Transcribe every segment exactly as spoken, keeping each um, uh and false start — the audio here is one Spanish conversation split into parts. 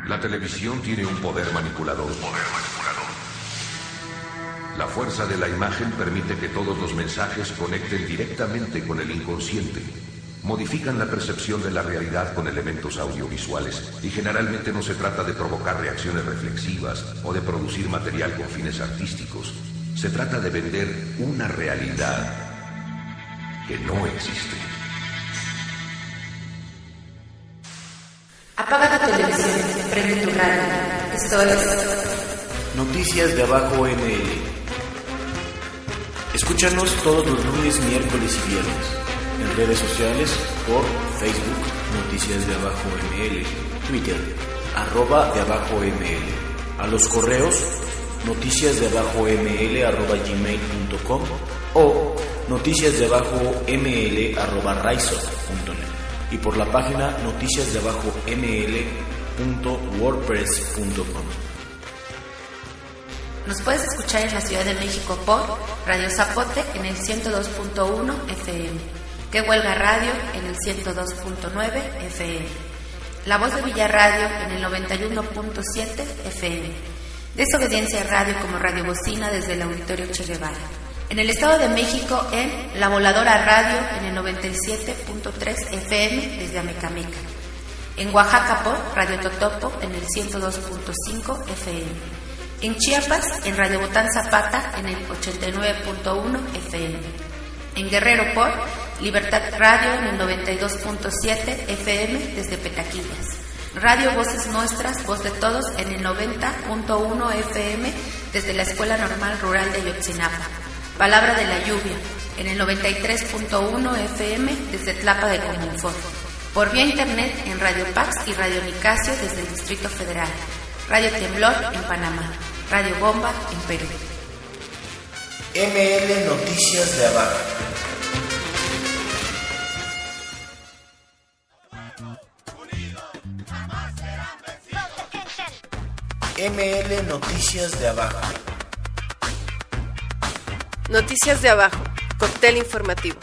La televisión tiene un poder manipulador. Poder manipulador. La fuerza de la imagen permite que todos los mensajes conecten directamente con el inconsciente. Modifican la percepción de la realidad con elementos audiovisuales y generalmente no se trata de provocar reacciones reflexivas o de producir material con fines artísticos. Se trata de vender una realidad que no existe. Apaga tu televisión, prende tu radio. Esto es Noticias de Abajo M L. Escúchanos todos los lunes, miércoles y viernes en redes sociales por Facebook, Noticias de Abajo M L, Twitter, arroba de Abajo M L, a los correos noticias de abajo ml arroba gmail punto com o noticias de abajo ml arroba raizo punto net y por la página noticias de abajo ml punto wordpress punto com. Nos puedes escuchar en la Ciudad de México por Radio Zapote en el ciento dos punto uno F M, Que Huelga Radio en el ciento dos punto nueve F M, La Voz de Villa Radio en el noventa y uno punto siete F M, Desobediencia Radio como Radio Bocina desde el Auditorio Che Guevara. En el Estado de México en La Voladora Radio en el noventa y siete punto tres F M desde Amecameca. En Oaxaca por Radio Totopo en el ciento dos punto cinco F M. En Chiapas, en Radio Botán Zapata, en el ochenta y nueve punto uno F M. En Guerrero por Libertad Radio en el noventa y dos punto siete F M desde Petaquillas. Radio Voces Nuestras, Voz de Todos en el noventa punto uno F M desde la Escuela Normal Rural de Ayotzinapa. Palabra de la Lluvia en el noventa y tres punto uno F M desde Tlapa de Comunfort. Por vía internet en Radio Pax y Radio Nicasio desde el Distrito Federal. Radio Temblor en Panamá. Radio Bomba en Perú. M L Noticias de Abajo. M L Noticias de Abajo. Noticias de Abajo, cóctel informativo.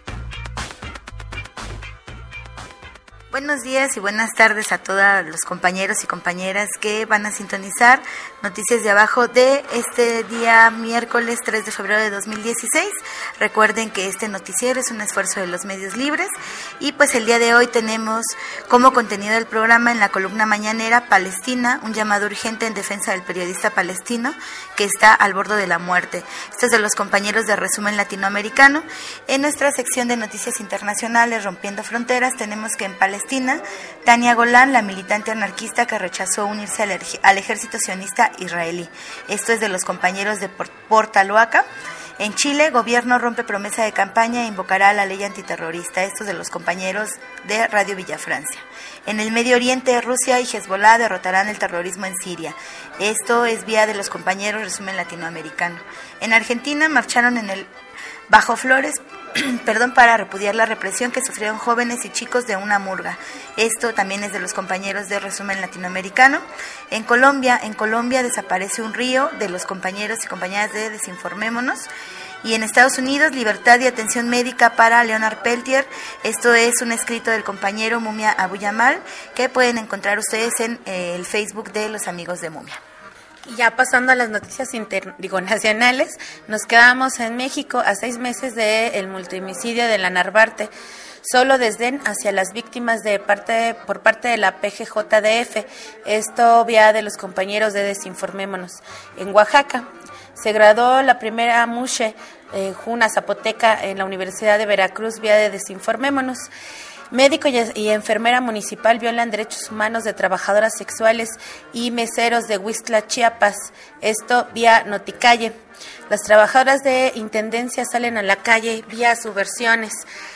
Buenos días y buenas tardes a todos los compañeros y compañeras que van a sintonizar Noticias de Abajo de este día miércoles tres de febrero de dos mil dieciséis. Recuerden que este noticiero es un esfuerzo de los medios libres y pues el día de hoy tenemos como contenido del programa en la columna mañanera Palestina, un llamado urgente en defensa del periodista palestino que está al borde de la muerte. Esto es de los compañeros de Resumen Latinoamericano. En nuestra sección de noticias internacionales Rompiendo Fronteras tenemos que en Palestina Tania Golán, la militante anarquista que rechazó unirse al, al ejército sionista israelí. Esto es de los compañeros de Portaloaca. En Chile, gobierno rompe promesa de campaña e invocará la ley antiterrorista. Esto es de los compañeros de Radio Villa Francia. En el Medio Oriente, Rusia y Hezbollah derrotarán el terrorismo en Siria. Esto es vía de los compañeros Resumen Latinoamericano. En Argentina, marcharon en el Bajo Flores perdón, para repudiar la represión que sufrieron jóvenes y chicos de una murga. Esto también es de los compañeros de Resumen Latinoamericano. En Colombia, en Colombia desaparece un río de los compañeros y compañeras de Desinformémonos. Y en Estados Unidos, libertad y atención médica para Leonard Peltier. Esto es un escrito del compañero Mumia Abuyamal que pueden encontrar ustedes en eh, el Facebook de los amigos de Mumia. Y ya pasando a las noticias inter, digo, nacionales, nos quedamos en México a seis meses del multihomicidio de la Narvarte. Solo desdén hacia las víctimas de parte por parte de la P G J D F. Esto vía de los compañeros de Desinformémonos. En Oaxaca se graduó la primera Mushe eh, Juna Zapoteca en la Universidad de Veracruz vía de Desinformémonos. Médico y enfermera municipal violan derechos humanos de trabajadoras sexuales y meseros de Huixtla, Chiapas. Esto vía Noticalle. Las trabajadoras de intendencia salen a la calle vía subversiones.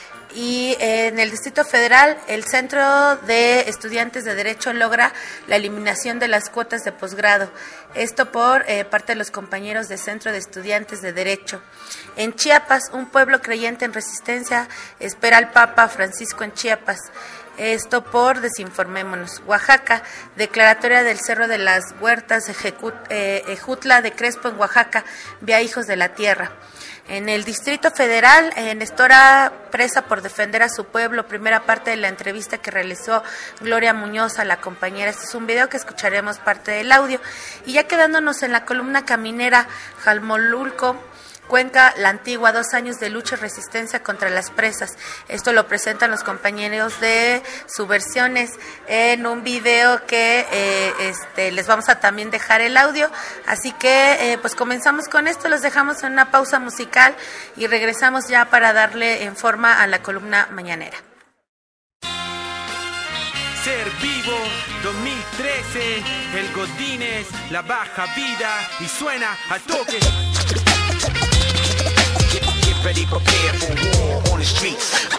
Y en el Distrito Federal, el Centro de Estudiantes de Derecho logra la eliminación de las cuotas de posgrado. Esto por eh, parte de los compañeros del Centro de Estudiantes de Derecho. En Chiapas, un pueblo creyente en resistencia espera al Papa Francisco en Chiapas. Esto por Desinformémonos. Oaxaca, declaratoria del Cerro de las Huertas, Ejecut, eh, Ejutla de Crespo en Oaxaca, vía Hijos de la Tierra. En el Distrito Federal, Nestora presa por defender a su pueblo, primera parte de la entrevista que realizó Gloria Muñoz a la compañera. Este es un video que escucharemos parte del audio. Y ya quedándonos en la columna caminera, Jalmolulco, Cuenca, la Antigua, dos años de lucha y resistencia contra las presas. Esto lo presentan los compañeros de Subversiones en un video que eh, este, les vamos a también dejar el audio. Así que eh, pues comenzamos con esto, los dejamos en una pausa musical y regresamos ya para darle en forma a la columna mañanera. Ser Vivo, dos mil trece, el Godínez, la baja vida y suena al toque. Get ready, prepare for war on the streets.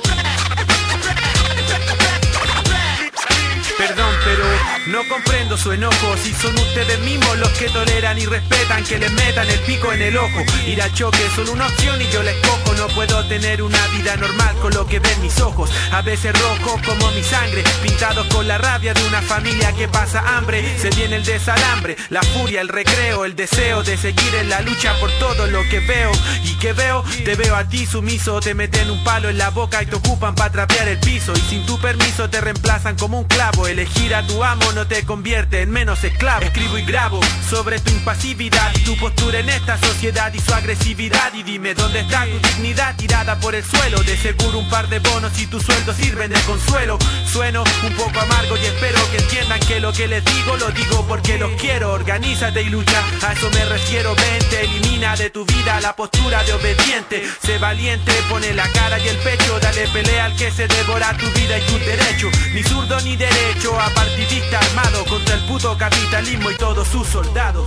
Perdón, pero no comprendo su enojo. Si son ustedes mismos los que toleran y respetan que les metan el pico en el ojo. Ir al choque es solo una opción y yo la escojo. No puedo tener una vida normal con lo que ven mis ojos. A veces rojos como mi sangre, pintados con la rabia de una familia que pasa hambre. Se viene el desalambre, la furia, el recreo, el deseo de seguir en la lucha por todo lo que veo. Y que veo, te veo a ti sumiso. Te meten un palo en la boca y te ocupan para trapear el piso. Y sin tu permiso te reemplazan como un clavo. Elegir a tu amo no te convierte en menos esclavo. Escribo y grabo sobre tu impasividad y tu postura en esta sociedad y su agresividad. Y dime dónde está tu dignidad tirada por el suelo. De seguro un par de bonos y tu sueldo sirven de consuelo. Sueno un poco amargo y espero que entiendan que lo que les digo lo digo porque los quiero. Organízate y lucha, a eso me refiero. Vente, elimina de tu vida la postura de obediente. Sé valiente, pone la cara y el pecho. Dale pelea al que se devora tu vida y tu derecho. Ni zurdo ni derecho, apartidista armado contra el puto capitalismo y todos sus soldados.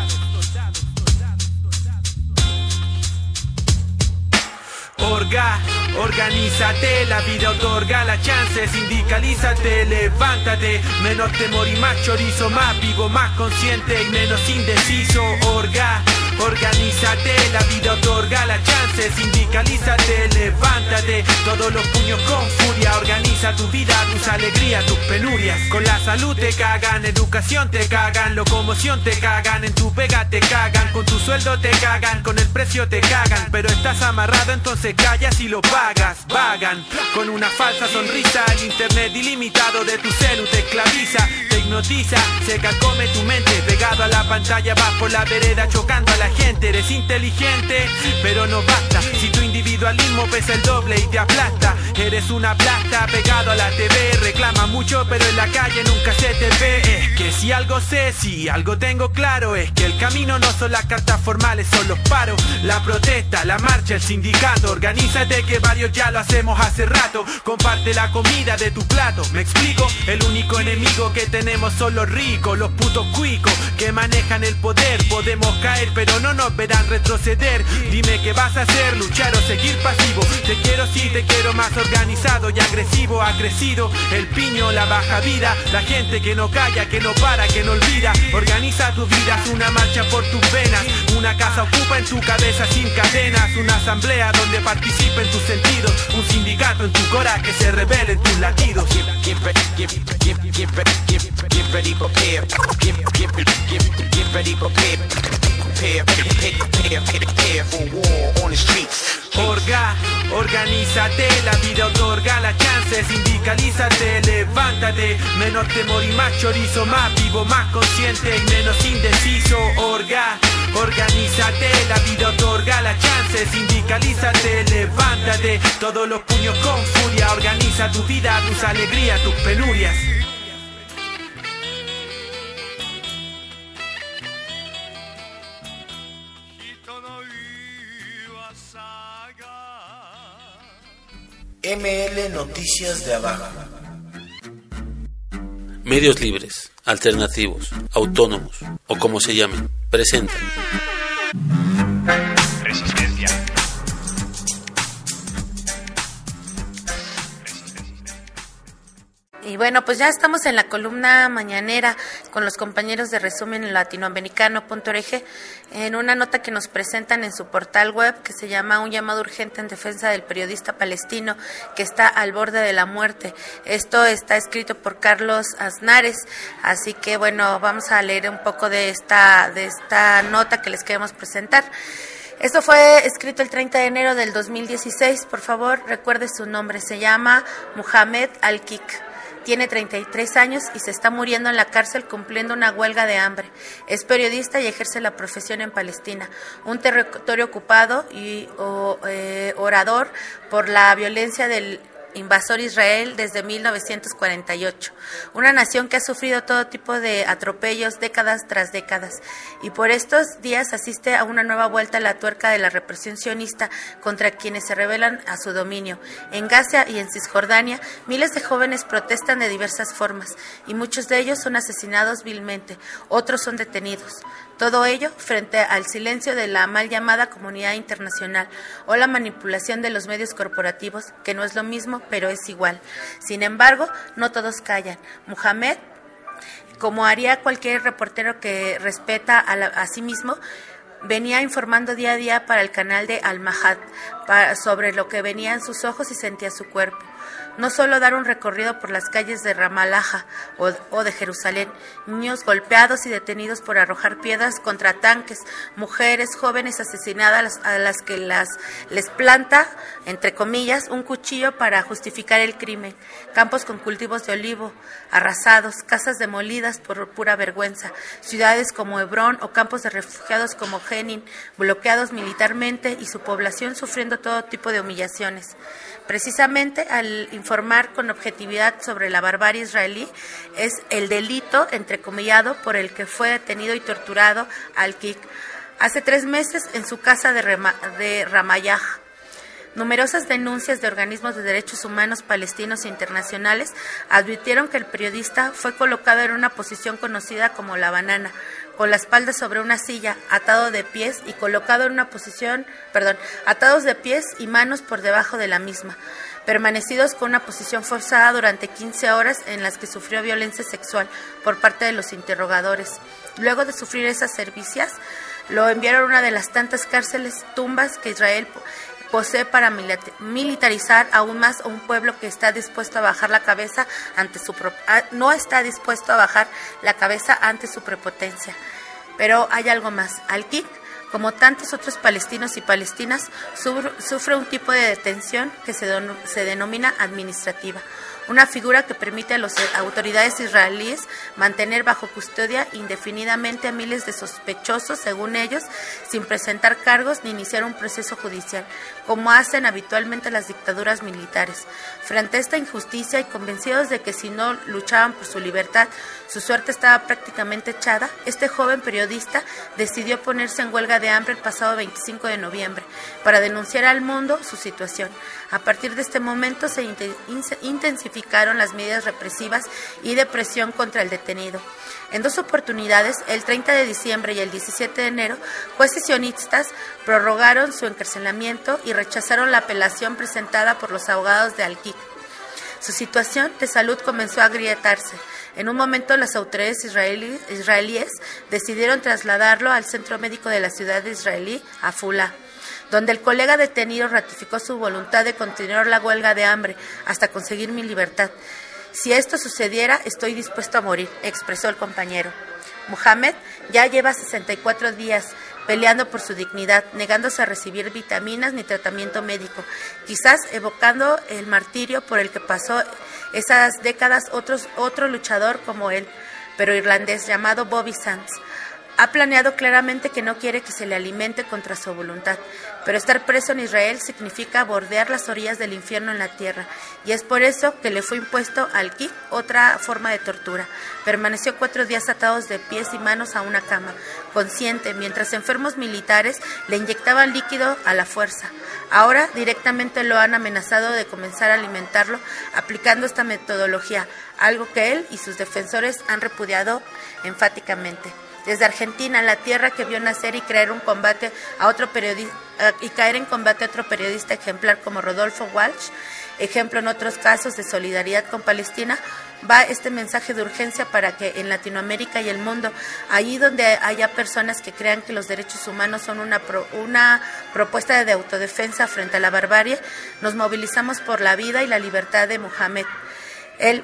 Orga, organízate, la vida otorga la chance, sindicalízate, levántate, menos temor y más chorizo, más vivo, más consciente y menos indeciso. Orga, organízate, la vida otorga la chance, sindicalízate, levántate, todos los puños con furia, organiza tu vida, tus alegrías, tus penurias. Con la salud te cagan, educación te cagan, locomoción te cagan, en tu pega te cagan, con tu sueldo te cagan, con el precio te cagan, pero estás amarrado entonces callas y lo pagas. Vagan con una falsa sonrisa, el internet ilimitado de tu celu te esclaviza, te hipnotiza, se calcome tu mente, pegado a la pantalla vas por la vereda chocando a la gente. Eres inteligente, pero no basta, si tu individualismo pesa el doble y te aplasta. Eres una plasta pegado a la T V, reclama mucho pero en la calle nunca se te ve. Es que si algo sé, si algo tengo claro, es que el camino no son las cartas formales, son los paros, la protesta, la marcha, el sindicato. Organízate que varios ya lo hacemos hace rato, comparte la comida de tu plato. Me explico, el único enemigo que tenemos son los ricos, los putos cuicos que manejan el poder. Podemos caer pero no nos verán retroceder. Dime qué vas a hacer, luchar o seguir pasivo. Te quiero sí, te quiero más organizado y agresivo. Ha crecido el piño, la baja vida, la gente que no calla, que no para, que no olvida. Organiza tu vida, haz una marcha por tus venas, una casa ocupa en tu cabeza sin cadenas, una asamblea donde participen tus sentidos, un sindicato en tu cora que se revele en tus latidos. Get, get ready, get, get, get ready, get, get ready, prepare. Get, get, get, get ready, prepare. Prepare, prepare, prepare, prepare for war on the streets. Orga, organízate, la vida otorga la chance, sindicalízate, levántate, menos temor y más chorizo, más vivo, más consciente y menos indeciso. Orga, organízate, la vida otorga la chance, sindicalízate, levántate, todos los puños con furia, organiza tu vida, tus alegrías, tus penurias. M L Noticias de Abajo. Medios libres, alternativos, autónomos o como se llamen, presentan Resistencia. Y bueno, pues ya estamos en la columna mañanera con los compañeros de resumen latinoamericano punto org en una nota que nos presentan en su portal web que se llama Un llamado urgente en defensa del periodista palestino que está al borde de la muerte. Esto está escrito por Carlos Aznares, así que bueno, vamos a leer un poco de esta, de esta nota que les queremos presentar. Esto fue escrito el treinta de enero del dos mil dieciséis. Por favor, recuerde su nombre. Se llama Muhammad Al-Kik. Tiene treinta y tres años y se está muriendo en la cárcel cumpliendo una huelga de hambre. Es periodista y ejerce la profesión en Palestina, un territorio ocupado y o, eh, orador por la violencia del invasor Israel desde mil novecientos cuarenta y ocho, una nación que ha sufrido todo tipo de atropellos décadas tras décadas y por estos días asiste a una nueva vuelta a la tuerca de la represión sionista contra quienes se rebelan a su dominio. En Gaza y en Cisjordania, miles de jóvenes protestan de diversas formas y muchos de ellos son asesinados vilmente, otros son detenidos. Todo ello frente al silencio de la mal llamada comunidad internacional o la manipulación de los medios corporativos, que no es lo mismo, pero es igual. Sin embargo, no todos callan. Muhammad, como haría cualquier reportero que respeta a, la, a sí mismo, venía informando día a día para el canal de Al-Mahad sobre lo que venía en sus ojos y sentía su cuerpo. No solo dar un recorrido por las calles de Ramallah o, o de Jerusalén, niños golpeados y detenidos por arrojar piedras contra tanques, mujeres jóvenes asesinadas a las que las, les planta, entre comillas, un cuchillo para justificar el crimen, campos con cultivos de olivo arrasados, casas demolidas por pura vergüenza, ciudades como Hebrón o campos de refugiados como Jenin, bloqueados militarmente y su población sufriendo todo tipo de humillaciones. Precisamente al informar con objetividad sobre la barbarie israelí es el delito entrecomillado por el que fue detenido y torturado Al-Kik hace tres meses en su casa de, Rema, de Ramallah. Numerosas denuncias de organismos de derechos humanos palestinos e internacionales advirtieron que el periodista fue colocado en una posición conocida como la banana, con la espalda sobre una silla, atado de pies y colocado en una posición, perdón, atados de pies y manos por debajo de la misma, permanecidos con una posición forzada durante quince horas en las que sufrió violencia sexual por parte de los interrogadores. Luego de sufrir esas servicias, lo enviaron a una de las tantas cárceles, tumbas que Israel posee para militarizar aún más a un pueblo que está dispuesto a bajar la cabeza ante su pro- no está dispuesto a bajar la cabeza ante su prepotencia. Pero hay algo más. Al-Kik, como tantos otros palestinos y palestinas, sufre un tipo de detención que se, don- se denomina administrativa, una figura que permite a las autoridades israelíes mantener bajo custodia indefinidamente a miles de sospechosos, según ellos, sin presentar cargos ni iniciar un proceso judicial, como hacen habitualmente las dictaduras militares. Frente a esta injusticia y convencidos de que si no luchaban por su libertad, su suerte estaba prácticamente echada, este joven periodista decidió ponerse en huelga de hambre el pasado veinticinco de noviembre para denunciar al mundo su situación. A partir de este momento se intensificaron las medidas represivas y de presión contra el detenido. En dos oportunidades, el treinta de diciembre y el diecisiete de enero, jueces sionistas prorrogaron su encarcelamiento y rechazaron la apelación presentada por los abogados de Al-Kik. Su situación de salud comenzó a agrietarse. En un momento, las autoridades israelí, israelíes decidieron trasladarlo al centro médico de la ciudad de israelí, Afula, donde el colega detenido ratificó su voluntad de continuar la huelga de hambre hasta conseguir mi libertad. Si esto sucediera, estoy dispuesto a morir, expresó el compañero. Muhammad ya lleva sesenta y cuatro días peleando por su dignidad, negándose a recibir vitaminas ni tratamiento médico, quizás evocando el martirio por el que pasó esas décadas otros, otro luchador como él, pero irlandés, llamado Bobby Sands. Ha planeado claramente que no quiere que se le alimente contra su voluntad, pero estar preso en Israel significa bordear las orillas del infierno en la tierra, y es por eso que le fue impuesto Al-Kik otra forma de tortura. Permaneció cuatro días atados de pies y manos a una cama, consciente, mientras enfermos militares le inyectaban líquido a la fuerza. Ahora directamente lo han amenazado de comenzar a alimentarlo aplicando esta metodología, algo que él y sus defensores han repudiado enfáticamente. Desde Argentina, la tierra que vio nacer y caer un combate a otro periodista y caer en combate a otro periodista ejemplar como Rodolfo Walsh, ejemplo en otros casos de solidaridad con Palestina, va este mensaje de urgencia para que en Latinoamérica y el mundo, allí donde haya personas que crean que los derechos humanos son una pro, una propuesta de autodefensa frente a la barbarie, nos movilizamos por la vida y la libertad de Muhammad. Él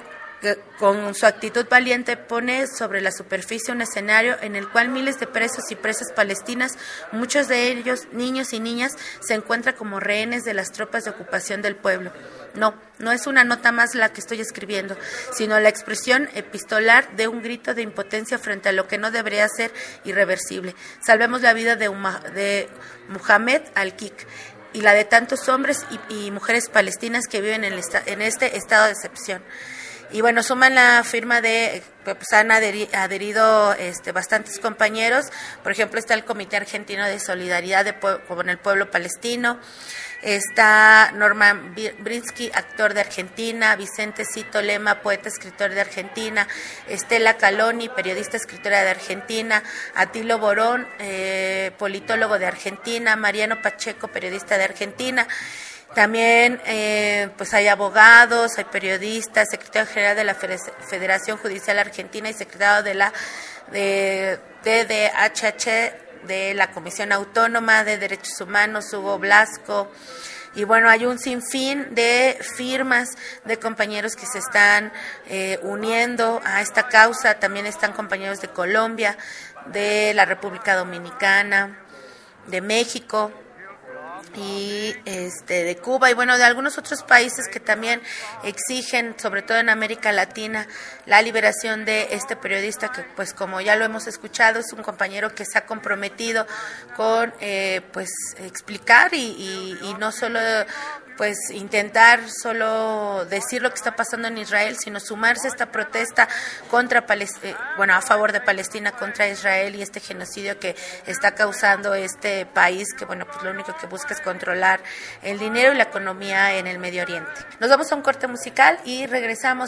que con su actitud valiente pone sobre la superficie un escenario en el cual miles de presos y presas palestinas, muchos de ellos niños y niñas, se encuentran como rehenes de las tropas de ocupación del pueblo. No, no es una nota más la que estoy escribiendo, sino la expresión epistolar de un grito de impotencia frente a lo que no debería ser irreversible. Salvemos la vida de, Uma, de Muhammad al-Kik y la de tantos hombres y, y mujeres palestinas que viven en, el, en este estado de excepción. Y bueno, suman la firma de, pues han adherido este, bastantes compañeros. Por ejemplo, está el Comité Argentino de Solidaridad de, con el Pueblo Palestino. Está Norman Brinsky, actor de Argentina. Vicente Cito Lema, poeta, escritor de Argentina. Estela Caloni, periodista, escritora de Argentina. Atilo Borón, eh, politólogo de Argentina. Mariano Pacheco, periodista de Argentina. También eh, pues hay abogados, hay periodistas, secretario general de la Federación Judicial Argentina y secretario de la de D D H H, de la Comisión Autónoma de Derechos Humanos, Hugo Blasco. Y bueno, hay un sinfín de firmas de compañeros que se están eh, uniendo a esta causa. También están compañeros de Colombia, de la República Dominicana, de México y este de Cuba y bueno de algunos otros países que también exigen, sobre todo en América Latina, la liberación de este periodista que, pues como ya lo hemos escuchado, es un compañero que se ha comprometido con eh, pues explicar y, y, y no solo pues intentar solo decir lo que está pasando en Israel, sino sumarse a esta protesta contra Palestina, bueno, a favor de Palestina contra Israel y este genocidio que está causando este país que, bueno, pues lo único que busca es controlar el dinero y la economía en el Medio Oriente. Nos vamos a un corte musical y regresamos.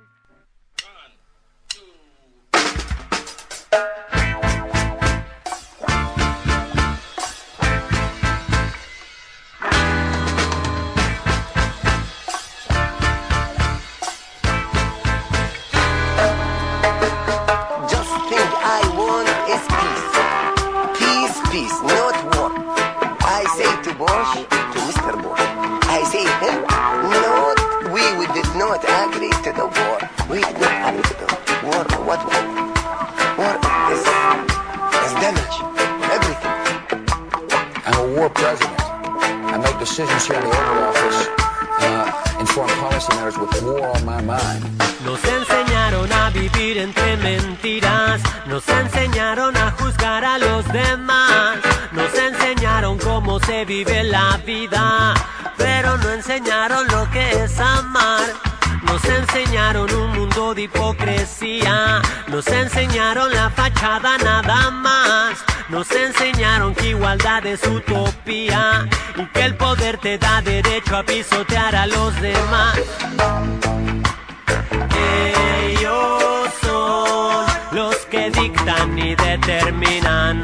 Decisions here in the Oval Office uh, inform policy matters with war on my mind. Nos enseñaron a vivir entre mentiras, nos enseñaron a juzgar a los demás, nos enseñaron cómo se vive la vida, pero no enseñaron lo que es amar. Nos enseñaron un mundo de hipocresía, nos enseñaron la fachada nada más. Nos enseñaron que igualdad es utopía y que el poder te da derecho a pisotear a los demás. Ellos son los que dictan y determinan.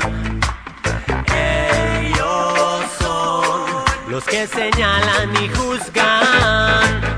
Ellos son los que señalan y juzgan.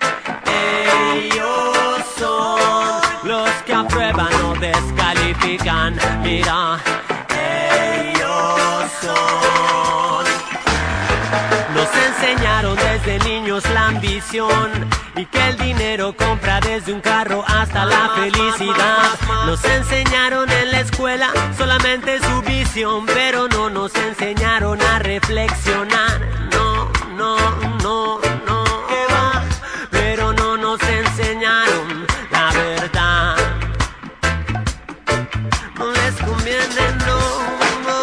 Ellos son los que aprueban o descalifican. Mira, ellos son. Nos enseñaron desde niños la ambición y que el dinero compra desde un carro hasta la felicidad. Nos enseñaron en la escuela solamente su visión, pero no nos enseñaron a reflexionar. No, no, no, no, que va, pero no nos enseñaron la verdad. No les conviene, no, no.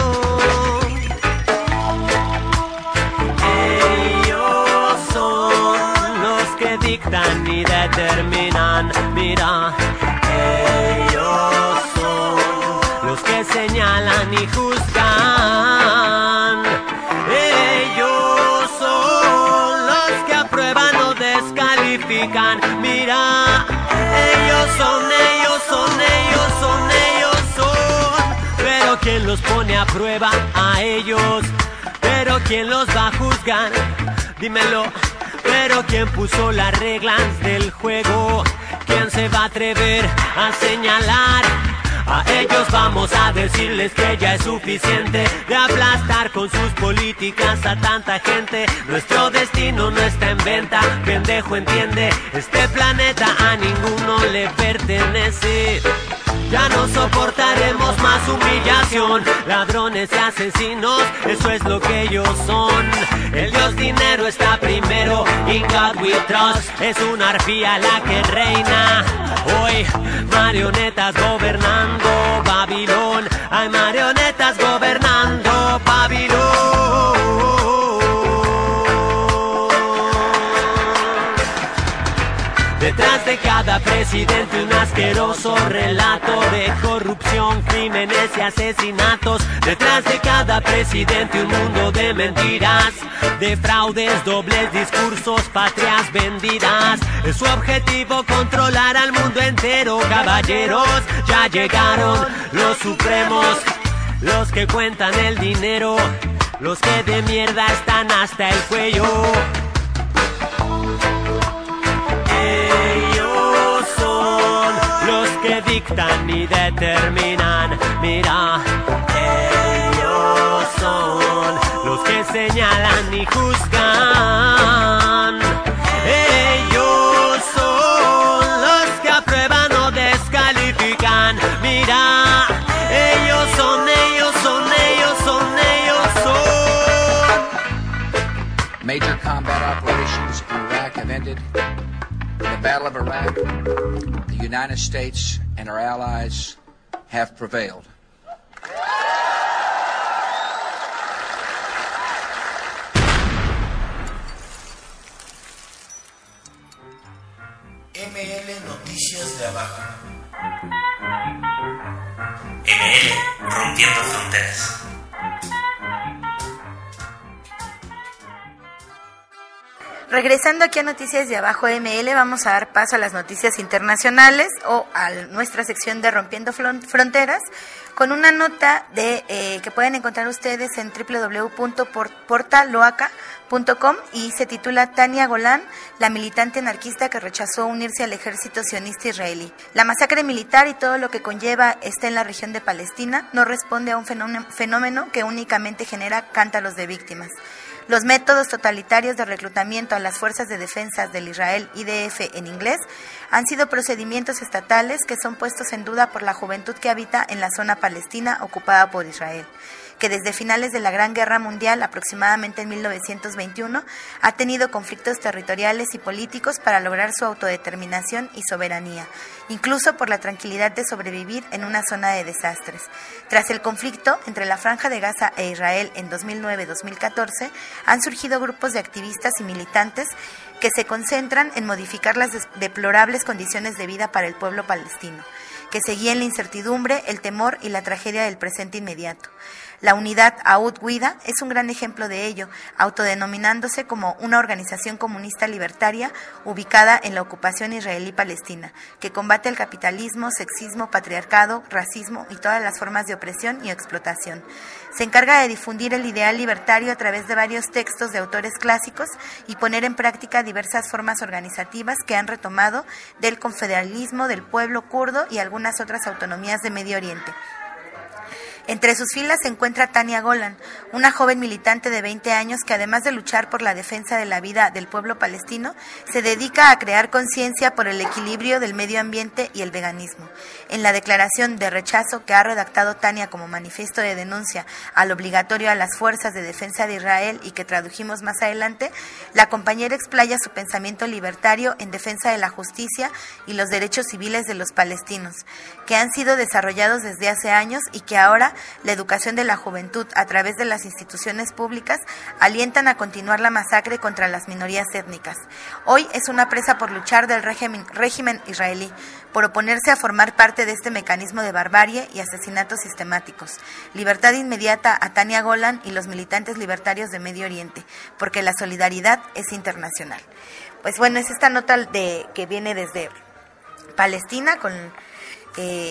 Ellos son los que dictan y determinan. Mira, ellos son los que señalan y juzgan. Ellos son los que aprueban o descalifican. Mira, ellos son, ellos son, ellos son, ellos son. Pero ¿quién los pone a prueba? A ellos. Pero ¿quién los va a juzgar? Dímelo. Pero ¿quién puso las reglas del juego? ¿Quién se va a atrever a señalar A ellos vamos a decirles que ya es suficiente de aplastar con sus políticas a tanta gente. Nuestro destino no está en venta, pendejo entiende. Este planeta a ninguno le pertenece. Ya no soportaremos más humillación. Ladrones y asesinos, eso es lo que ellos son. El dios dinero está primero, in God we trust. Es una arpía la que reina. Hoy, marionetas gobernando Babilón. Hay marionetas gobernando Babilón. Detrás de cada presidente un asqueroso relato de corrupción, crímenes y asesinatos. Detrás de cada presidente un mundo de mentiras, de fraudes, dobles discursos, patrias vendidas. Es su objetivo controlar al mundo entero. Caballeros, ya llegaron los supremos, los que cuentan el dinero, los que de mierda están hasta el cuello. Ellos son los que dictan y determinan. Mira, ellos son los que señalan y juzgan. Ellos son los que aprueban o descalifican. Mira, ellos son, ellos son, ellos son, ellos son. Major combat operations in Iraq have ended. In the Battle of Iraq, the United States and our allies have prevailed. M L Noticias de Abajo. M L Rompiendo Fronteras. Regresando aquí a Noticias de Abajo M L, vamos a dar paso a las noticias internacionales o a nuestra sección de Rompiendo Fronteras, con una nota de eh, que pueden encontrar ustedes en doble u doble u doble u punto portaloaca punto com y se titula Tania Golan, la militante anarquista que rechazó unirse al ejército sionista israelí. La masacre militar y todo lo que conlleva está en la región de Palestina no responde a un fenómeno, fenómeno que únicamente genera cántaros de víctimas. Los métodos totalitarios de reclutamiento a las fuerzas de defensa del Israel I D F en inglés han sido procedimientos estatales que son puestos en duda por la juventud que habita en la zona palestina ocupada por Israel, que desde finales de la Gran Guerra Mundial, aproximadamente en mil novecientos veintiuno, ha tenido conflictos territoriales y políticos para lograr su autodeterminación y soberanía, incluso por la tranquilidad de sobrevivir en una zona de desastres. Tras el conflicto entre la Franja de Gaza e Israel en dos mil nueve a dos mil catorce, han surgido grupos de activistas y militantes que se concentran en modificar las deplorables condiciones de vida para el pueblo palestino, que seguían la incertidumbre, el temor y la tragedia del presente inmediato. La unidad Aoud Guida es un gran ejemplo de ello, autodenominándose como una organización comunista libertaria ubicada en la ocupación israelí-palestina, que combate el capitalismo, sexismo, patriarcado, racismo y todas las formas de opresión y explotación. Se encarga de difundir el ideal libertario a través de varios textos de autores clásicos y poner en práctica diversas formas organizativas que han retomado del confederalismo del pueblo kurdo y algunas otras autonomías de Medio Oriente. Entre sus filas se encuentra Tania Golan, una joven militante de veinte años que, además de luchar por la defensa de la vida del pueblo palestino, se dedica a crear conciencia por el equilibrio del medio ambiente y el veganismo. En la declaración de rechazo que ha redactado Tania como manifiesto de denuncia al obligatorio a las fuerzas de defensa de Israel y que tradujimos más adelante, la compañera explaya su pensamiento libertario en defensa de la justicia y los derechos civiles de los palestinos, que han sido desarrollados desde hace años y que ahora la educación de la juventud a través de las instituciones públicas alientan a continuar la masacre contra las minorías étnicas. Hoy es una presa por luchar del régimen, régimen israelí, por oponerse a formar parte de este mecanismo de barbarie y asesinatos sistemáticos. Libertad inmediata a Tania Golan y los militantes libertarios de Medio Oriente, porque la solidaridad es internacional. Pues bueno, es esta nota de, que viene desde Palestina con... Eh,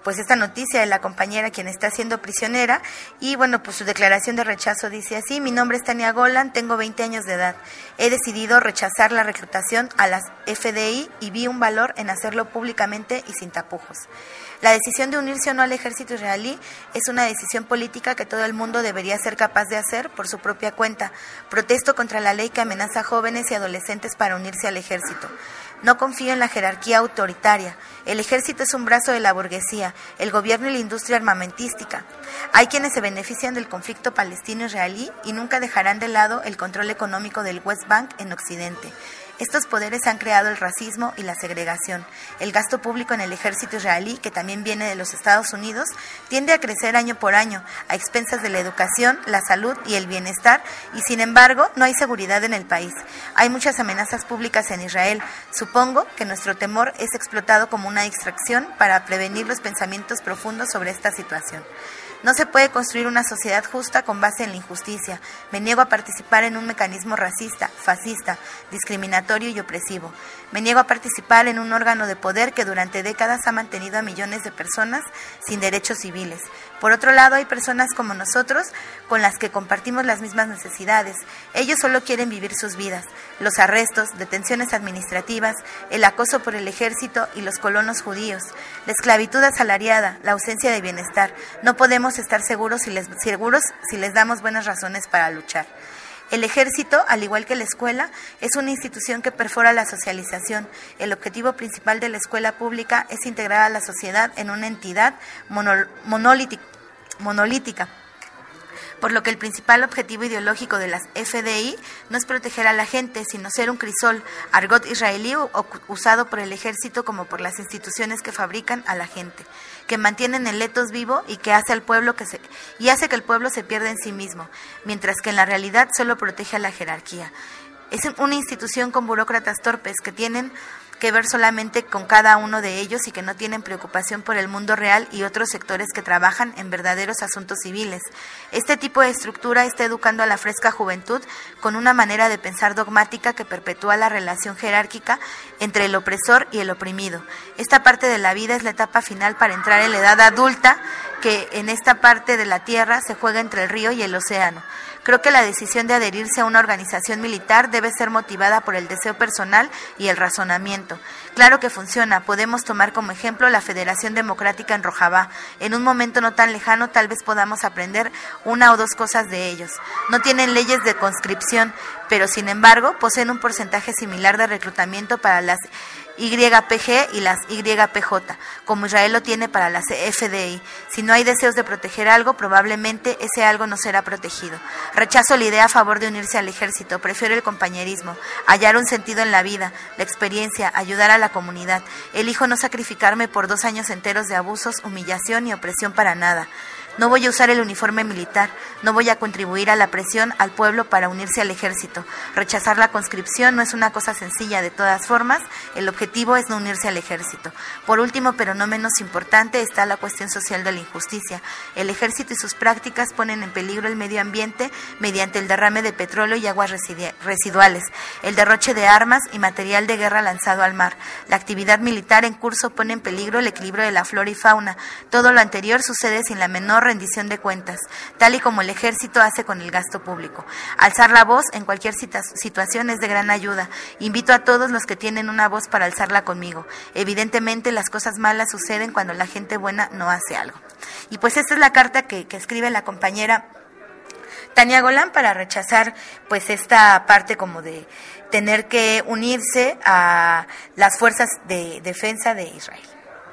pues esta noticia de la compañera quien está siendo prisionera, y bueno, pues su declaración de rechazo dice así: mi nombre es Tania Golan, tengo veinte años de edad, he decidido rechazar la reclutación a las F D I y vi un valor en hacerlo públicamente y sin tapujos. La decisión de unirse o no al ejército israelí es una decisión política que todo el mundo debería ser capaz de hacer por su propia cuenta. Protesto contra la ley que amenaza a jóvenes y adolescentes para unirse al ejército. No confío en la jerarquía autoritaria. El ejército es un brazo de la burguesía, el gobierno y la industria armamentística. Hay quienes se benefician del conflicto palestino-israelí y nunca dejarán de lado el control económico del West Bank en Occidente. Estos poderes han creado el racismo y la segregación. El gasto público en el ejército israelí, que también viene de los Estados Unidos, tiende a crecer año por año, a expensas de la educación, la salud y el bienestar, y sin embargo no hay seguridad en el país. Hay muchas amenazas públicas en Israel. Supongo que nuestro temor es explotado como una distracción para prevenir los pensamientos profundos sobre esta situación. No se puede construir una sociedad justa con base en la injusticia. Me niego a participar en un mecanismo racista, fascista, discriminatorio y opresivo. Me niego a participar en un órgano de poder que durante décadas ha mantenido a millones de personas sin derechos civiles. Por otro lado, hay personas como nosotros con las que compartimos las mismas necesidades. Ellos solo quieren vivir sus vidas. Los arrestos, detenciones administrativas, el acoso por el ejército y los colonos judíos, la esclavitud asalariada, la ausencia de bienestar. No podemos estar seguros si les, seguros si les damos buenas razones para luchar. El ejército, al igual que la escuela, es una institución que perfora la socialización. El objetivo principal de la escuela pública es integrar a la sociedad en una entidad monol- monolítica, monolítica. Por lo que el principal objetivo ideológico de las F D I no es proteger a la gente, sino ser un crisol, argot israelí usado por el ejército como por las instituciones que fabrican a la gente, que mantienen el etos vivo y que hace al pueblo que se y hace que el pueblo se pierda en sí mismo, mientras que en la realidad solo protege a la jerarquía. Es una institución con burócratas torpes que tienen que ver solamente con cada uno de ellos y que no tienen preocupación por el mundo real y otros sectores que trabajan en verdaderos asuntos civiles. Este tipo de estructura está educando a la fresca juventud con una manera de pensar dogmática que perpetúa la relación jerárquica entre el opresor y el oprimido. Esta parte de la vida es la etapa final para entrar en la edad adulta, que en esta parte de la tierra se juega entre el río y el océano. Creo que la decisión de adherirse a una organización militar debe ser motivada por el deseo personal y el razonamiento. Claro que funciona. Podemos tomar como ejemplo la Federación Democrática en Rojavá. En un momento no tan lejano tal vez podamos aprender una o dos cosas de ellos. No tienen leyes de conscripción, pero sin embargo poseen un porcentaje similar de reclutamiento para las Y P G y las Y P J, como Israel lo tiene para las F D I. Si no hay deseos de proteger algo, probablemente ese algo no será protegido. Rechazo la idea a favor de unirse al ejército, prefiero el compañerismo, hallar un sentido en la vida, la experiencia, ayudar a la comunidad. Elijo no sacrificarme por dos años enteros de abusos, humillación y opresión para nada. No voy a usar el uniforme militar, no voy a contribuir a la presión al pueblo para unirse al ejército. Rechazar la conscripción no es una cosa sencilla, de todas formas, el objetivo es no unirse al ejército. Por último, pero no menos importante, está la cuestión social de la injusticia. El ejército y sus prácticas ponen en peligro el medio ambiente mediante el derrame de petróleo y aguas residuales, el derroche de armas y material de guerra lanzado al mar. La actividad militar en curso pone en peligro el equilibrio de la flora y fauna. Todo lo anterior sucede sin la menor rendición de cuentas, tal y como el ejército hace con el gasto público. Alzar la voz en cualquier situación es de gran ayuda. Invito a todos los que tienen una voz para alzarla conmigo. Evidentemente las cosas malas suceden cuando la gente buena no hace algo. Y pues esta es la carta que, que escribe la compañera Tania Golan para rechazar pues esta parte como de tener que unirse a las fuerzas de defensa de Israel.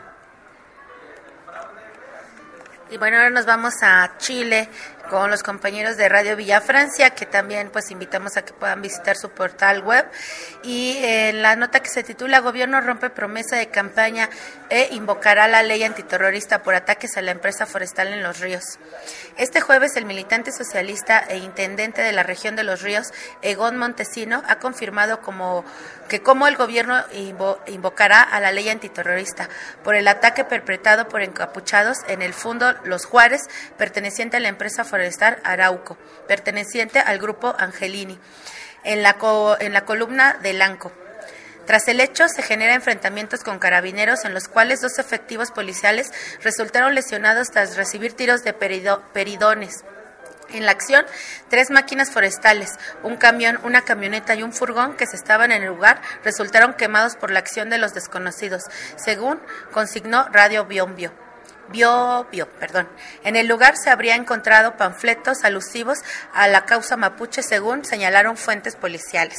Y bueno, ahora nos vamos a Chile con los compañeros de Radio Villa Francia, que también pues invitamos a que puedan visitar su portal web. Y en eh, la nota que se titula Gobierno rompe promesa de campaña e invocará la ley antiterrorista por ataques a la empresa forestal en Los Ríos. Este jueves el militante socialista e intendente de la región de Los Ríos, Egon Montesino, ha confirmado como que como el gobierno invo, invocará a la ley antiterrorista por el ataque perpetrado por encapuchados en el Fundo Los Juárez, perteneciente a la empresa forestal Arauco, perteneciente al grupo Angelini, en la, co, en la columna del Anco. Tras el hecho, se generan enfrentamientos con carabineros en los cuales dos efectivos policiales resultaron lesionados tras recibir tiros de perido- peridones. En la acción, tres máquinas forestales, un camión, una camioneta y un furgón que se estaban en el lugar resultaron quemados por la acción de los desconocidos, según consignó Radio Biombio. Bio, bio, perdón. En el lugar se habría encontrado panfletos alusivos a la causa mapuche, según señalaron fuentes policiales.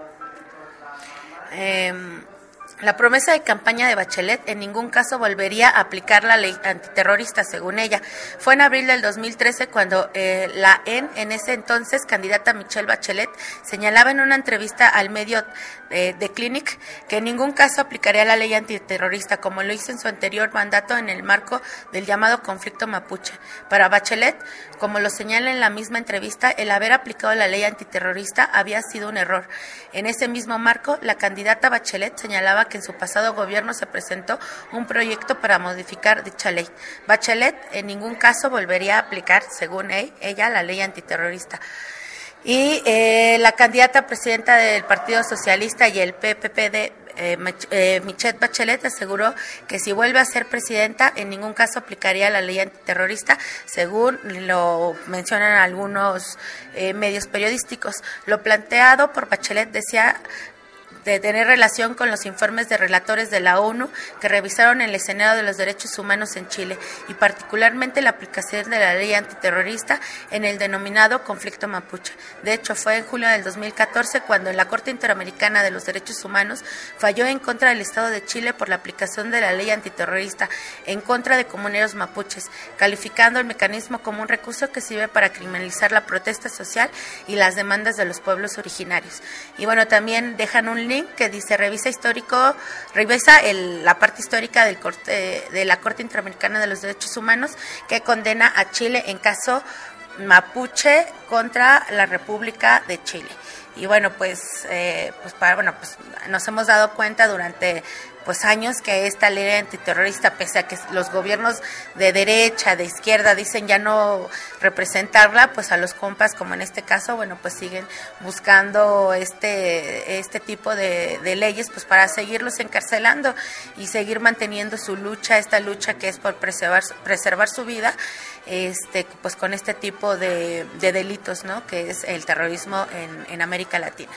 Eh, La promesa de campaña de Bachelet en ningún caso volvería a aplicar la ley antiterrorista, según ella. Fue en abril del dos mil trece cuando eh, la en, en ese entonces candidata Michelle Bachelet señalaba en una entrevista al medio eh, The Clinic que en ningún caso aplicaría la ley antiterrorista, como lo hizo en su anterior mandato en el marco del llamado conflicto mapuche. Para Bachelet, como lo señala en la misma entrevista, el haber aplicado la ley antiterrorista había sido un error. En ese mismo marco, la candidata Bachelet señalaba que en su pasado gobierno se presentó un proyecto para modificar dicha ley. Bachelet en ningún caso volvería a aplicar, según ella, la ley antiterrorista. Y eh, la candidata presidenta del Partido Socialista y el P P P de eh, eh, Michelle Bachelet aseguró que si vuelve a ser presidenta, en ningún caso aplicaría la ley antiterrorista, según lo mencionan algunos eh, medios periodísticos. Lo planteado por Bachelet decía de tener relación con los informes de relatores de la ONU que revisaron el escenario de los derechos humanos en Chile y particularmente la aplicación de la ley antiterrorista en el denominado conflicto mapuche. De hecho, fue en julio del dos mil catorce cuando la Corte Interamericana de los Derechos Humanos falló en contra del Estado de Chile por la aplicación de la ley antiterrorista en contra de comuneros mapuches, calificando el mecanismo como un recurso que sirve para criminalizar la protesta social y las demandas de los pueblos originarios. Y bueno, también dejan un link que dice revisa histórico, revisa el, la parte histórica del corte, de la Corte Interamericana de los Derechos Humanos que condena a Chile en caso mapuche contra la República de Chile. Y bueno, pues, eh, pues, para, bueno, pues nos hemos dado cuenta durante pues años que esta ley antiterrorista, pese a que los gobiernos de derecha, de izquierda dicen ya no representarla, pues a los compas, como en este caso, bueno, pues siguen buscando este este tipo de, de leyes pues para seguirlos encarcelando y seguir manteniendo su lucha, esta lucha que es por preservar, preservar su vida, este pues con este tipo de, de delitos, ¿no? Que es el terrorismo en, en América Latina.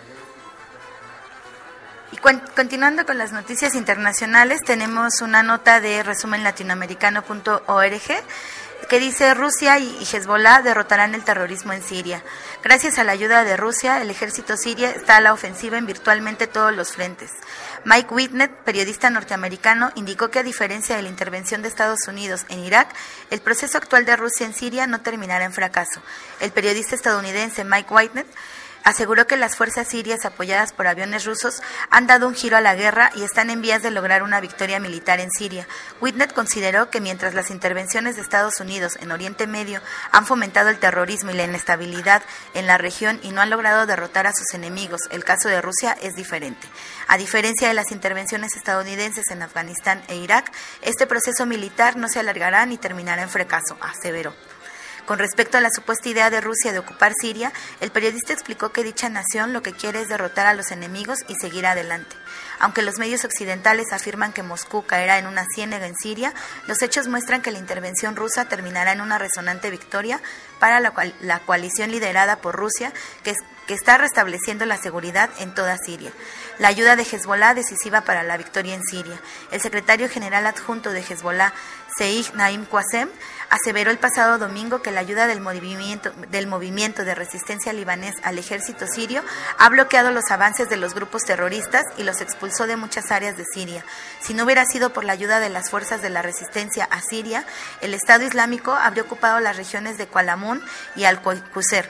Y continuando con las noticias internacionales, tenemos una nota de resumen latinoamericano punto org que dice Rusia y Hezbollah derrotarán el terrorismo en Siria. Gracias a la ayuda de Rusia, el ejército sirio está a la ofensiva en virtualmente todos los frentes. Mike Whitnett, periodista norteamericano, indicó que a diferencia de la intervención de Estados Unidos en Irak, el proceso actual de Rusia en Siria no terminará en fracaso. El periodista estadounidense Mike Whitnett aseguró que las fuerzas sirias apoyadas por aviones rusos han dado un giro a la guerra y están en vías de lograr una victoria militar en Siria. Whitnett consideró que mientras las intervenciones de Estados Unidos en Oriente Medio han fomentado el terrorismo y la inestabilidad en la región y no han logrado derrotar a sus enemigos, el caso de Rusia es diferente. A diferencia de las intervenciones estadounidenses en Afganistán e Irak, este proceso militar no se alargará ni terminará en fracaso, aseveró. Con respecto a la supuesta idea de Rusia de ocupar Siria, el periodista explicó que dicha nación lo que quiere es derrotar a los enemigos y seguir adelante. Aunque los medios occidentales afirman que Moscú caerá en una ciénaga en Siria, los hechos muestran que la intervención rusa terminará en una resonante victoria para la, cual, la coalición liderada por Rusia, que, es, que está restableciendo la seguridad en toda Siria. La ayuda de Hezbollah decisiva para la victoria en Siria. El secretario general adjunto de Hezbollah, Seif Naim Qassem, aseveró el pasado domingo que la ayuda del movimiento, del movimiento de resistencia libanés al ejército sirio ha bloqueado los avances de los grupos terroristas y los expulsó de muchas áreas de Siria. Si no hubiera sido por la ayuda de las fuerzas de la resistencia a Siria, el Estado Islámico habría ocupado las regiones de Qalamun y Al-Qusair,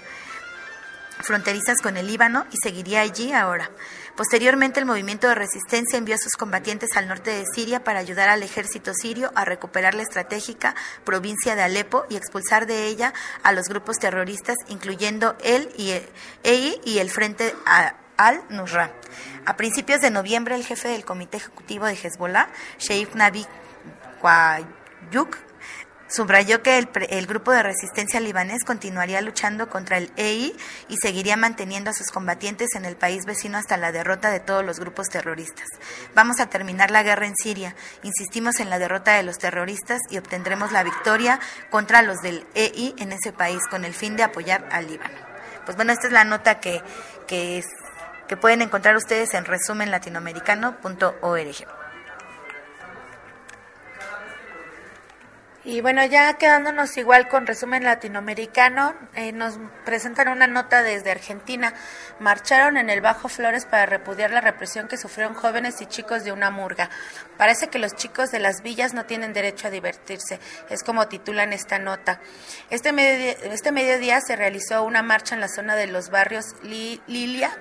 fronterizas con el Líbano, y seguiría allí ahora. Posteriormente, el movimiento de resistencia envió a sus combatientes al norte de Siria para ayudar al ejército sirio a recuperar la estratégica provincia de Alepo y expulsar de ella a los grupos terroristas, incluyendo el E I y el Frente al-Nusra. A principios de noviembre, el jefe del comité ejecutivo de Hezbollah, Sheikh Nabi Qayyuk, Subrayó que el, el grupo de resistencia libanés continuaría luchando contra el E I y seguiría manteniendo a sus combatientes en el país vecino hasta la derrota de todos los grupos terroristas. Vamos a terminar la guerra en Siria, insistimos en la derrota de los terroristas y obtendremos la victoria contra los del E I en ese país con el fin de apoyar al Líbano. Pues bueno, esta es la nota que, que, es, que pueden encontrar ustedes en resumen latinoamericano punto org. Y bueno, ya quedándonos igual con resumen latinoamericano, eh, nos presentan una nota desde Argentina. Marcharon en el Bajo Flores para repudiar la represión que sufrieron jóvenes y chicos de una murga. Parece que los chicos de las villas no tienen derecho a divertirse, es como titulan esta nota. Este mediodía, este mediodía se realizó una marcha en la zona de los barrios Li, Lilia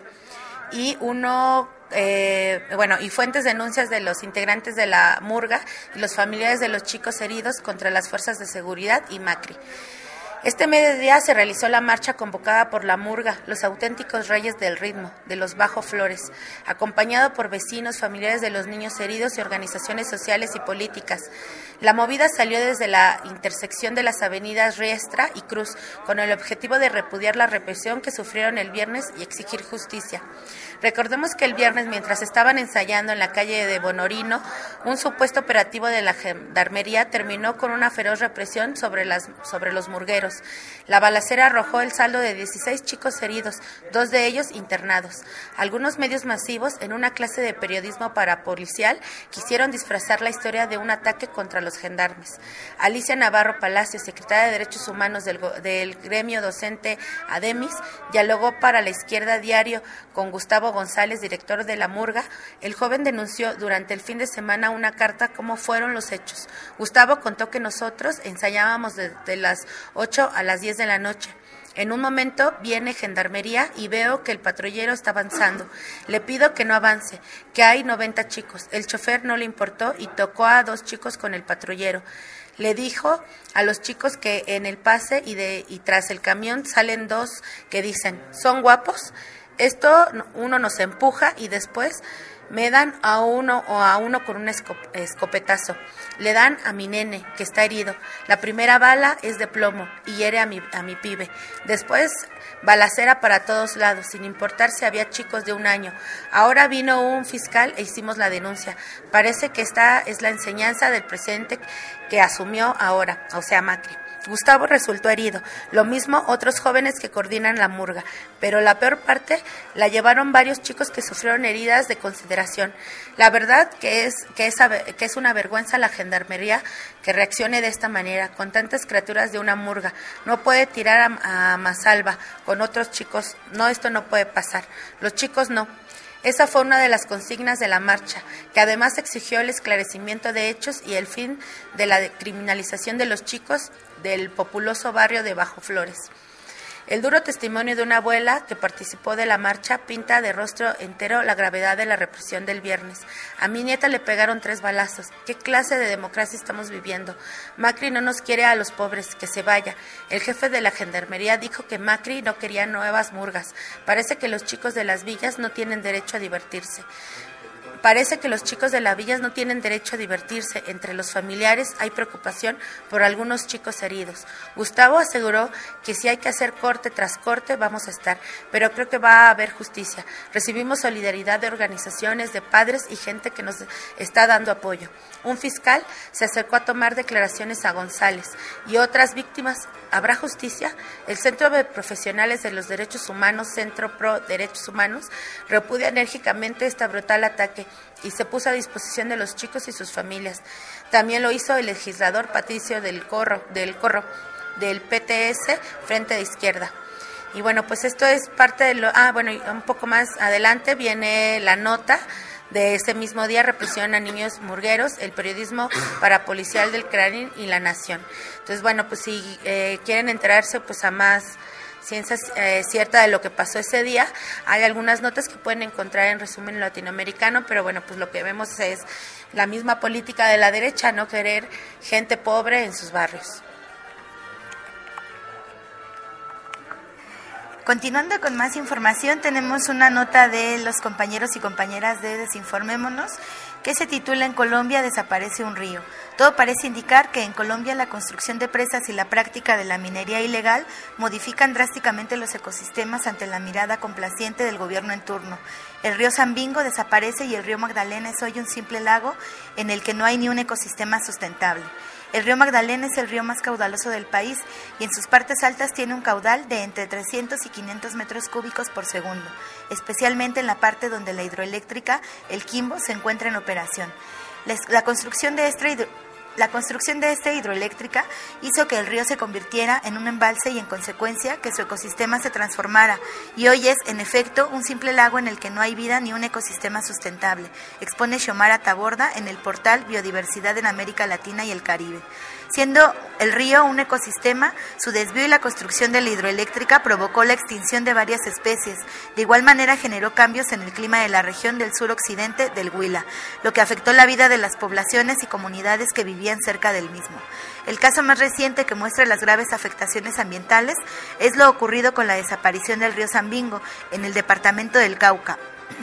y uno... Eh, bueno, y fuentes denuncias de los integrantes de la murga y los familiares de los chicos heridos contra las fuerzas de seguridad y Macri. Este mediodía se realizó la marcha convocada por la murga, los auténticos reyes del ritmo, de los Bajo Flores, acompañado por vecinos, familiares de los niños heridos y organizaciones sociales y políticas. La movida salió desde la intersección de las avenidas Riestra y Cruz, con el objetivo de repudiar la represión que sufrieron el viernes y exigir justicia. Recordemos que el viernes, mientras estaban ensayando en la calle de Bonorino, un supuesto operativo de la gendarmería terminó con una feroz represión sobre, las, sobre los murgueros. La balacera arrojó el saldo de dieciséis chicos heridos, dos de ellos internados. Algunos medios masivos, en una clase de periodismo parapolicial, quisieron disfrazar la historia de un ataque contra los gendarmes. Alicia Navarro Palacios, secretaria de Derechos Humanos del, del gremio docente ADEMIS, dialogó para La Izquierda Diario con Gustavo González, director de la murga. El joven denunció durante el fin de semana una carta cómo fueron los hechos. Gustavo contó que nosotros ensayábamos desde de las ocho a las diez de la noche. En un momento viene gendarmería y veo que el patrullero está avanzando. Le pido que no avance, que hay noventa chicos. El chofer no le importó y tocó a dos chicos con el patrullero. Le dijo a los chicos que en el pase y, de, y tras el camión salen dos que dicen, ¿son guapos? Esto uno nos empuja y después me dan a uno o a uno con un escopetazo. Le dan a mi nene, que está herido. La primera bala es de plomo y hiere a mi, a mi pibe. Después, balacera para todos lados, sin importar si había chicos de un año. Ahora vino un fiscal e hicimos la denuncia. Parece que esta es la enseñanza del presidente que asumió ahora, o sea, Macri. Gustavo resultó herido, lo mismo otros jóvenes que coordinan la murga, pero la peor parte la llevaron varios chicos que sufrieron heridas de consideración. La verdad que es, que es, que es una vergüenza la gendarmería que reaccione de esta manera, con tantas criaturas de una murga. No puede tirar a, a Masalva con otros chicos, no, esto no puede pasar, los chicos no. Esa fue una de las consignas de la marcha, que además exigió el esclarecimiento de hechos y el fin de la criminalización de los chicos del populoso barrio de Bajo Flores. El duro testimonio de una abuela que participó de la marcha pinta de rostro entero la gravedad de la represión del viernes. A mi nieta le pegaron tres balazos. ¿Qué clase de democracia estamos viviendo? Macri no nos quiere a los pobres, que se vaya. El jefe de la gendarmería dijo que Macri no quería nuevas murgas. Parece que los chicos de las villas no tienen derecho a divertirse. Parece que los chicos de las villas no tienen derecho a divertirse. Entre los familiares hay preocupación por algunos chicos heridos. Gustavo aseguró que si hay que hacer corte tras corte vamos a estar, pero creo que va a haber justicia. Recibimos solidaridad de organizaciones, de padres y gente que nos está dando apoyo. Un fiscal se acercó a tomar declaraciones a González y otras víctimas. ¿Habrá justicia? El Centro de Profesionales de los Derechos Humanos, Centro Pro Derechos Humanos, repudia enérgicamente este brutal ataque y se puso a disposición de los chicos y sus familias. También lo hizo el legislador Patricio del Corro, del Corro, del P T S, Frente de Izquierda. Y bueno, pues esto es parte de lo... Ah, bueno, y un poco más adelante viene la nota de ese mismo día, represión a niños murgueros, el periodismo parapolicial del Clarín y La Nación. Entonces, bueno, pues si eh, quieren enterarse pues a más ciencia eh, cierta de lo que pasó ese día, hay algunas notas que pueden encontrar en resumen latinoamericano, pero bueno, pues lo que vemos es la misma política de la derecha, no querer gente pobre en sus barrios. Continuando con más información, tenemos una nota de los compañeros y compañeras de Desinformémonos que se titula "En Colombia desaparece un río". Todo parece indicar que en Colombia la construcción de presas y la práctica de la minería ilegal modifican drásticamente los ecosistemas ante la mirada complaciente del gobierno en turno. El río Sambingo desaparece y el río Magdalena es hoy un simple lago en el que no hay ni un ecosistema sustentable. El río Magdalena es el río más caudaloso del país y en sus partes altas tiene un caudal de entre trescientos y quinientos metros cúbicos por segundo, especialmente en la parte donde la hidroeléctrica El Quimbo se encuentra en operación. La, la construcción de este hidro, La construcción de esta hidroeléctrica hizo que el río se convirtiera en un embalse y en consecuencia que su ecosistema se transformara y hoy es, en efecto, un simple lago en el que no hay vida ni un ecosistema sustentable, expone Xiomara Taborda en el portal Biodiversidad en América Latina y el Caribe. Siendo el río un ecosistema, su desvío y la construcción de la hidroeléctrica provocó la extinción de varias especies. De igual manera generó cambios en el clima de la región del suroccidente del Huila, lo que afectó la vida de las poblaciones y comunidades que vivían cerca del mismo. El caso más reciente que muestra las graves afectaciones ambientales es lo ocurrido con la desaparición del río Sambingo en el departamento del Cauca,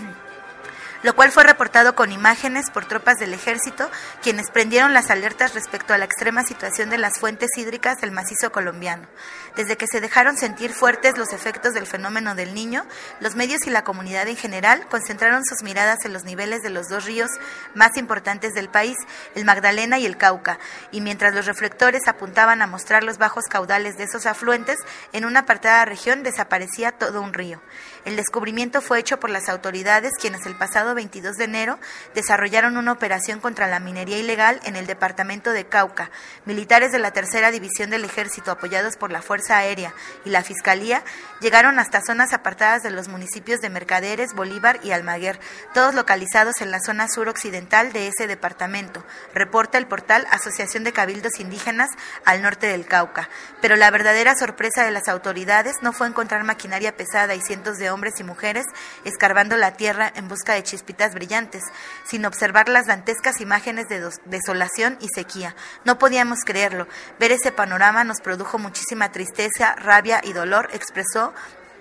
lo cual fue reportado con imágenes por tropas del ejército, quienes prendieron las alertas respecto a la extrema situación de las fuentes hídricas del macizo colombiano. Desde que se dejaron sentir fuertes los efectos del fenómeno del Niño, los medios y la comunidad en general concentraron sus miradas en los niveles de los dos ríos más importantes del país, el Magdalena y el Cauca, y mientras los reflectores apuntaban a mostrar los bajos caudales de esos afluentes, en una apartada región desaparecía todo un río. El descubrimiento fue hecho por las autoridades, quienes el pasado veintidós de enero desarrollaron una operación contra la minería ilegal en el departamento de Cauca. Militares de la tercera división del ejército, apoyados por la Fuerza Aérea y la Fiscalía, llegaron hasta zonas apartadas de los municipios de Mercaderes, Bolívar y Almaguer, todos localizados en la zona suroccidental de ese departamento, reporta el portal Asociación de Cabildos Indígenas al norte del Cauca. Pero la verdadera sorpresa de las autoridades no fue encontrar maquinaria pesada y cientos de hombres y mujeres escarbando la tierra en busca de chispitas brillantes, sin observar las dantescas imágenes de desolación y sequía. No podíamos creerlo. Ver ese panorama nos produjo muchísima tristeza, rabia y dolor, expresó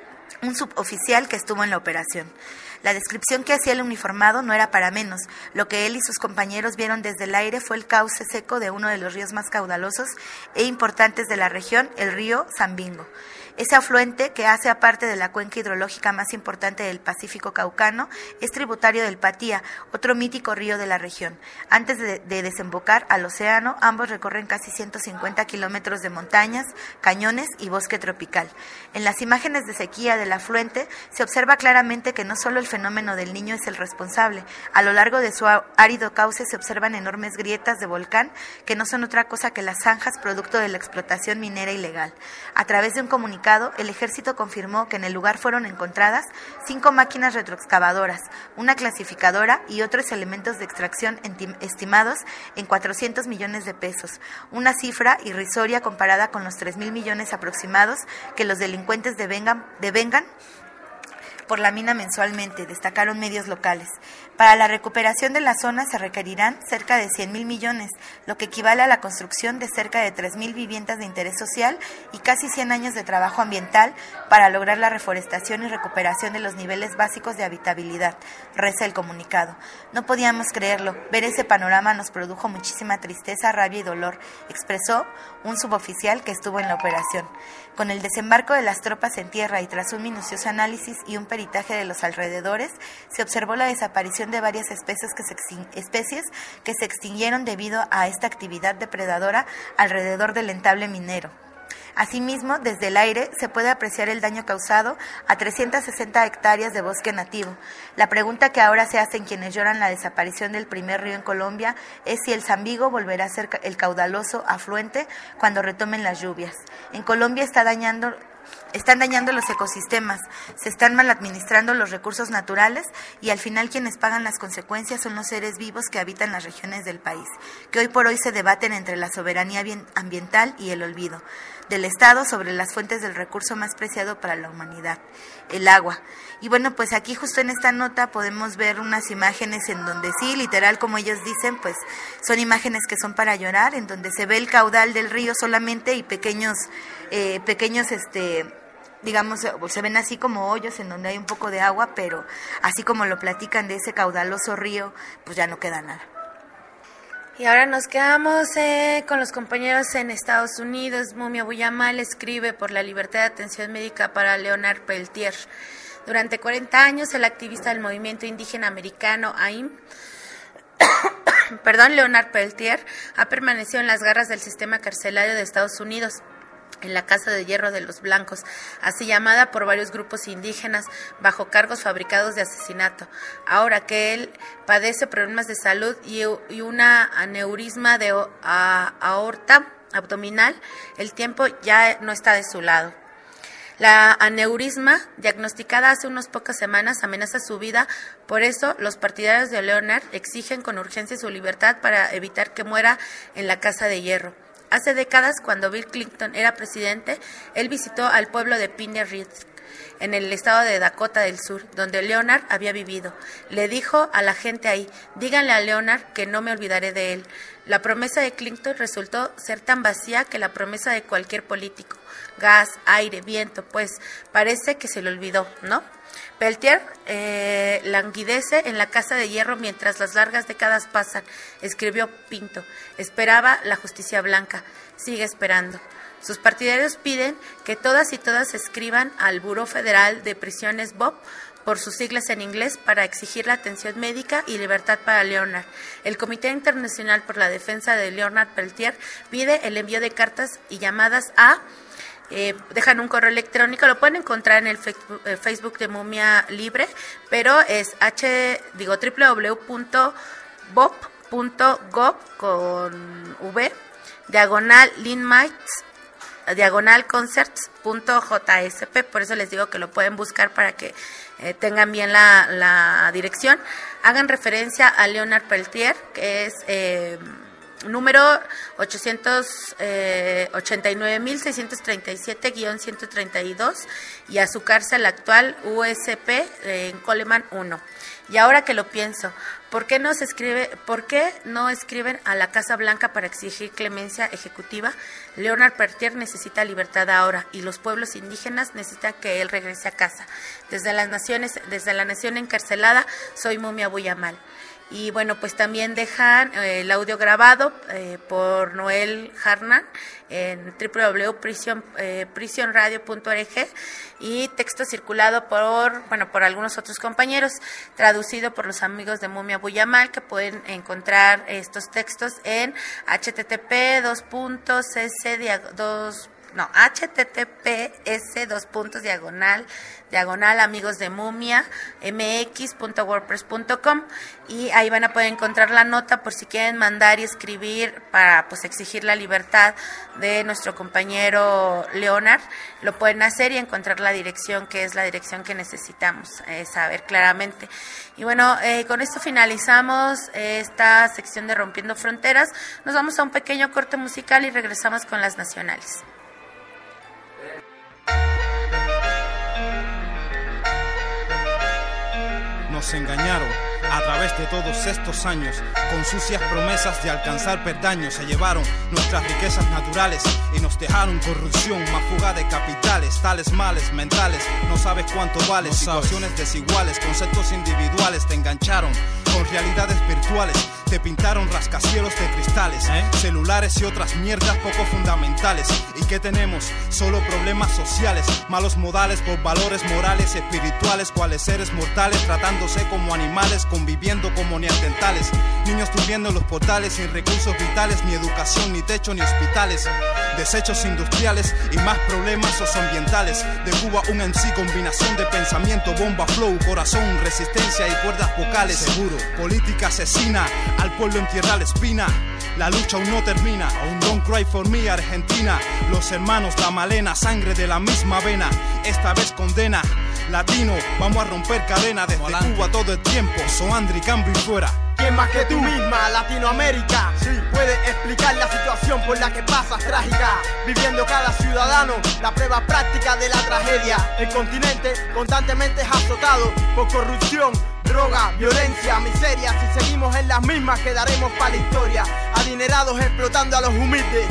un suboficial que estuvo en la operación. La descripción que hacía el uniformado no era para menos. Lo que él y sus compañeros vieron desde el aire fue el cauce seco de uno de los ríos más caudalosos e importantes de la región, el río Sambingo. Ese afluente, que hace parte de la cuenca hidrológica más importante del Pacífico caucano, es tributario del Patía, otro mítico río de la región. Antes de, de desembocar al océano, ambos recorren casi ciento cincuenta kilómetros de montañas, cañones y bosque tropical. En las imágenes de sequía del afluente se observa claramente que no solo el fenómeno del Niño es el responsable. A lo largo de su árido cauce se observan enormes grietas de volcán que no son otra cosa que las zanjas producto de la explotación minera ilegal. A través de un comunicado, el ejército confirmó que en el lugar fueron encontradas cinco máquinas retroexcavadoras, una clasificadora y otros elementos de extracción estimados en cuatrocientos millones de pesos, una cifra irrisoria comparada con los tres mil millones aproximados que los delincuentes devengan, devengan por la mina mensualmente, destacaron medios locales. Para la recuperación de la zona se requerirán cerca de cien mil millones, lo que equivale a la construcción de cerca de tres mil viviendas de interés social y casi cien años de trabajo ambiental para lograr la reforestación y recuperación de los niveles básicos de habitabilidad, reza el comunicado. No podíamos creerlo, ver ese panorama nos produjo muchísima tristeza, rabia y dolor, expresó un suboficial que estuvo en la operación. Con el desembarco de las tropas en tierra y tras un minucioso análisis y un peritaje de los alrededores, se observó la desaparición de varias especies que se, extin- especies que se extinguieron debido a esta actividad depredadora alrededor del entable minero. Asimismo, desde el aire se puede apreciar el daño causado a trescientas sesenta hectáreas de bosque nativo. La pregunta que ahora se hacen quienes lloran la desaparición del primer río en Colombia es si el Sambingo volverá a ser el caudaloso afluente cuando retomen las lluvias. En Colombia está dañando... Están dañando los ecosistemas, se están mal administrando los recursos naturales y al final quienes pagan las consecuencias son los seres vivos que habitan las regiones del país, que hoy por hoy se debaten entre la soberanía ambiental y el olvido del Estado sobre las fuentes del recurso más preciado para la humanidad, el agua. Y bueno, pues aquí justo en esta nota podemos ver unas imágenes en donde sí, literal como ellos dicen, pues son imágenes que son para llorar, en donde se ve el caudal del río solamente y pequeños, eh, pequeños este digamos, se ven así como hoyos en donde hay un poco de agua, pero así como lo platican de ese caudaloso río, pues ya no queda nada. Y ahora nos quedamos eh, con los compañeros en Estados Unidos. Mumia Abu-Jamal escribe por la libertad de atención médica para Leonard Peltier. Durante cuarenta años, el activista del movimiento indígena americano A I M, perdón, Leonard Peltier, ha permanecido en las garras del sistema carcelario de Estados Unidos, en la Casa de Hierro de los Blancos, así llamada por varios grupos indígenas, bajo cargos fabricados de asesinato. Ahora que él padece problemas de salud y, y una aneurisma de a, aorta abdominal, el tiempo ya no está de su lado. La aneurisma, diagnosticada hace unas pocas semanas, amenaza su vida. Por eso, los partidarios de Leonard exigen con urgencia su libertad para evitar que muera en la Casa de Hierro. Hace décadas, cuando Bill Clinton era presidente, él visitó al pueblo de Piney Ridge, en el estado de Dakota del Sur, donde Leonard había vivido. Le dijo a la gente ahí: díganle a Leonard que no me olvidaré de él. La promesa de Clinton resultó ser tan vacía que la promesa de cualquier político. Gas, aire, viento, pues parece que se le olvidó, ¿no? Peltier eh, languidece en la Casa de Hierro mientras las largas décadas pasan, escribió Pinto. Esperaba la justicia blanca, sigue esperando. Sus partidarios piden que todas y todas escriban al Buró Federal de Prisiones B O P, por sus siglas en inglés, para exigir la atención médica y libertad para Leonard. El Comité Internacional por la Defensa de Leonard Peltier pide el envío de cartas y llamadas a... Eh, dejan un correo electrónico, lo pueden encontrar en el Facebook, el Facebook de Mumia Libre, pero es h digo w w w punto b o p punto gov con v diagonal linmites diagonal concerts punto j s p. Por eso les digo que lo pueden buscar para que eh, tengan bien la, la dirección. Hagan referencia a Leonard Peltier, que es eh, número ochocientos ochenta y nueve mil seiscientos treinta y siete guión ciento treinta y dos, y a su cárcel actual U S P eh, en Coleman uno. Y ahora que lo pienso, ¿por qué no se escribe, por qué no escriben a la Casa Blanca para exigir clemencia ejecutiva? Leonard Peltier necesita libertad ahora y los pueblos indígenas necesitan que él regrese a casa. Desde las naciones, desde la nación encarcelada, soy Mumia Abu-Jamal. Y bueno, pues también dejan eh, el audio grabado eh, por Noel Harnan en w w w punto prison radio punto org y texto circulado por, bueno, por algunos otros compañeros, traducido por los amigos de Mumia Abu-Jamal, que pueden encontrar estos textos en http dos puntos s dos no https dos puntos diagonal diagonal amigos de Mumia mx punto wordpress punto com, y ahí van a poder encontrar la nota por si quieren mandar y escribir para pues exigir la libertad de nuestro compañero Leonard. Lo pueden hacer y encontrar la dirección, que es la dirección que necesitamos eh, saber claramente. Y bueno, eh, con esto finalizamos esta sección de Rompiendo Fronteras. Nos vamos a un pequeño corte musical y regresamos con las nacionales. Nos engañaron a través de todos estos años, con sucias promesas de alcanzar perdaños. Se llevaron nuestras riquezas naturales y nos dejaron corrupción, más fuga de capitales, tales males mentales. No sabes cuánto vale, no situaciones sabes. Desiguales, conceptos individuales te engancharon con realidades virtuales. Te pintaron rascacielos de cristales, ¿Eh? celulares y otras mierdas poco fundamentales. ¿Y qué tenemos? Solo problemas sociales, malos modales por valores morales y espirituales, cuales seres mortales tratándose como animales, conviviendo como neandertales. Niños durmiendo en los portales, sin recursos vitales, ni educación, ni techo, ni hospitales. Desechos industriales y más problemas socioambientales. De Cuba un M C, combinación de pensamiento, bomba, flow, corazón, resistencia y cuerdas vocales. Seguro, política asesina al pueblo en tierra la espina. La lucha aún no termina. Don't cry for me, Argentina. Los hermanos, la malena, sangre de la misma vena. Esta vez condena. Latino, vamos a romper cadena desde Volante. Cuba todo el tiempo. Soandri, cambio y fuera. ¿Quién más que tú misma, Latinoamérica? Sí. Puede explicar la situación por la que pasas trágica, viviendo cada ciudadano la prueba práctica de la tragedia. El continente constantemente es azotado por corrupción, droga, violencia, miseria. Si seguimos en las mismas quedaremos para la historia, adinerados explotando a los humildes.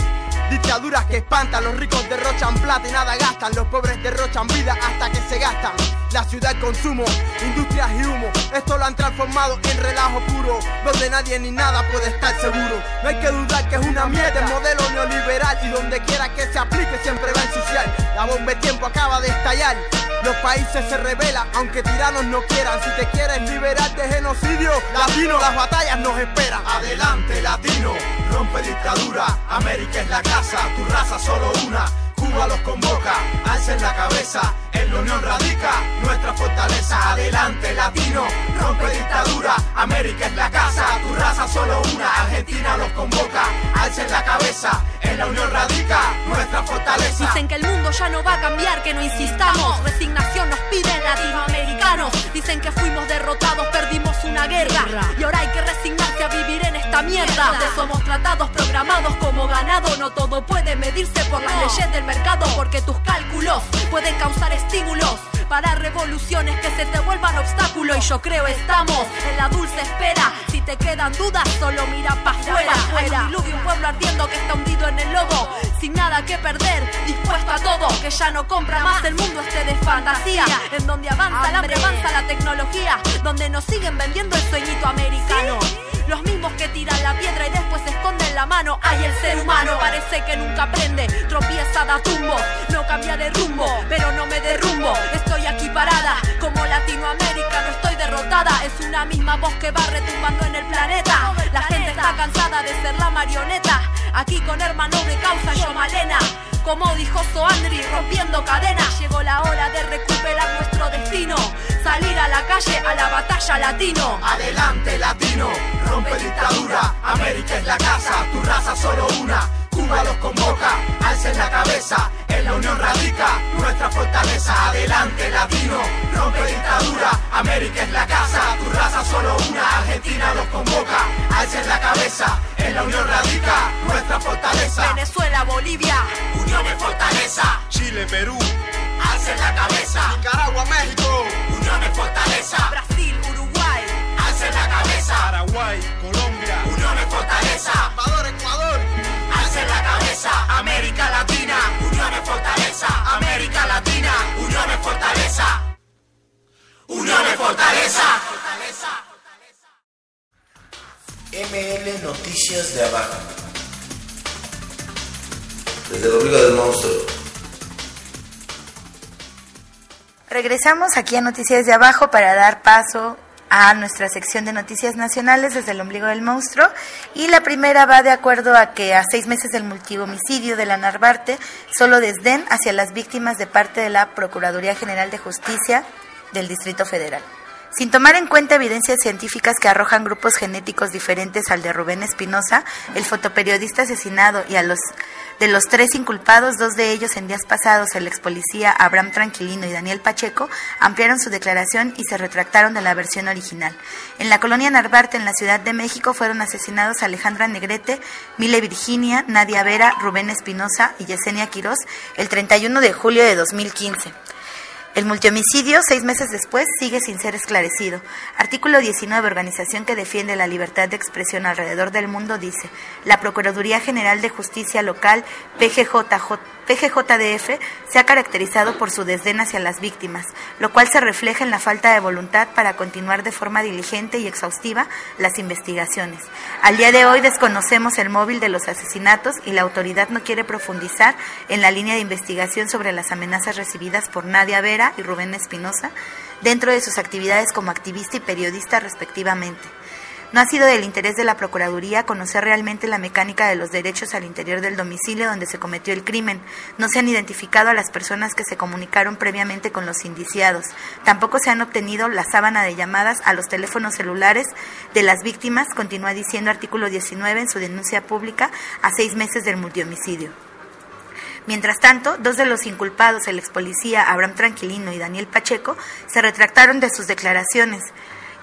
Dictaduras que espantan, los ricos derrochan plata y nada gastan, los pobres derrochan vida hasta que se gastan. La ciudad consumo, industrias y humo, esto lo han transformado en relajo puro, donde nadie ni nada puede estar seguro. No hay que dudar que es una mierda el modelo neoliberal, y donde quiera que se aplique siempre va a ensuciar. La bomba de tiempo acaba de estallar, los países se rebelan aunque tiranos no quieran. Si te quieres liberar de genocidio latino, las batallas nos esperan. Adelante latino, rompe dictadura, América es la casa, tu raza solo una. Cuba los convoca, alcen la cabeza, en la unión radica nuestra fortaleza. Adelante latino, rompe dictadura, América es la casa, tu raza solo una. Argentina los convoca, alcen la cabeza, en la unión radica nuestra fortaleza. Dicen que el mundo ya no va a cambiar, que no insistamos, resignación nos piden latinoamericanos. Dicen que fuimos derrotados, perdimos una guerra, y ahora hay que resignarse a vivir en esta mierda. Somos tratados, programados como ganado, no todo puede medirse por las leyes del mercado, porque tus cálculos pueden causar estímulos para revoluciones que se te vuelvan obstáculo. Y yo creo estamos en la dulce espera. Si te quedan dudas, solo mira pa' afuera. Hay un diluvio, un pueblo ardiendo que está hundido en el lodo, sin nada que perder, dispuesto a todo, que ya no compra más el mundo este de fantasía, en donde avanza el hambre, avanza la tecnología, donde nos siguen vendiendo el sueñito americano. Los mismos que tiran la piedra y después esconden la mano. Ay, el ser humano parece que nunca aprende, tropieza, da tumbos, no cambia de rumbo, pero no me derrumbo. Estoy aquí parada, como Latinoamérica no estoy derrotada. Es una misma voz que va retumbando en el planeta. La gente está cansada de ser la marioneta. Aquí con hermanos de causa, yo Malena. Como dijo Soandri, rompiendo cadenas. Llegó la hora de recuperar nuestro destino, salir a la calle, a la batalla latino. Adelante latino, rompe dictadura, América es la casa, tu raza solo una. Cuba los convoca, alcen la cabeza, en la unión radica nuestra fortaleza. Adelante latino, rompe dictadura, América es la casa, tu raza solo una. Argentina los convoca, alcen la cabeza, en la unión radica nuestra fortaleza. Venezuela, Bolivia, unión es fortaleza. Chile, Perú, alcen la cabeza. Nicaragua, México, unión es fortaleza. Brasil, Uruguay, alcen la cabeza. Paraguay, Colombia, unión es fortaleza. Salvador, Ecuador, alcen la cabeza. América Latina, unión es fortaleza. América Latina, unión es fortaleza. Unión es fortaleza. M L Noticias de Abajo. Desde el ombligo del monstruo. Regresamos aquí a Noticias de Abajo para dar paso a nuestra sección de noticias nacionales desde el ombligo del monstruo, y la primera va de acuerdo a que a seis meses del multihomicidio de la Narvarte, solo desdén hacia las víctimas de parte de la Procuraduría General de Justicia del Distrito Federal. Sin tomar en cuenta evidencias científicas que arrojan grupos genéticos diferentes al de Rubén Espinosa, el fotoperiodista asesinado, y a los de los tres inculpados, dos de ellos en días pasados, el ex policía Abraham Tranquilino y Daniel Pacheco, ampliaron su declaración y se retractaron de la versión original. En la colonia Narvarte, en la Ciudad de México, fueron asesinados Alejandra Negrete, Mile Virginia, Nadia Vera, Rubén Espinosa y Yesenia Quirós el treinta y uno de julio de dos mil quince. El multihomicidio, seis meses después, sigue sin ser esclarecido. Artículo diecinueve, organización que defiende la libertad de expresión alrededor del mundo, dice: la Procuraduría General de Justicia Local, P G J J, P G J D F, se ha caracterizado por su desdén hacia las víctimas, lo cual se refleja en la falta de voluntad para continuar de forma diligente y exhaustiva las investigaciones. Al día de hoy desconocemos el móvil de los asesinatos y la autoridad no quiere profundizar en la línea de investigación sobre las amenazas recibidas por Nadia Vera y Rubén Espinosa dentro de sus actividades como activista y periodista respectivamente. No ha sido del interés de la Procuraduría conocer realmente la mecánica de los derechos al interior del domicilio donde se cometió el crimen. No se han identificado a las personas que se comunicaron previamente con los indiciados. Tampoco se han obtenido la sábana de llamadas a los teléfonos celulares de las víctimas, continúa diciendo artículo diecinueve en su denuncia pública a seis meses del multihomicidio. Mientras tanto, dos de los inculpados, el ex policía Abraham Tranquilino y Daniel Pacheco, se retractaron de sus declaraciones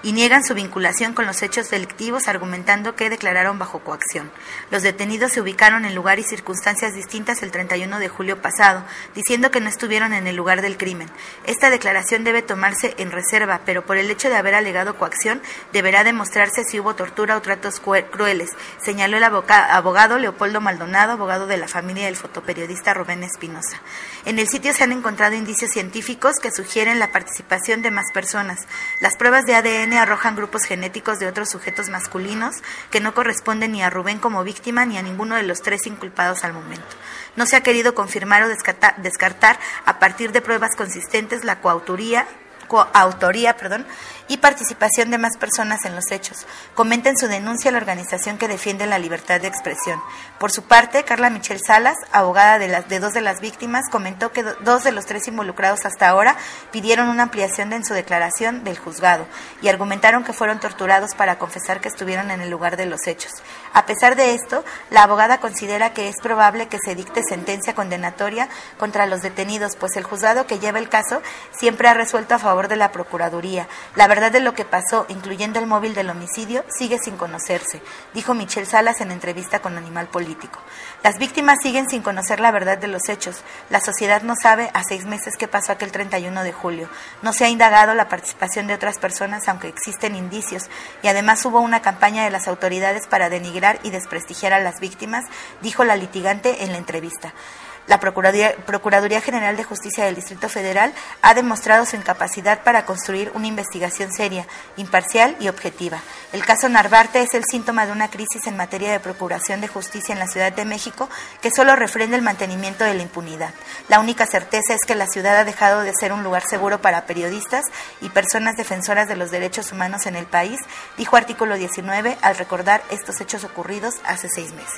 y niegan su vinculación con los hechos delictivos, argumentando que declararon bajo coacción. Los detenidos se ubicaron en lugar y circunstancias distintas el treinta y uno de julio pasado, diciendo que no estuvieron en el lugar del crimen. Esta declaración debe tomarse en reserva, pero por el hecho de haber alegado coacción, deberá demostrarse si hubo tortura o tratos crueles, señaló el abogado Leopoldo Maldonado, abogado de la familia del fotoperiodista Rubén Espinosa. En el sitio se han encontrado indicios científicos que sugieren la participación de más personas. Las pruebas de A D N arrojan grupos genéticos de otros sujetos masculinos que no corresponden ni a Rubén como víctima ni a ninguno de los tres inculpados al momento. No se ha querido confirmar o descartar, descartar a partir de pruebas consistentes la coautoría, coautoría, perdón, y participación de más personas en los hechos. Comenta en su denuncia la organización que defiende la libertad de expresión. Por su parte, Carla Michelle Salas, abogada de, las, de dos de las víctimas, comentó que do, dos de los tres involucrados hasta ahora pidieron una ampliación de, en su declaración del juzgado y argumentaron que fueron torturados para confesar que estuvieron en el lugar de los hechos. A pesar de esto, la abogada considera que es probable que se dicte sentencia condenatoria contra los detenidos, pues el juzgado que lleva el caso siempre ha resuelto a favor de la Procuraduría. La La verdad de lo que pasó, incluyendo el móvil del homicidio, sigue sin conocerse, dijo Michelle Salas en entrevista con Animal Político. Las víctimas siguen sin conocer la verdad de los hechos. La sociedad no sabe a seis meses qué pasó aquel treinta y uno de julio. No se ha indagado la participación de otras personas, aunque existen indicios, y además hubo una campaña de las autoridades para denigrar y desprestigiar a las víctimas, dijo la litigante en la entrevista. La Procuraduría, Procuraduría General de Justicia del Distrito Federal ha demostrado su incapacidad para construir una investigación seria, imparcial y objetiva. El caso Narvarte es el síntoma de una crisis en materia de procuración de justicia en la Ciudad de México que solo refrenda el mantenimiento de la impunidad. La única certeza es que la ciudad ha dejado de ser un lugar seguro para periodistas y personas defensoras de los derechos humanos en el país, dijo Artículo diecinueve al recordar estos hechos ocurridos hace seis meses.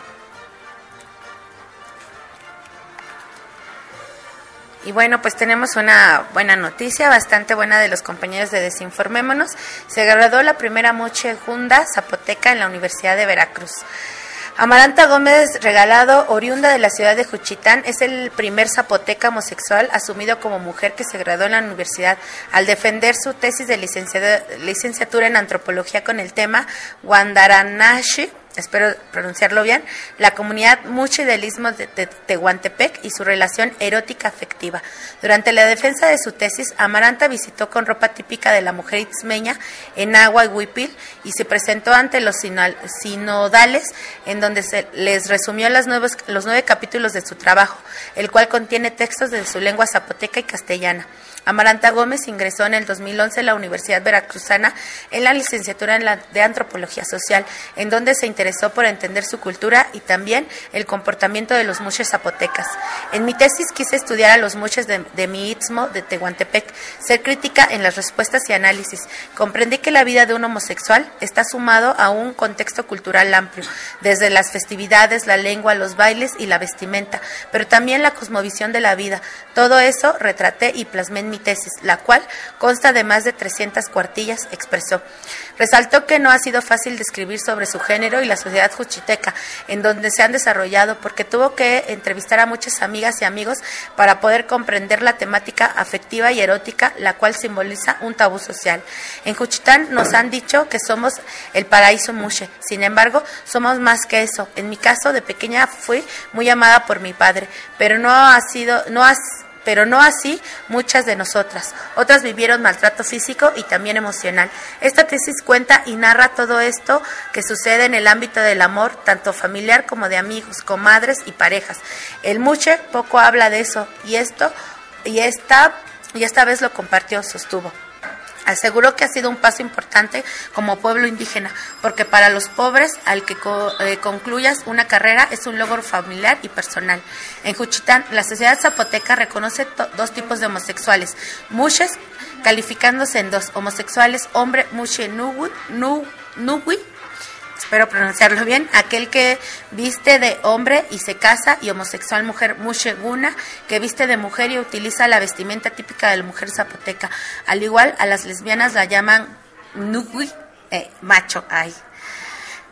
Y bueno, pues tenemos una buena noticia, bastante buena de los compañeros de Desinformémonos. Se graduó la primera Muche Junda zapoteca en la Universidad de Veracruz. Amaranta Gómez Regalado, oriunda de la ciudad de Juchitán, es el primer zapoteca homosexual asumido como mujer que se graduó en la universidad al defender su tesis de licenciatura en antropología con el tema Guandaranashi, espero pronunciarlo bien, la comunidad Muche del Istmo de Tehuantepec y su relación erótica afectiva. Durante la defensa de su tesis, Amaranta visitó con ropa típica de la mujer itzmeña en Agua y Huipil y se presentó ante los sinodales, en donde se les resumió las nuevos, los nueve capítulos de su trabajo, el cual contiene textos de su lengua zapoteca y castellana. Amaranta Gómez ingresó en el dos mil once a la Universidad Veracruzana en la licenciatura en la de Antropología Social, en donde se interesó por entender su cultura y también el comportamiento de los muches zapotecas. En mi tesis quise estudiar a los muches de, de mi istmo de Tehuantepec, ser crítica en las respuestas y análisis. Comprendí que la vida de un homosexual está sumado a un contexto cultural amplio, desde las festividades, la lengua, los bailes y la vestimenta, pero también la cosmovisión de la vida. Todo eso retraté y plasmé en mi tesis, la cual consta de más de trescientas cuartillas, expresó. Resaltó que no ha sido fácil describir sobre su género y la sociedad juchiteca, en donde se han desarrollado, porque tuvo que entrevistar a muchas amigas y amigos para poder comprender la temática afectiva y erótica, la cual simboliza un tabú social. En Juchitán nos han dicho que somos el paraíso muche, sin embargo, somos más que eso. En mi caso, de pequeña fui muy amada por mi padre, pero no ha sido, no ha pero no así muchas de nosotras. Otras vivieron maltrato físico y también emocional. Esta tesis cuenta y narra todo esto que sucede en el ámbito del amor, tanto familiar como de amigos, comadres y parejas. El muche poco habla de eso y esto y esta y esta vez lo compartió, sostuvo. Aseguró que ha sido un paso importante como pueblo indígena, porque para los pobres, al que co- eh, concluyas una carrera es un logro familiar y personal. En Juchitán, la sociedad zapoteca reconoce to- dos tipos de homosexuales, muches, calificándose en dos, homosexuales, hombre, muche, nuwi, nu, nuwi, espero pronunciarlo bien, aquel que viste de hombre y se casa, y homosexual mujer, muche guna, que viste de mujer y utiliza la vestimenta típica de la mujer zapoteca. Al igual, a las lesbianas la llaman nuwi, eh, macho, ay.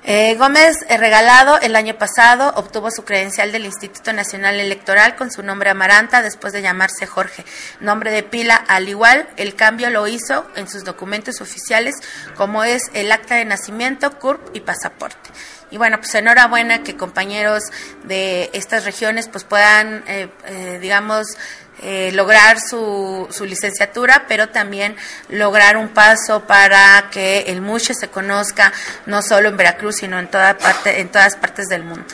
Eh, Gómez eh, Regalado el año pasado obtuvo su credencial del Instituto Nacional Electoral con su nombre Amaranta después de llamarse Jorge, nombre de pila. Al igual, el cambio lo hizo en sus documentos oficiales como es el acta de nacimiento, C U R P y pasaporte. Y bueno, pues enhorabuena que compañeros de estas regiones pues puedan, eh, eh, digamos, Eh, lograr su, su licenciatura, pero también lograr un paso para que el Mushe se conozca no solo en Veracruz, sino en toda parte, en todas partes del mundo.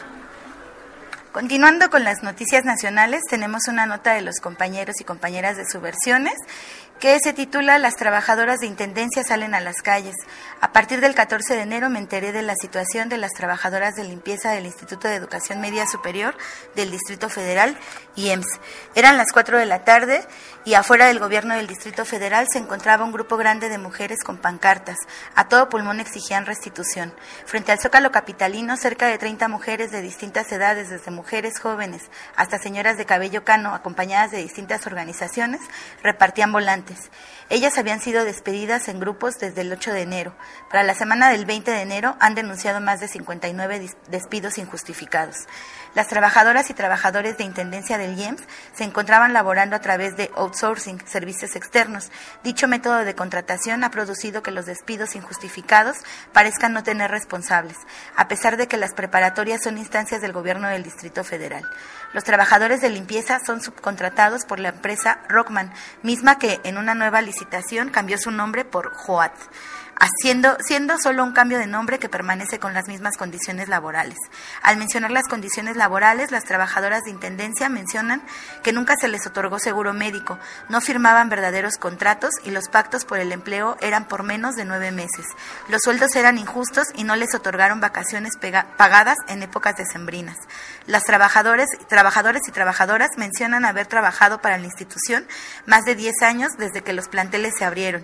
Continuando con las noticias nacionales, tenemos una nota de los compañeros y compañeras de Subversiones que se titula Las trabajadoras de Intendencia salen a las calles. A partir del catorce de enero me enteré de la situación de las trabajadoras de limpieza del Instituto de Educación Media Superior del Distrito Federal, I E M S. Eran las cuatro de la tarde y afuera del gobierno del Distrito Federal se encontraba un grupo grande de mujeres con pancartas. A todo pulmón exigían restitución. Frente al Zócalo capitalino, cerca de treinta mujeres de distintas edades, desde mujeres jóvenes hasta señoras de cabello cano, acompañadas de distintas organizaciones, repartían volantes. Ellas habían sido despedidas en grupos desde el ocho de enero. Para la semana del veinte de enero han denunciado más de cincuenta y nueve despidos injustificados. Las trabajadoras y trabajadores de Intendencia del I E M S se encontraban laborando a través de outsourcing, servicios externos. Dicho método de contratación ha producido que los despidos injustificados parezcan no tener responsables, a pesar de que las preparatorias son instancias del gobierno del Distrito Federal. Los trabajadores de limpieza son subcontratados por la empresa Rockman, misma que en una nueva licitación cambió su nombre por Joat, haciendo, siendo solo un cambio de nombre que permanece con las mismas condiciones laborales. Al mencionar las condiciones laborales, las trabajadoras de Intendencia mencionan que nunca se les otorgó seguro médico, no firmaban verdaderos contratos y los pactos por el empleo eran por menos de nueve meses. Los sueldos eran injustos y no les otorgaron vacaciones pega- pagadas en épocas decembrinas. Las trabajadores, trabajadores y trabajadoras mencionan haber trabajado para la institución más de diez años desde que los planteles se abrieron.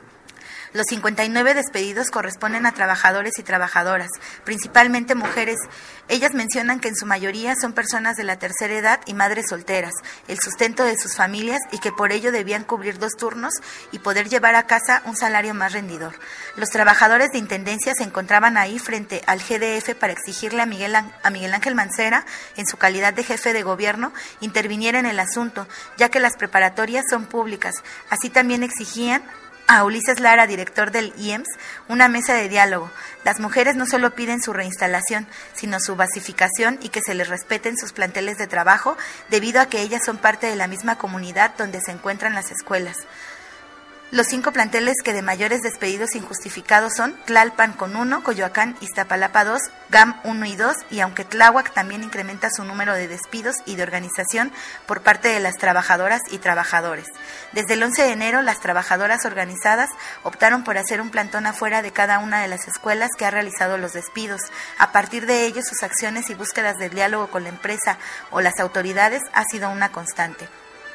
Los cincuenta y nueve despedidos corresponden a trabajadores y trabajadoras, principalmente mujeres. Ellas mencionan que en su mayoría son personas de la tercera edad y madres solteras, el sustento de sus familias y que por ello debían cubrir dos turnos y poder llevar a casa un salario más rendidor. Los trabajadores de Intendencia se encontraban ahí frente al G D F para exigirle a Miguel, a Miguel Ángel Mancera, en su calidad de jefe de gobierno, interviniera en el asunto, ya que las preparatorias son públicas. Así también exigían a Ulises Lara, director del I E M S, una mesa de diálogo. Las mujeres no solo piden su reinstalación, sino su basificación y que se les respeten sus planteles de trabajo, debido a que ellas son parte de la misma comunidad donde se encuentran las escuelas. Los cinco planteles que de mayores despedidos injustificados son Tlalpan con uno, Coyoacán, Iztapalapa dos, G A M uno y dos, y aunque Tláhuac también incrementa su número de despidos y de organización por parte de las trabajadoras y trabajadores. Desde el once de enero, las trabajadoras organizadas optaron por hacer un plantón afuera de cada una de las escuelas que ha realizado los despidos. A partir de ello, sus acciones y búsquedas de diálogo con la empresa o las autoridades ha sido una constante.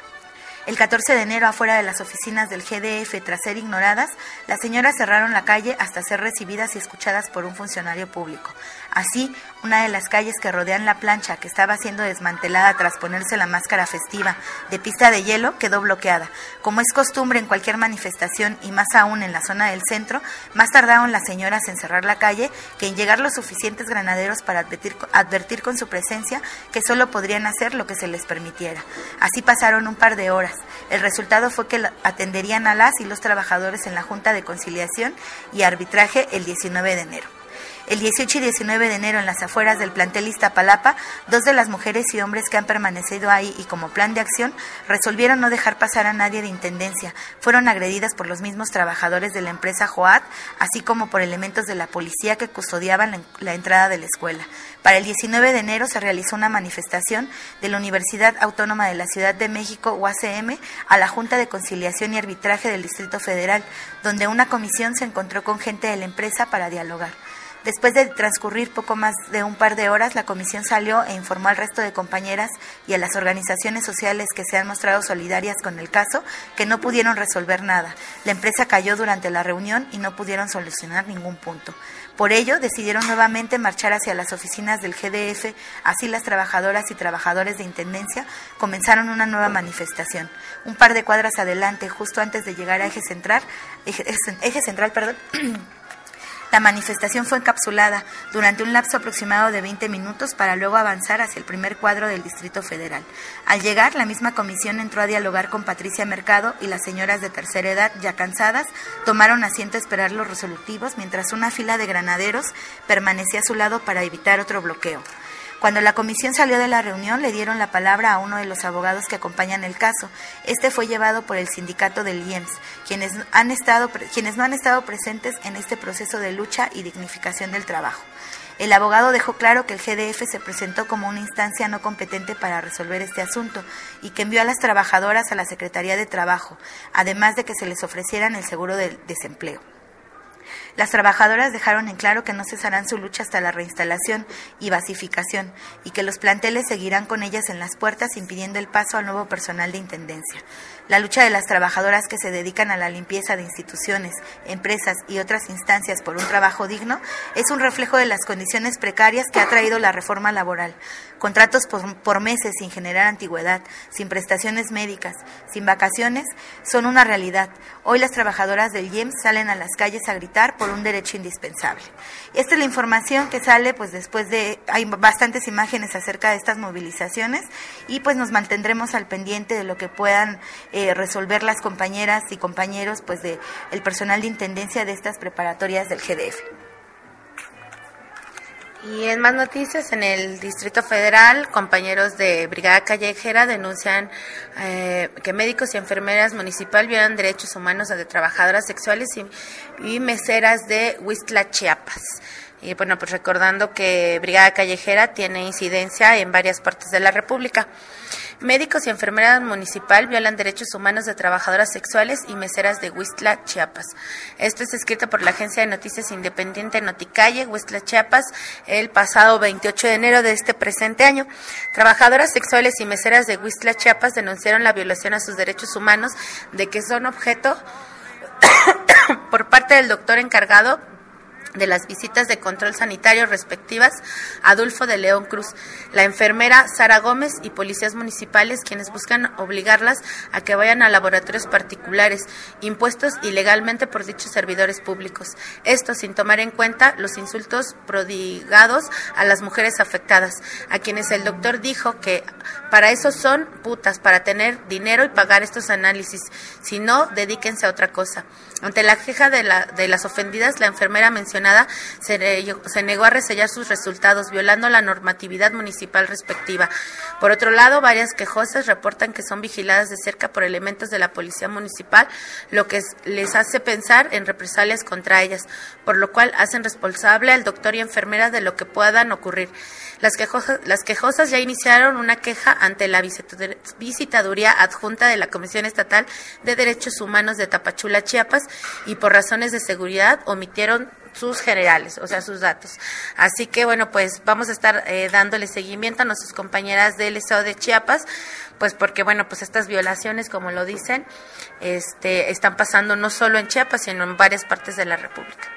El catorce de enero, afuera de las oficinas del G D F, tras ser ignoradas, las señoras cerraron la calle hasta ser recibidas y escuchadas por un funcionario público. Así, una de las calles que rodean la plancha, que estaba siendo desmantelada tras ponerse la máscara festiva de pista de hielo, quedó bloqueada. Como es costumbre en cualquier manifestación y más aún en la zona del centro, más tardaron las señoras en cerrar la calle que en llegar los suficientes granaderos para advertir, advertir con su presencia que solo podrían hacer lo que se les permitiera. Así pasaron un par de horas. El resultado fue que atenderían a las y los trabajadores en la Junta de Conciliación y Arbitraje el diecinueve de enero. El dieciocho y diecinueve de enero, en las afueras del plantel Iztapalapa, dos de las mujeres y hombres que han permanecido ahí y como plan de acción resolvieron no dejar pasar a nadie de Intendencia. Fueron agredidas por los mismos trabajadores de la empresa Joat, así como por elementos de la policía que custodiaban la, la entrada de la escuela. Para el diecinueve de enero se realizó una manifestación de la Universidad Autónoma de la Ciudad de México, U A C M, a la Junta de Conciliación y Arbitraje del Distrito Federal, donde una comisión se encontró con gente de la empresa para dialogar. Después de transcurrir poco más de un par de horas, la comisión salió e informó al resto de compañeras y a las organizaciones sociales que se han mostrado solidarias con el caso que no pudieron resolver nada. La empresa cayó durante la reunión y no pudieron solucionar ningún punto. Por ello, decidieron nuevamente marchar hacia las oficinas del G D F. Así, las trabajadoras y trabajadores de Intendencia comenzaron una nueva manifestación. Un par de cuadras adelante, justo antes de llegar a Eje Central, Eje, Eje Central, perdón, La manifestación fue encapsulada durante un lapso aproximado de veinte minutos para luego avanzar hacia el primer cuadro del Distrito Federal. Al llegar, la misma comisión entró a dialogar con Patricia Mercado y las señoras de tercera edad, ya cansadas, tomaron asiento a esperar los resolutivos mientras una fila de granaderos permanecía a su lado para evitar otro bloqueo. Cuando la comisión salió de la reunión, le dieron la palabra a uno de los abogados que acompañan el caso. Este fue llevado por el sindicato del I E M S, quienes, han estado, quienes no han estado presentes en este proceso de lucha y dignificación del trabajo. El abogado dejó claro que el G D F se presentó como una instancia no competente para resolver este asunto y que envió a las trabajadoras a la Secretaría de Trabajo, además de que se les ofrecieran el seguro del desempleo. Las trabajadoras dejaron en claro que no cesarán su lucha hasta la reinstalación y basificación y que los planteles seguirán con ellas en las puertas impidiendo el paso al nuevo personal de intendencia. La lucha de las trabajadoras que se dedican a la limpieza de instituciones, empresas y otras instancias por un trabajo digno es un reflejo de las condiciones precarias que ha traído la reforma laboral. Contratos por, por meses sin generar antigüedad, sin prestaciones médicas, sin vacaciones, son una realidad. Hoy las trabajadoras del I E M S salen a las calles a gritar por un derecho indispensable. Esta es la información que sale pues después de, hay bastantes imágenes acerca de estas movilizaciones y pues nos mantendremos al pendiente de lo que puedan eh, resolver las compañeras y compañeros pues de el personal de intendencia de estas preparatorias del G D F. Y en más noticias, en el Distrito Federal, compañeros de Brigada Callejera denuncian eh, que médicos y enfermeras municipal violan derechos humanos de trabajadoras sexuales y, y meseras de Huixtla, Chiapas. Y bueno, pues recordando que Brigada Callejera tiene incidencia en varias partes de la República. Médicos y enfermeras municipal violan derechos humanos de trabajadoras sexuales y meseras de Huixtla, Chiapas. Esto es escrito por la agencia de noticias independiente Noticalle, Huixtla, Chiapas, el pasado veintiocho de enero de este presente año. Trabajadoras sexuales y meseras de Huixtla, Chiapas denunciaron la violación a sus derechos humanos de que son objeto por parte del doctor encargado de las visitas de control sanitario respectivas, Adolfo de León Cruz, la enfermera Sara Gómez y policías municipales, quienes buscan obligarlas a que vayan a laboratorios particulares, impuestos ilegalmente por dichos servidores públicos. Esto sin tomar en cuenta los insultos prodigados a las mujeres afectadas, a quienes el doctor dijo que para eso son putas, para tener dinero y pagar estos análisis, si no, dedíquense a otra cosa. Ante la queja de, la, de las ofendidas, la enfermera mencionada se, se negó a resellar sus resultados, violando la normatividad municipal respectiva. Por otro lado, varias quejosas reportan que son vigiladas de cerca por elementos de la policía municipal, lo que les hace pensar en represalias contra ellas, por lo cual hacen responsable al doctor y enfermera de lo que puedan ocurrir. Las quejosas, las quejosas ya iniciaron una queja ante la visitaduría adjunta de la Comisión Estatal de Derechos Humanos de Tapachula, Chiapas, y por razones de seguridad omitieron sus generales, o sea, sus datos. Así que, bueno, pues vamos a estar eh, dándole seguimiento a nuestras compañeras del Estado de Chiapas, pues porque, bueno, pues estas violaciones, como lo dicen, este, están pasando no solo en Chiapas, sino en varias partes de la República.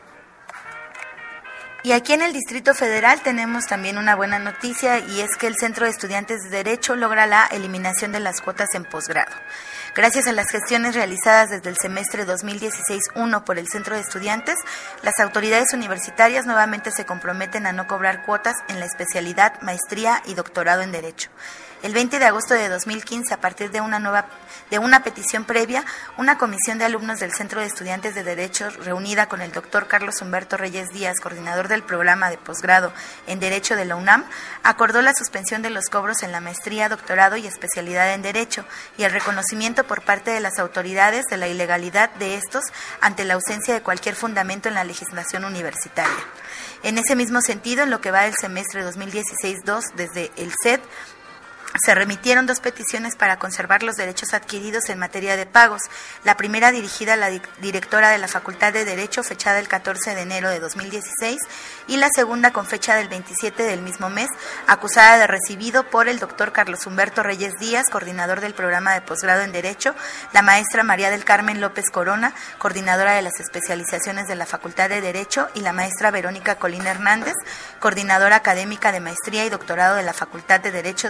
Y aquí en el Distrito Federal tenemos también una buena noticia, y es que el Centro de Estudiantes de Derecho logra la eliminación de las cuotas en posgrado. Gracias a las gestiones realizadas desde el semestre dos mil dieciséis uno por el Centro de Estudiantes, las autoridades universitarias nuevamente se comprometen a no cobrar cuotas en la especialidad, maestría y doctorado en Derecho. El veinte de agosto de dos mil quince, a partir de una nueva de una petición previa, una comisión de alumnos del Centro de Estudiantes de Derecho, reunida con el doctor Carlos Humberto Reyes Díaz, coordinador del programa de posgrado en Derecho de la UNAM, acordó la suspensión de los cobros en la maestría, doctorado y especialidad en Derecho y el reconocimiento por parte de las autoridades de la ilegalidad de estos ante la ausencia de cualquier fundamento en la legislación universitaria. En ese mismo sentido, en lo que va del semestre dos mil dieciséis dos, desde el C E D, se remitieron dos peticiones para conservar los derechos adquiridos en materia de pagos. La primera dirigida a la di- directora de la Facultad de Derecho, fechada el catorce de enero de dos mil dieciséis, y la segunda con fecha del veintisiete del mismo mes, acusada de recibido por el doctor Carlos Humberto Reyes Díaz, coordinador del programa de posgrado en Derecho, la maestra María del Carmen López Corona, coordinadora de las especializaciones de la Facultad de Derecho, y la maestra Verónica Colina Hernández, coordinadora académica de maestría y doctorado de la Facultad de Derecho de la UNAM.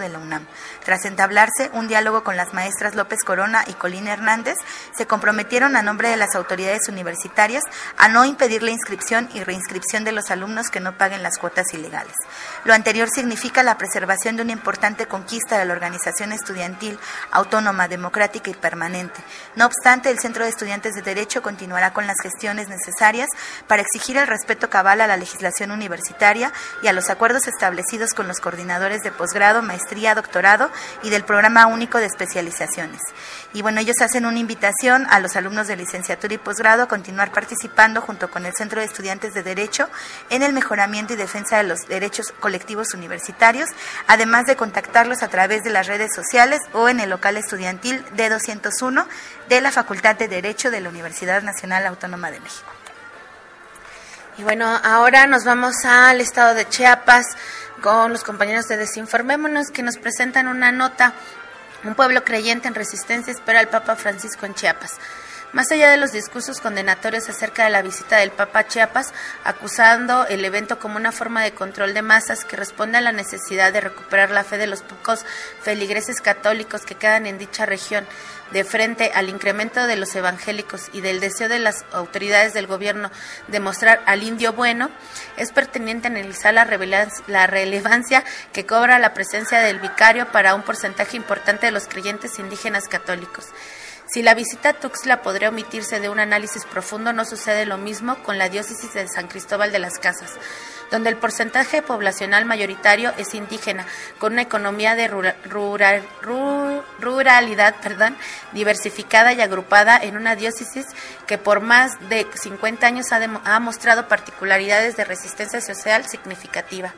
Tras entablarse un diálogo con las maestras López Corona y Colina Hernández, se comprometieron a nombre de las autoridades universitarias a no impedir la inscripción y reinscripción de los alumnos que no paguen las cuotas ilegales. Lo anterior significa la preservación de una importante conquista de la organización estudiantil autónoma, democrática y permanente. No obstante, el Centro de Estudiantes de Derecho continuará con las gestiones necesarias para exigir el respeto cabal a la legislación universitaria y a los acuerdos establecidos con los coordinadores de posgrado, maestría, doctorado y del Programa Único de Especializaciones. Y bueno, ellos hacen una invitación a los alumnos de licenciatura y posgrado a continuar participando junto con el Centro de Estudiantes de Derecho en el mejoramiento y defensa de los derechos colectivos universitarios, además de contactarlos a través de las redes sociales o en el local estudiantil D doscientos uno de la Facultad de Derecho de la Universidad Nacional Autónoma de México. Y bueno, ahora nos vamos al estado de Chiapas con los compañeros de Desinformémonos, que nos presentan una nota. Un pueblo creyente en resistencia espera al Papa Francisco en Chiapas. Más allá de los discursos condenatorios acerca de la visita del Papa a Chiapas, acusando el evento como una forma de control de masas que responde a la necesidad de recuperar la fe de los pocos feligreses católicos que quedan en dicha región, de frente al incremento de los evangélicos y del deseo de las autoridades del gobierno de mostrar al indio bueno, es pertinente analizar la, la relevancia que cobra la presencia del vicario para un porcentaje importante de los creyentes indígenas católicos. Si la visita a Tuxtla podría omitirse de un análisis profundo, no sucede lo mismo con la diócesis de San Cristóbal de las Casas, donde el porcentaje poblacional mayoritario es indígena, con una economía de rural, rural, rural, ruralidad perdón, diversificada y agrupada en una diócesis que por más de cincuenta años ha, de, ha mostrado particularidades de resistencia social significativa.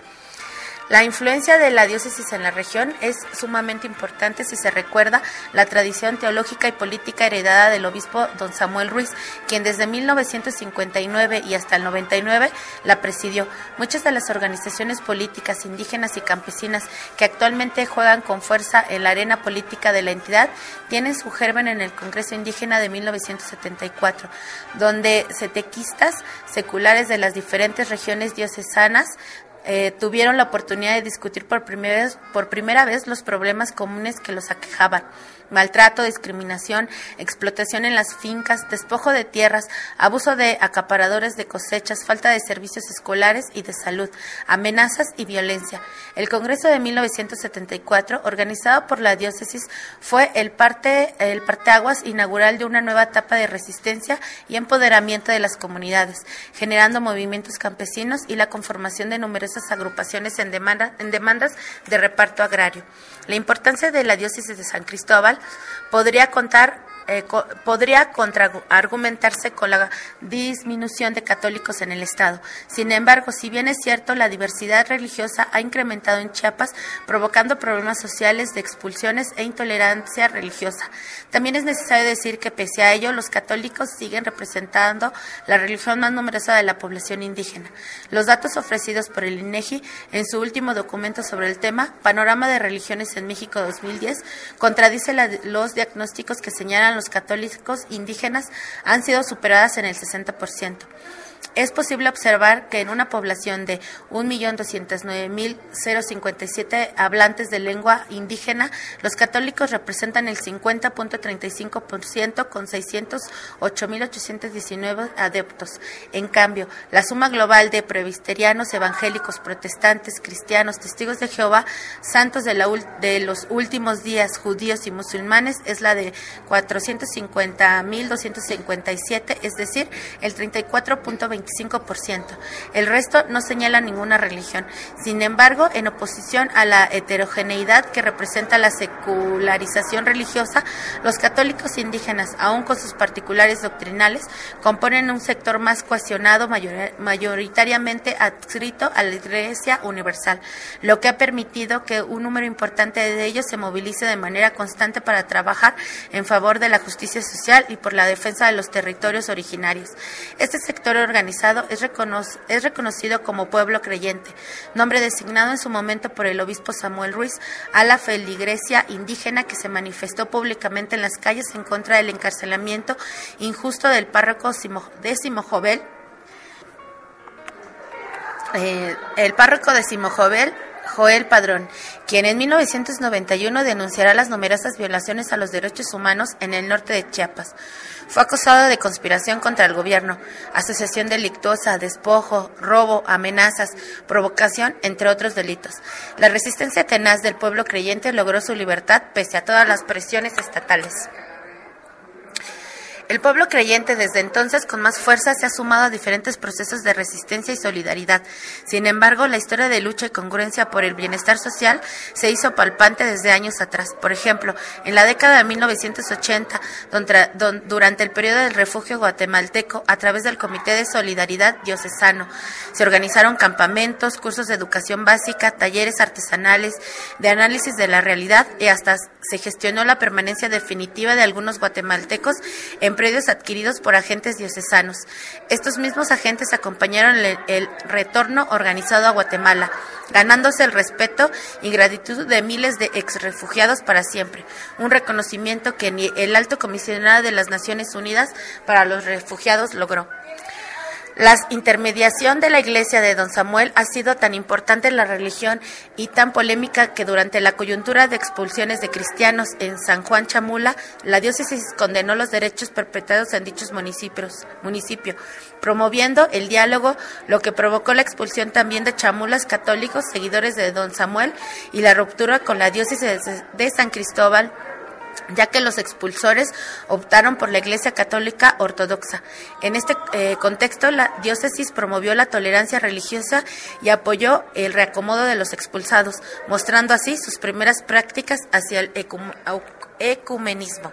La influencia de la diócesis en la región es sumamente importante si se recuerda la tradición teológica y política heredada del obispo don Samuel Ruiz, quien desde mil novecientos cincuenta y nueve y hasta el noventa y nueve la presidió. Muchas de las organizaciones políticas indígenas y campesinas que actualmente juegan con fuerza en la arena política de la entidad tienen su germen en el Congreso Indígena de mil novecientos setenta y cuatro, donde setequistas seculares de las diferentes regiones diocesanas Eh, tuvieron la oportunidad de discutir por primera vez, por primera vez los problemas comunes que los aquejaban: maltrato, discriminación, explotación en las fincas, despojo de tierras, abuso de acaparadores de cosechas, falta de servicios escolares y de salud, amenazas y violencia. El Congreso de mil novecientos setenta y cuatro, organizado por la diócesis, fue el, parte, el parteaguas inaugural de una nueva etapa de resistencia y empoderamiento de las comunidades, generando movimientos campesinos y la conformación de numerosas agrupaciones en, demanda, en demandas de reparto agrario. La importancia de la diócesis de San Cristóbal podría contar Eh, co- podría contraargumentarse con la disminución de católicos en el Estado. Sin embargo, si bien es cierto, la diversidad religiosa ha incrementado en Chiapas, provocando problemas sociales de expulsiones e intolerancia religiosa. También es necesario decir que, pese a ello, los católicos siguen representando la religión más numerosa de la población indígena. Los datos ofrecidos por el INEGI en su último documento sobre el tema, Panorama de Religiones en México dos mil diez, contradice la, los diagnósticos que señalan los católicos indígenas han sido superadas en el sesenta por ciento. Es posible observar que en una población de un millón doscientos nueve mil cincuenta y siete hablantes de lengua indígena, los católicos representan el cincuenta punto treinta y cinco por ciento con seiscientos ocho mil ochocientos diecinueve adeptos. En cambio, la suma global de presbiterianos, evangélicos, protestantes, cristianos, testigos de Jehová, santos de, la, de los últimos días, judíos y musulmanes es la de cuatrocientos cincuenta mil doscientos cincuenta y siete, es decir, el treinta y cuatro punto veinticinco por ciento. El resto no señala ninguna religión. Sin embargo, en oposición a la heterogeneidad que representa la secularización religiosa, los católicos indígenas, aun con sus particulares doctrinales, componen un sector más cohesionado, mayor, mayoritariamente adscrito a la Iglesia Universal, lo que ha permitido que un número importante de ellos se movilice de manera constante para trabajar en favor de la justicia social y por la defensa de los territorios originarios. Este sector organizado es, recono es reconocido como pueblo creyente, nombre designado en su momento por el obispo Samuel Ruiz a la feligresía indígena que se manifestó públicamente en las calles en contra del encarcelamiento injusto del párroco décimo Jovel, eh, el párroco décimo Jovel, Joel Padrón, quien en mil novecientos noventa y uno denunciará las numerosas violaciones a los derechos humanos en el norte de Chiapas. Fue acusado de conspiración contra el gobierno, asociación delictuosa, despojo, robo, amenazas, provocación, entre otros delitos. La resistencia tenaz del pueblo creyente logró su libertad pese a todas las presiones estatales. El pueblo creyente desde entonces con más fuerza se ha sumado a diferentes procesos de resistencia y solidaridad. Sin embargo, la historia de lucha y congruencia por el bienestar social se hizo palpante desde años atrás. Por ejemplo, en la década de mil novecientos ochenta, durante el periodo del refugio guatemalteco, a través del Comité de Solidaridad Diocesano, se organizaron campamentos, cursos de educación básica, talleres artesanales, de análisis de la realidad y hasta se gestionó la permanencia definitiva de algunos guatemaltecos en predios adquiridos por agentes diocesanos. Estos mismos agentes acompañaron el, el retorno organizado a Guatemala, ganándose el respeto y gratitud de miles de exrefugiados para siempre, un reconocimiento que ni el Alto Comisionado de las Naciones Unidas para los Refugiados logró. La intermediación de la iglesia de Don Samuel ha sido tan importante en la religión y tan polémica que durante la coyuntura de expulsiones de cristianos en San Juan Chamula, la diócesis condenó los derechos perpetrados en dichos municipios, municipio, promoviendo el diálogo, lo que provocó la expulsión también de chamulas católicos, seguidores de Don Samuel, y la ruptura con la diócesis de San Cristóbal, ya que los expulsores optaron por la Iglesia Católica Ortodoxa. En este eh, contexto, la diócesis promovió la tolerancia religiosa y apoyó el reacomodo de los expulsados, mostrando así sus primeras prácticas hacia el ecum- ecumenismo.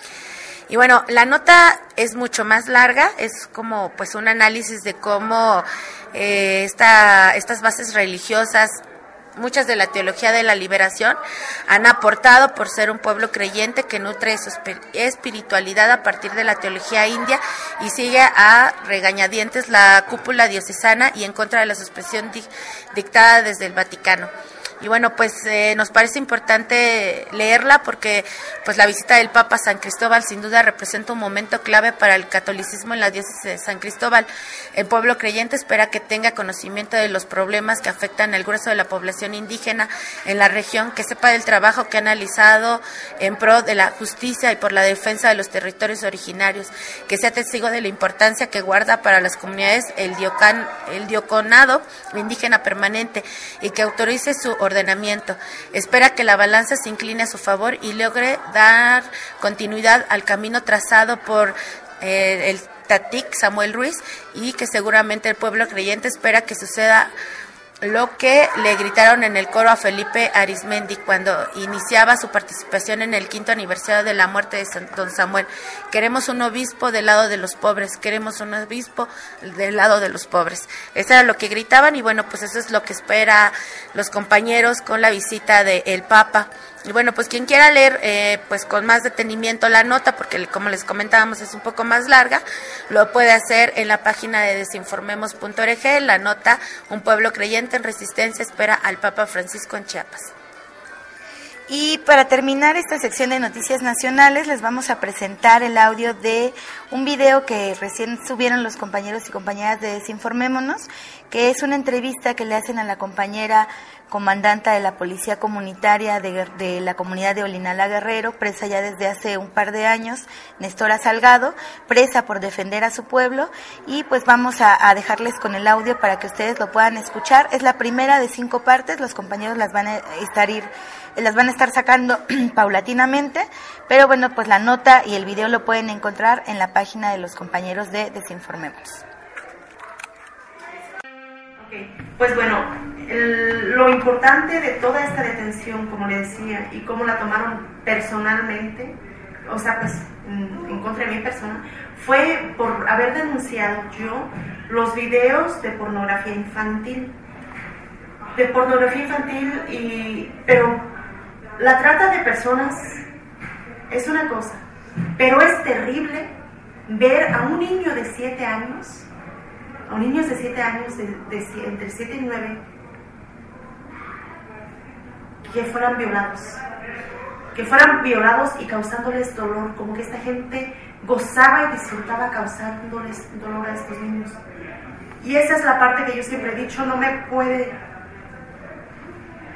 Y bueno, la nota es mucho más larga, es como pues un análisis de cómo eh, esta, estas bases religiosas, muchas de la teología de la liberación, han aportado por ser un pueblo creyente que nutre su espiritualidad a partir de la teología india y sigue a regañadientes la cúpula diocesana y en contra de la suspensión di- dictada desde el Vaticano. Y bueno, pues eh, nos parece importante leerla porque pues la visita del Papa a San Cristóbal sin duda representa un momento clave para el catolicismo en la diócesis de San Cristóbal. El pueblo creyente espera que tenga conocimiento de los problemas que afectan al grueso de la población indígena en la región, que sepa del trabajo que ha analizado en pro de la justicia y por la defensa de los territorios originarios, que sea testigo de la importancia que guarda para las comunidades el, diocan, el dioconado indígena permanente y que autorice su ordenamiento. Espera que la balanza se incline a su favor y logre dar continuidad al camino trazado por eh, el Tatic Samuel Ruiz, y que seguramente el pueblo creyente espera que suceda lo que le gritaron en el coro a Felipe Arizmendi cuando iniciaba su participación en el quinto aniversario de la muerte de San, Don Samuel. Queremos un obispo del lado de los pobres, queremos un obispo del lado de los pobres. Eso era lo que gritaban y bueno, pues eso es lo que espera los compañeros con la visita del Papa. Y bueno, pues quien quiera leer eh, pues con más detenimiento la nota, porque como les comentábamos es un poco más larga, lo puede hacer en la página de desinformemos punto org, la nota Un pueblo creyente en resistencia espera al Papa Francisco en Chiapas. Y para terminar esta sección de noticias nacionales, les vamos a presentar el audio de un video que recién subieron los compañeros y compañeras de Desinformémonos, que es una entrevista que le hacen a la compañera comandanta de la Policía Comunitaria de, de la comunidad de Olinala Guerrero, presa ya desde hace un par de años, Nestora Salgado, presa por defender a su pueblo, y pues vamos a, a dejarles con el audio para que ustedes lo puedan escuchar. Es la primera de cinco partes, los compañeros las van a estar ir, las van a estar sacando paulatinamente, pero bueno, pues la nota y el video lo pueden encontrar en la página de los compañeros de Desinformemos. Pues bueno, el, lo importante de toda esta detención, como le decía, y cómo la tomaron personalmente, o sea, pues en contra de mi persona, fue por haber denunciado yo los videos de pornografía infantil, de pornografía infantil, y pero la trata de personas es una cosa, pero es terrible ver a un niño de siete años, a niños de siete años, de, de, entre siete y nueve, que fueran violados, que fueran violados y causándoles dolor, como que esta gente gozaba y disfrutaba causándoles dolor a estos niños. Y esa es la parte que yo siempre he dicho, no me puede,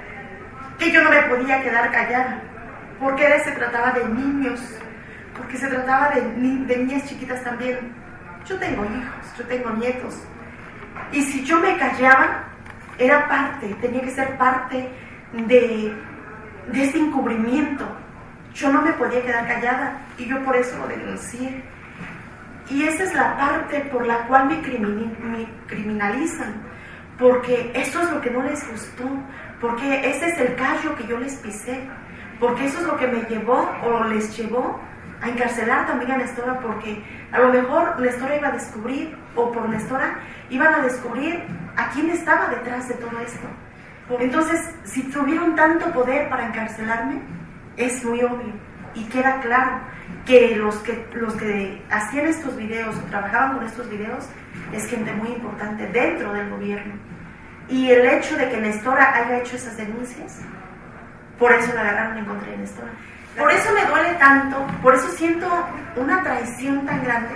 que yo no me podía quedar callada, porque era, se trataba de niños, porque se trataba de, de niñas chiquitas también. Yo tengo hijos, yo tengo nietos, y si yo me callaba, era parte, tenía que ser parte de, de ese encubrimiento. Yo no me podía quedar callada, y yo por eso lo denuncié. Y esa es la parte por la cual me, crimin me criminalizan, porque eso es lo que no les gustó, porque ese es el callo que yo les pisé, porque eso es lo que me llevó o les llevó a encarcelar también a Nestora, porque a lo mejor Nestora iba a descubrir, o por Nestora iban a descubrir a quién estaba detrás de todo esto. Entonces, si tuvieron tanto poder para encarcelarme, es muy obvio y queda claro que los que, los que hacían estos videos o trabajaban con estos videos es gente muy importante dentro del gobierno. Y el hecho de que Nestora haya hecho esas denuncias, por eso la agarraron en contra de Nestora. Por eso me duele tanto, por eso siento una traición tan grande,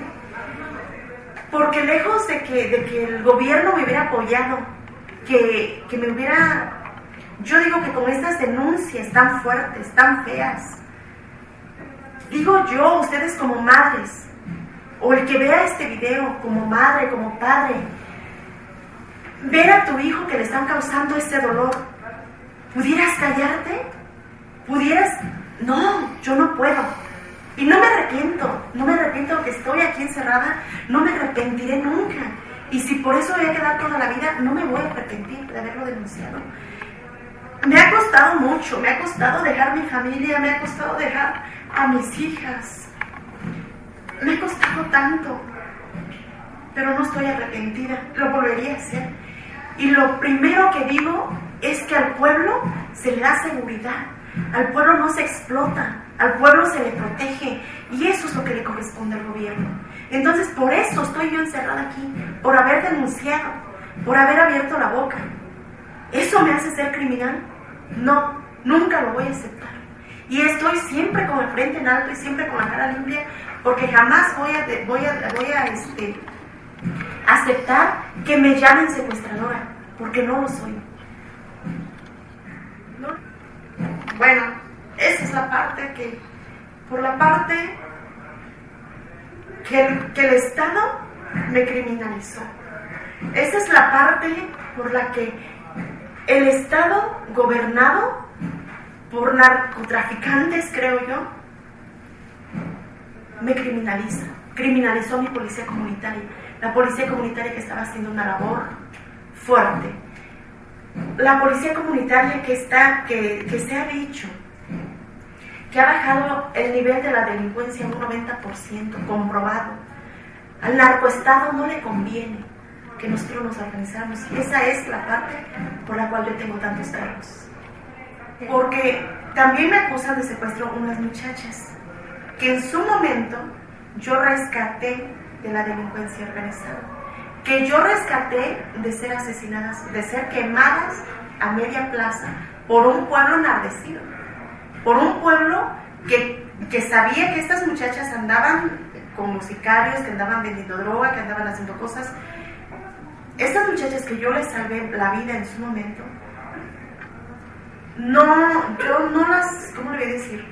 porque lejos de que, de que el gobierno me hubiera apoyado, que, que me hubiera... Yo digo que con estas denuncias tan fuertes, tan feas, digo yo, ustedes como madres, o el que vea este video como madre, como padre, ver a tu hijo que le están causando ese dolor, ¿pudieras callarte? ¿Pudieras? No, yo no puedo. Y no me arrepiento, no me arrepiento que estoy aquí encerrada, no me arrepentiré nunca. Y si por eso voy a quedar toda la vida, no me voy a arrepentir de haberlo denunciado. Me ha costado mucho, me ha costado dejar mi familia, me ha costado dejar a mis hijas. Me ha costado tanto, pero no estoy arrepentida, lo volvería a hacer. Y lo primero que digo es que al pueblo se le da seguridad, al pueblo no se explota, al pueblo se le protege, y eso es lo que le corresponde al gobierno. Entonces, por eso estoy yo encerrada aquí, por haber denunciado, por haber abierto la boca. ¿Eso me hace ser criminal? No, nunca lo voy a aceptar. Y estoy siempre con el frente en alto y siempre con la cara limpia, porque jamás voy a, voy a, voy a este, aceptar que me llamen secuestradora, porque no lo soy. ¿No? Bueno, esa es la parte que, por la parte que, que el Estado me criminalizó. Esa es la parte por la que el Estado, gobernado por narcotraficantes, creo yo, me criminaliza. Criminalizó a mi policía comunitaria. La policía comunitaria que estaba haciendo una labor fuerte. La policía comunitaria que, está, que, que se ha dicho que ha bajado el nivel de la delincuencia un noventa por ciento, comprobado. Al narcoestado no le conviene que nosotros nos organizamos, y esa es la parte por la cual yo tengo tantos cargos. Porque también me acusan de secuestro unas muchachas que en su momento yo rescaté de la delincuencia organizada, que yo rescaté de ser asesinadas, de ser quemadas a media plaza por un pueblo enardecido, por un pueblo que, que sabía que estas muchachas andaban como sicarios, que andaban vendiendo droga, que andaban haciendo cosas. Estas muchachas que yo les salvé la vida en su momento, no, yo no las, ¿cómo le voy a decir?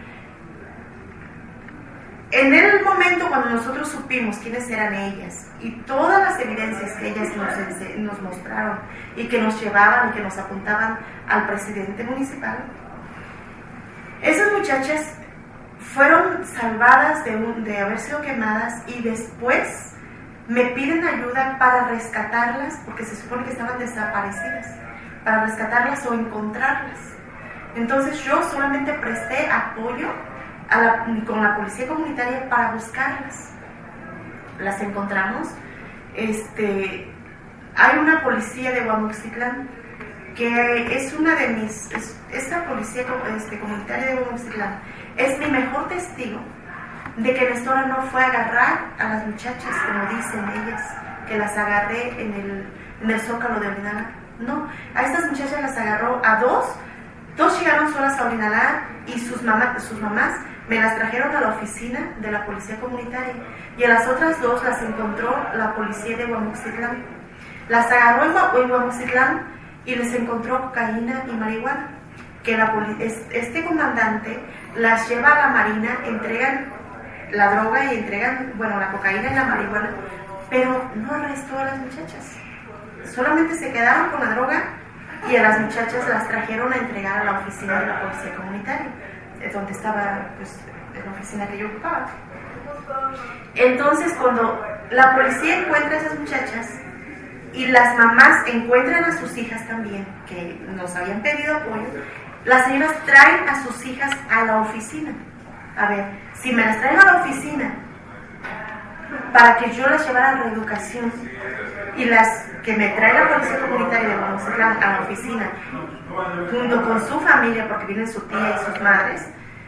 En el momento cuando nosotros supimos quiénes eran ellas y todas las evidencias que ellas nos, nos mostraron y que nos llevaban y que nos apuntaban al presidente municipal, esas muchachas fueron salvadas de, un, de haber sido quemadas, y después me piden ayuda para rescatarlas, porque se supone que estaban desaparecidas, para rescatarlas o encontrarlas. Entonces yo solamente presté apoyo a la, con la policía comunitaria para buscarlas. Las encontramos. Este, hay una policía de Huamuxitlán que es una de mis, es, esta policía este, comunitaria de Huamuxitlán es mi mejor testigo de que Nestora no fue a agarrar a las muchachas, como dicen ellas, que las agarré en el, en el Zócalo de Orinalá. No, a estas muchachas las agarró a dos, dos llegaron solas a Orinalá, y sus, mamá, sus mamás me las trajeron a la oficina de la policía comunitaria, y a las otras dos las encontró la policía de Huamuxitlán. Las agarró en Huamuxitlán y les encontró cocaína y marihuana, que que la este comandante las lleva a la marina, entregan la droga y entregan, bueno, la cocaína y la marihuana, pero no arrestó a las muchachas. Solamente se quedaron con la droga y a las muchachas las trajeron a entregar a la oficina de la policía comunitaria, donde estaba, pues, en la oficina que yo ocupaba. Entonces, cuando la policía encuentra a esas muchachas y las mamás encuentran a sus hijas también, que nos habían pedido apoyo, las señoras traen a sus hijas a la oficina. A ver, si me las traen a la oficina para que yo las llevara a la reeducación y las que me trae la policía comunitaria de Guanajuato a la oficina junto con su familia, porque vienen su tía y sus madres,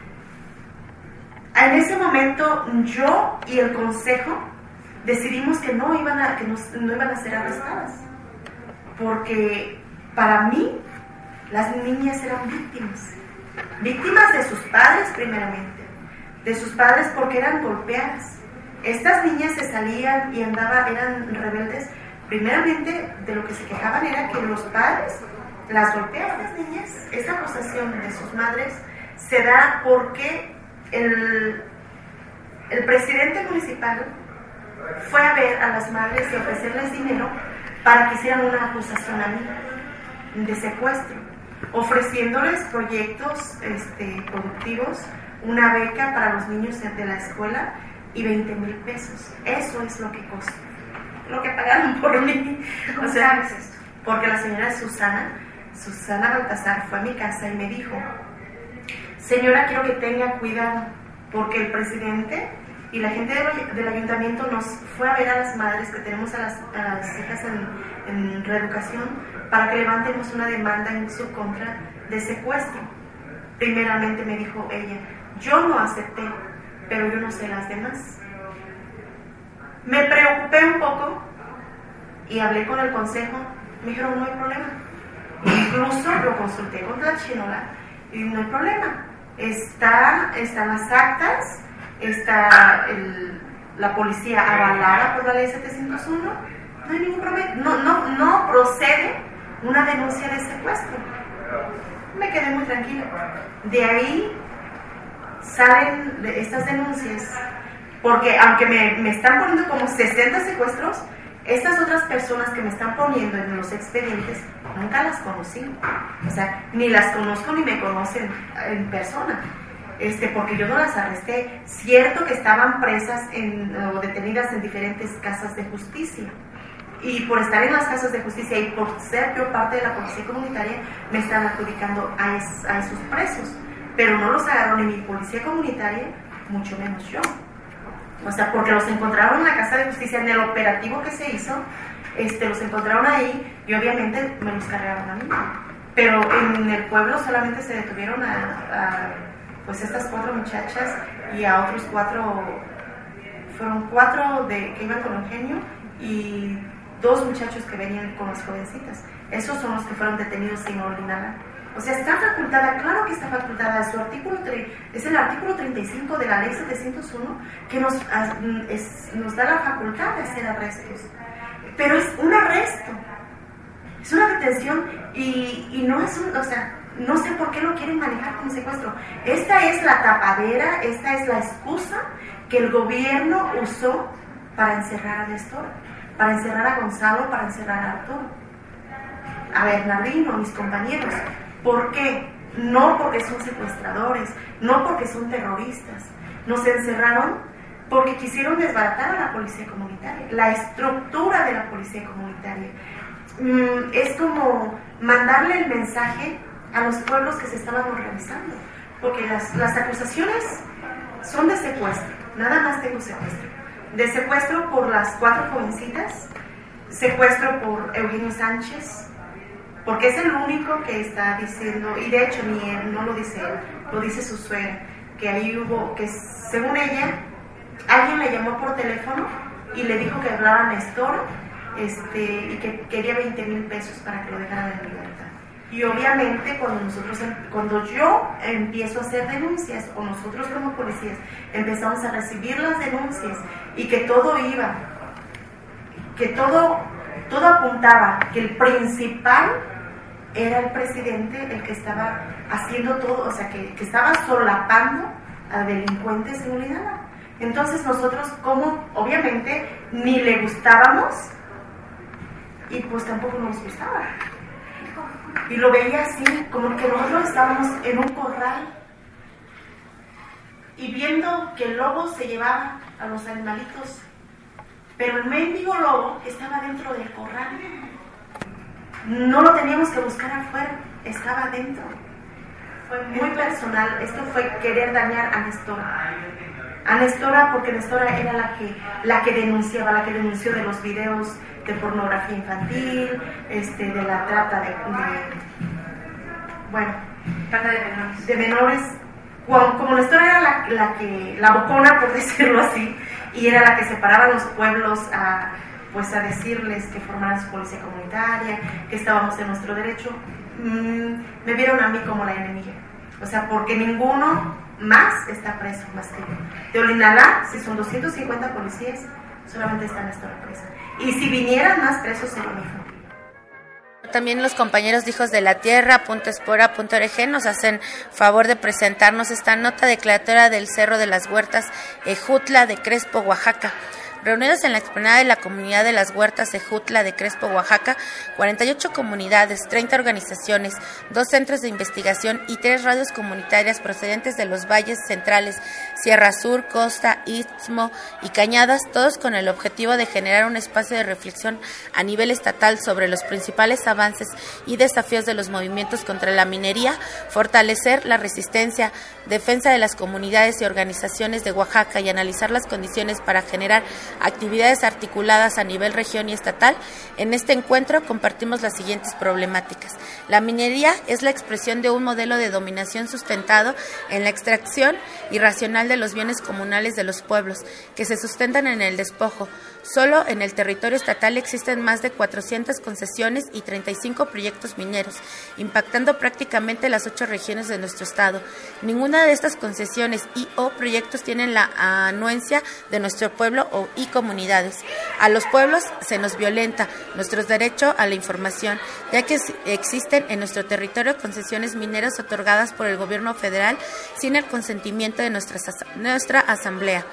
en ese momento yo y el consejo decidimos que no iban a, que no, no iban a ser arrestadas, porque para mí las niñas eran víctimas, víctimas de sus padres primeramente, de sus padres porque eran golpeadas. Estas niñas se salían y andaban, eran rebeldes, primeramente de lo que se quejaban era que los padres las golpeaban. Las niñas, esta acusación de sus madres se da porque el, el presidente municipal fue a ver a las madres y ofrecerles dinero para que hicieran una acusación a mí de secuestro, ofreciéndoles proyectos este, productivos, una beca para los niños de la escuela y veinte mil pesos. Eso es lo que costó, lo que pagaron por mí. ¿Cómo o sea, sabes esto? Porque la señora Susana, Susana Baltasar fue a mi casa y me dijo: señora, quiero que tenga cuidado, porque el presidente y la gente del, del ayuntamiento nos fue a ver a las madres que tenemos a las, a las hijas en, en reeducación para que levantemos una demanda en su contra de secuestro. Primeramente me dijo ella, yo no acepté, pero yo no sé las demás. Me preocupé un poco y hablé con el consejo. Me dijeron, no hay problema. Incluso lo consulté con la chinola y no hay problema. Está, están las actas, está el, la policía avalada por la ley setecientos uno, no hay ningún problema, no, no, no procede una denuncia de secuestro. Me quedé muy tranquila. De ahí salen estas denuncias, porque aunque me, me están poniendo como sesenta secuestros, estas otras personas que me están poniendo en los expedientes, nunca las conocí. O sea, ni las conozco ni me conocen en persona. Este, porque yo no las arresté. Cierto que estaban presas en, o detenidas en diferentes casas de justicia. Y por estar en las casas de justicia y por ser yo parte de la policía comunitaria, me están adjudicando a, es, a esos presos. Pero no los agarró ni mi policía comunitaria, mucho menos yo. O sea, porque los encontraron en la casa de justicia, en el operativo que se hizo, este, los encontraron ahí y obviamente me los cargaron a mí. Pero en el pueblo solamente se detuvieron a, a pues estas cuatro muchachas y a otros cuatro, fueron cuatro de, que iban con Eugenio y dos muchachos que venían con las jovencitas. Esos son los que fueron detenidos sin orden nada. O sea, está facultada, claro que está facultada, su artículo es el artículo treinta y cinco de la ley setecientos uno que nos, es, nos da la facultad de hacer arrestos. Pero es un arresto, es una detención y, y no es un, o sea, no sé por qué lo quieren manejar como secuestro. Esta es la tapadera, esta es la excusa que el gobierno usó para encerrar a Néstor, para encerrar a Gonzalo, para encerrar a Arturo, a Bernardino, a mis compañeros. ¿Por qué? No porque son secuestradores, no porque son terroristas. Nos encerraron porque quisieron desbaratar a la policía comunitaria, la estructura de la policía comunitaria. Mm, es como mandarle el mensaje a los pueblos que se estaban organizando, porque las, las acusaciones son de secuestro, nada más tengo secuestro. De secuestro por las cuatro jovencitas, secuestro por Eugenio Sánchez, porque es el único que está diciendo, y de hecho ni él, no lo dice él, lo dice su suegra, que ahí hubo, que según ella, alguien le llamó por teléfono y le dijo que hablaba Néstor este, y que quería veinte mil pesos para que lo dejaran en libertad. Y obviamente cuando nosotros, cuando yo empiezo a hacer denuncias, o nosotros como policías empezamos a recibir las denuncias y que todo iba, que todo, todo apuntaba que el principal era el presidente el que estaba haciendo todo, o sea, que, que estaba solapando a delincuentes en Ulinala. Entonces nosotros, como obviamente ni le gustábamos y pues tampoco nos gustaba. Y lo veía así, como que nosotros estábamos en un corral y viendo que el lobo se llevaba a los animalitos, pero el mendigo lobo estaba dentro del corral. No lo teníamos que buscar afuera, estaba dentro. Fue muy personal, esto fue querer dañar a Nestora. A Nestora, porque Nestora era la que, la que denunciaba, la que denunció de los videos de pornografía infantil, este, de la trata de, de bueno, trata de menores. De menores. Como, como Nestora era la, la que, la bocona, por decirlo así, y era la que separaba a los pueblos a, pues a decirles que formaran su policía comunitaria, que estábamos en nuestro derecho, mmm, me vieron a mí como la enemiga. O sea, porque ninguno más está preso más que yo. De Olinalá, si son doscientos cincuenta policías, solamente está Nestora presa. Y si vinieran más presos, sería mi familia. También los compañeros de Hijos de la Tierra, punto espora punto org, nos hacen favor de presentarnos esta nota declaratoria del Cerro de las Huertas, Ejutla de Crespo, Oaxaca. Reunidos en la explanada de la comunidad de las Huertas Ejutla de Crespo, Oaxaca, cuarenta y ocho comunidades, treinta organizaciones, dos centros de investigación y tres radios comunitarias procedentes de los valles centrales, Sierra Sur, Costa, Istmo y Cañadas, todos con el objetivo de generar un espacio de reflexión a nivel estatal sobre los principales avances y desafíos de los movimientos contra la minería, fortalecer la resistencia, defensa de las comunidades y organizaciones de Oaxaca y analizar las condiciones para generar actividades articuladas a nivel región y estatal. En este encuentro compartimos las siguientes problemáticas. La minería es la expresión de un modelo de dominación sustentado en la extracción irracional de los bienes comunales de los pueblos, que se sustentan en el despojo. Solo en el territorio estatal existen más de cuatrocientas concesiones y treinta y cinco proyectos mineros, impactando prácticamente las ocho regiones de nuestro estado. Ninguna de estas concesiones y o proyectos tienen la anuencia de nuestro pueblo o, y comunidades. A los pueblos se nos violenta nuestro derecho a la información, ya que existen en nuestro territorio concesiones mineras otorgadas por el gobierno federal sin el consentimiento de nuestra, nuestra asamblea.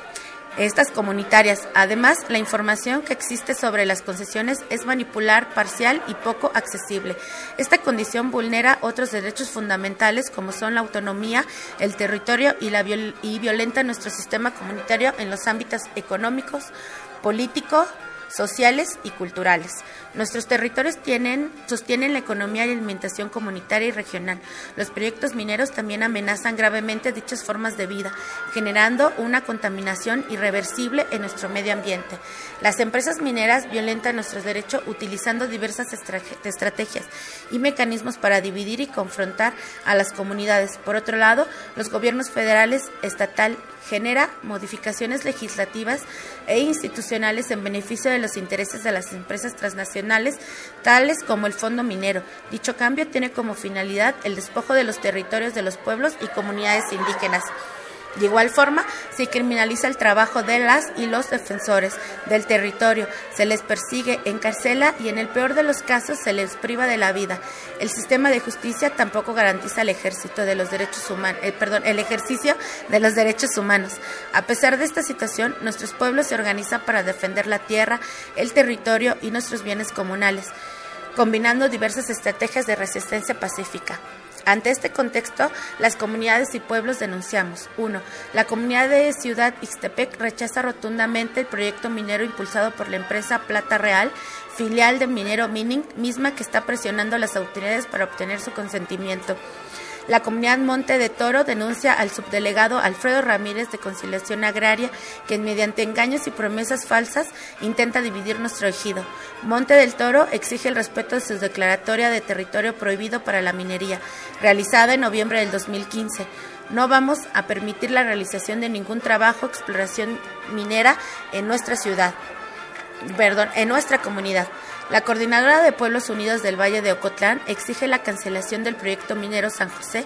Estas comunitarias. Además, la información que existe sobre las concesiones es manipular, parcial y poco accesible. Esta condición vulnera otros derechos fundamentales como son la autonomía, el territorio y, la viol- y violenta nuestro sistema comunitario en los ámbitos económicos, políticos, sociales y culturales. Nuestros territorios tienen, sostienen la economía y alimentación comunitaria y regional. Los proyectos mineros también amenazan gravemente dichas formas de vida, generando una contaminación irreversible en nuestro medio ambiente. Las empresas mineras violentan nuestros derechos utilizando diversas estrategias y mecanismos para dividir y confrontar a las comunidades. Por otro lado, los gobiernos federales, estatal, genera modificaciones legislativas e institucionales en beneficio de los intereses de las empresas transnacionales, tales como el Fondo Minero. Dicho cambio tiene como finalidad el despojo de los territorios de los pueblos y comunidades indígenas. De igual forma, se criminaliza el trabajo de las y los defensores del territorio, se les persigue, encarcela y en el peor de los casos se les priva de la vida. El sistema de justicia tampoco garantiza el ejército de los derechos humanos, eh, perdón, el ejercicio de los derechos humanos. A pesar de esta situación, nuestros pueblos se organizan para defender la tierra, el territorio y nuestros bienes comunales, combinando diversas estrategias de resistencia pacífica. Ante este contexto, las comunidades y pueblos denunciamos. uno. La comunidad de Ciudad Ixtepec rechaza rotundamente el proyecto minero impulsado por la empresa Plata Real, filial de Minero Mining, misma que está presionando a las autoridades para obtener su consentimiento. La comunidad Monte de Toro denuncia al subdelegado Alfredo Ramírez de Conciliación Agraria, que mediante engaños y promesas falsas intenta dividir nuestro ejido. Monte del Toro exige el respeto de su declaratoria de territorio prohibido para la minería, realizada en noviembre del dos mil quince. No vamos a permitir la realización de ningún trabajo o exploración minera en nuestra ciudad, perdón, en nuestra comunidad. La Coordinadora de Pueblos Unidos del Valle de Ocotlán exige la cancelación del proyecto minero San José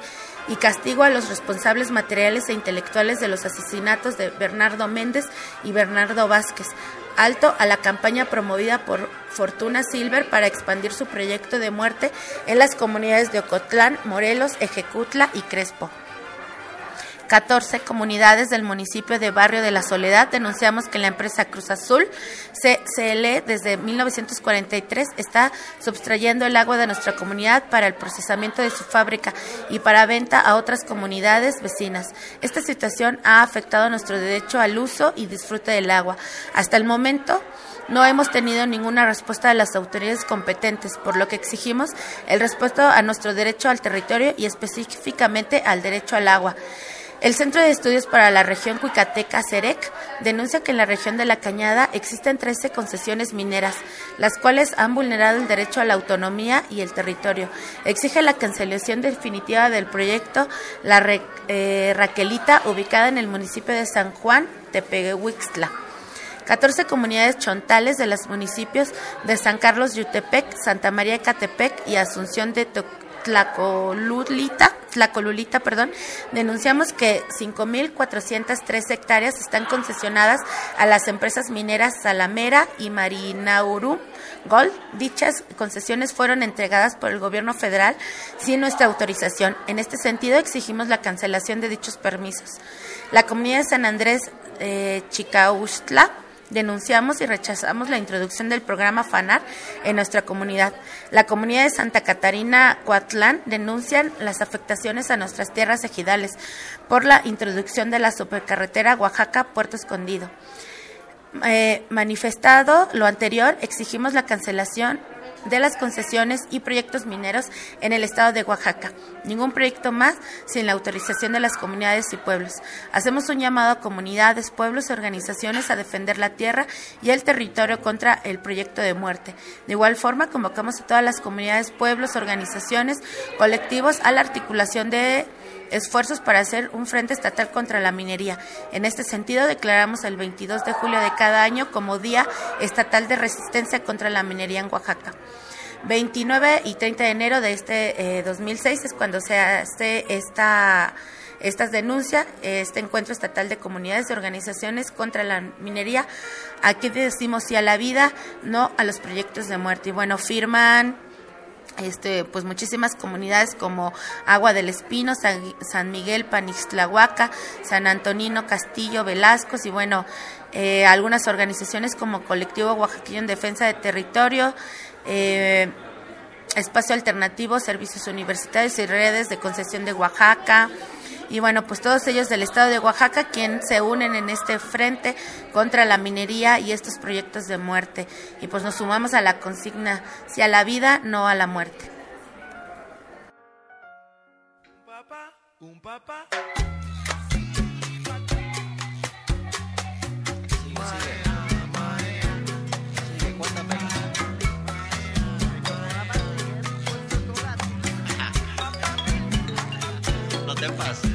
y castigo a los responsables materiales e intelectuales de los asesinatos de Bernardo Méndez y Bernardo Vázquez. Alto a la campaña promovida por Fortuna Silver para expandir su proyecto de muerte en las comunidades de Ocotlán, Morelos, Ejecutla y Crespo. catorce comunidades del municipio de Barrio de la Soledad denunciamos que la empresa Cruz Azul C C L desde mil novecientos cuarenta y tres está sustrayendo el agua de nuestra comunidad para el procesamiento de su fábrica y para venta a otras comunidades vecinas. Esta situación ha afectado nuestro derecho al uso y disfrute del agua. Hasta el momento no hemos tenido ninguna respuesta de las autoridades competentes, por lo que exigimos el respeto a nuestro derecho al territorio y específicamente al derecho al agua. El Centro de Estudios para la Región Cuicateca, CEREC, denuncia que en la región de La Cañada existen trece concesiones mineras, las cuales han vulnerado el derecho a la autonomía y el territorio. Exige la cancelación definitiva del proyecto La Re, eh, Raquelita, ubicada en el municipio de San Juan, Tepehuixtla. catorce comunidades chontales de los municipios de San Carlos Yutepec, Santa María Ecatepec y Asunción de Tlacolulita, Tlacolulita, perdón, denunciamos que cinco mil cuatrocientas tres hectáreas están concesionadas a las empresas mineras Salamera y Marinauru Gold. Dichas concesiones fueron entregadas por el gobierno federal sin nuestra autorización. En este sentido, exigimos la cancelación de dichos permisos. La comunidad de San Andrés eh, Chicauxtla denunciamos y rechazamos la introducción del programa FANAR en nuestra comunidad. La comunidad de Santa Catarina Coatlán denuncian las afectaciones a nuestras tierras ejidales por la introducción de la supercarretera Oaxaca-Puerto Escondido. Eh, manifestado lo anterior, exigimos la cancelación de las concesiones y proyectos mineros en el estado de Oaxaca. Ningún proyecto más sin la autorización de las comunidades y pueblos. Hacemos un llamado a comunidades, pueblos y organizaciones a defender la tierra y el territorio contra el proyecto de muerte. De igual forma, convocamos a todas las comunidades, pueblos, organizaciones, colectivos a la articulación de esfuerzos para hacer un frente estatal contra la minería. En este sentido, declaramos el veintidós de julio de cada año como Día Estatal de Resistencia contra la Minería en Oaxaca. veintinueve y treinta de enero de este eh, dos mil seis es cuando se hace esta estas denuncias, este encuentro estatal de comunidades y organizaciones contra la minería. Aquí decimos sí a la vida, no a los proyectos de muerte. Y bueno, firman Este, pues muchísimas comunidades como Agua del Espino, San, San Miguel, Panixtlahuaca, San Antonino, Castillo, Velasco y bueno, eh, algunas organizaciones como Colectivo Oaxaqueño en Defensa de Territorio, eh, Espacio Alternativo, Servicios Universitarios y Redes de Concesión de Oaxaca. Y bueno, pues todos ellos del estado de Oaxaca, quien se unen en este frente contra la minería y estos proyectos de muerte. Y pues nos sumamos a la consigna, sí a la vida, no a la muerte. Un papá, un papá. No te pases.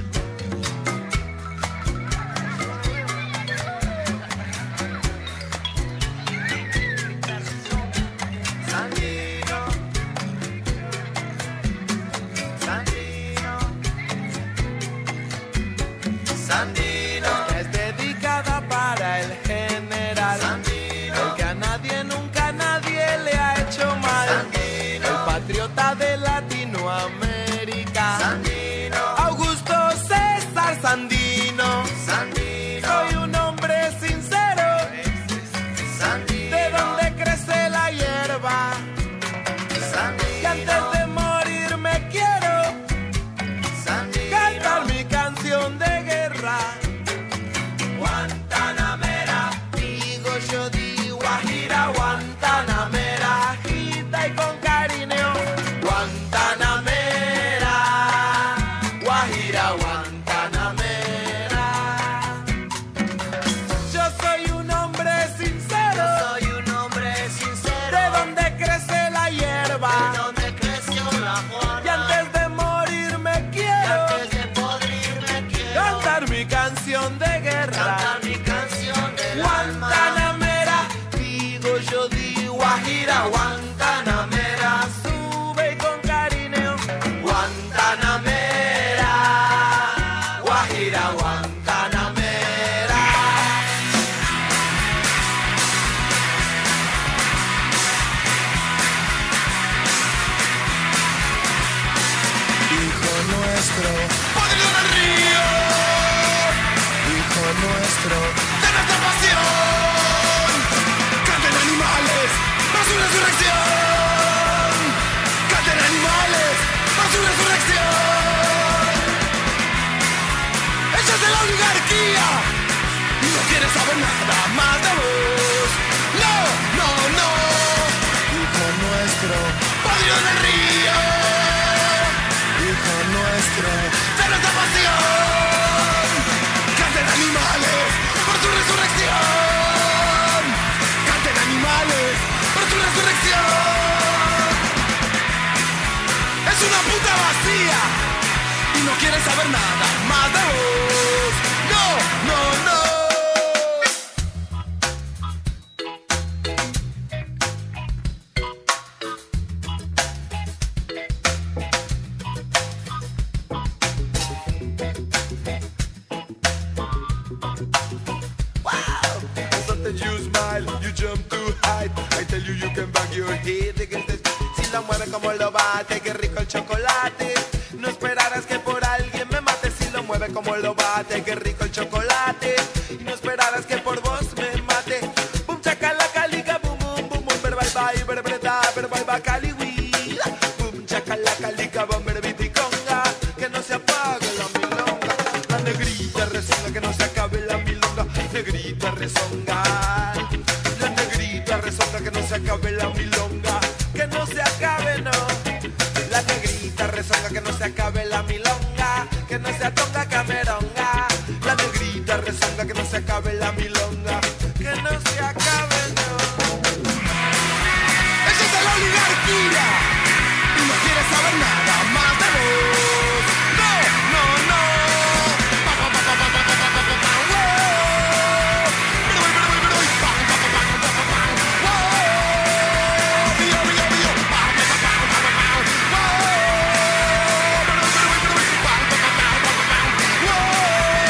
Sandino, que es dedicada para el general, Sandino, el que a nadie, nunca nadie le ha hecho mal, Sandino, el patriota de Latinoamérica, Sandino, Augusto César Sandino, Sandino, soy un hombre sincero, Sandino, de donde crece la hierba, Sandino, y antes de morir me quiero, Sandino, cantar mi canción de Guantanamera, digo yo di Guajira, Guantanamera, agita y con cariño, Guantanamera, Guajira, Guantanamera. Yo soy un hombre sincero, soy un hombre sincero, de donde crece la hierba, de donde creció la juana, y antes de morir me quiero, y antes de morir me quiero, cantar mi canción de guerra, cantar mi canción de Guantanamera, digo yo di Guajira, Guantanamera, sube y con cariño, Guantanamera. resurrección. Canten animales por su resurrección. Ellos de la oligarquía y no quieren saber nada más de vos. No, no, no. Hijo nuestro, podrido en el río. Hijo nuestro, de nuestra pasión. Canten animales por su resurrección. Canten animales por su resurrección. Es una puta vacía y no quiere saber nada más de vos. No, no, no. Como lo bate, qué rico el chocolate. No esperarás que por alguien me mate. Si lo mueve como lo bate, qué rico el chocolate. Y no esperarás que por vos me mate. Boom chacalaca liga, boom boom boom boom. Ver bye bye, ver breta, ver bye bye cali wii. Boom chacalaca liga, boom ver viticonga. Que no se apague la milonga. La negrita rezonga, que no se acabe la milonga. Negrita rezonga. La negrita rezonga, que no se acabe la milonga. Que no se acabe, no. La negrita rezonga, que no se acabe la milonga. Que no se atonga cameronga. La negrita rezonga, que no se acabe la milonga. Que no se acabe, no. Eso es de la oligarquía y no quiere saber nada más de vos. No, no, no. Pa, pa, pa, pa, pa, pa, pa, pa, pa, pa, wow. Pero voy, pero voy, pero voy. Pa, pa, pa, pa, pa, pa, pa, wow. Bio, bio, bio. Pa, pa, pa, pa, pa, pa, pa, wow. Pero voy, pero voy, pero voy. Pa, pa, pa, pa, pa, pa, pa, wow.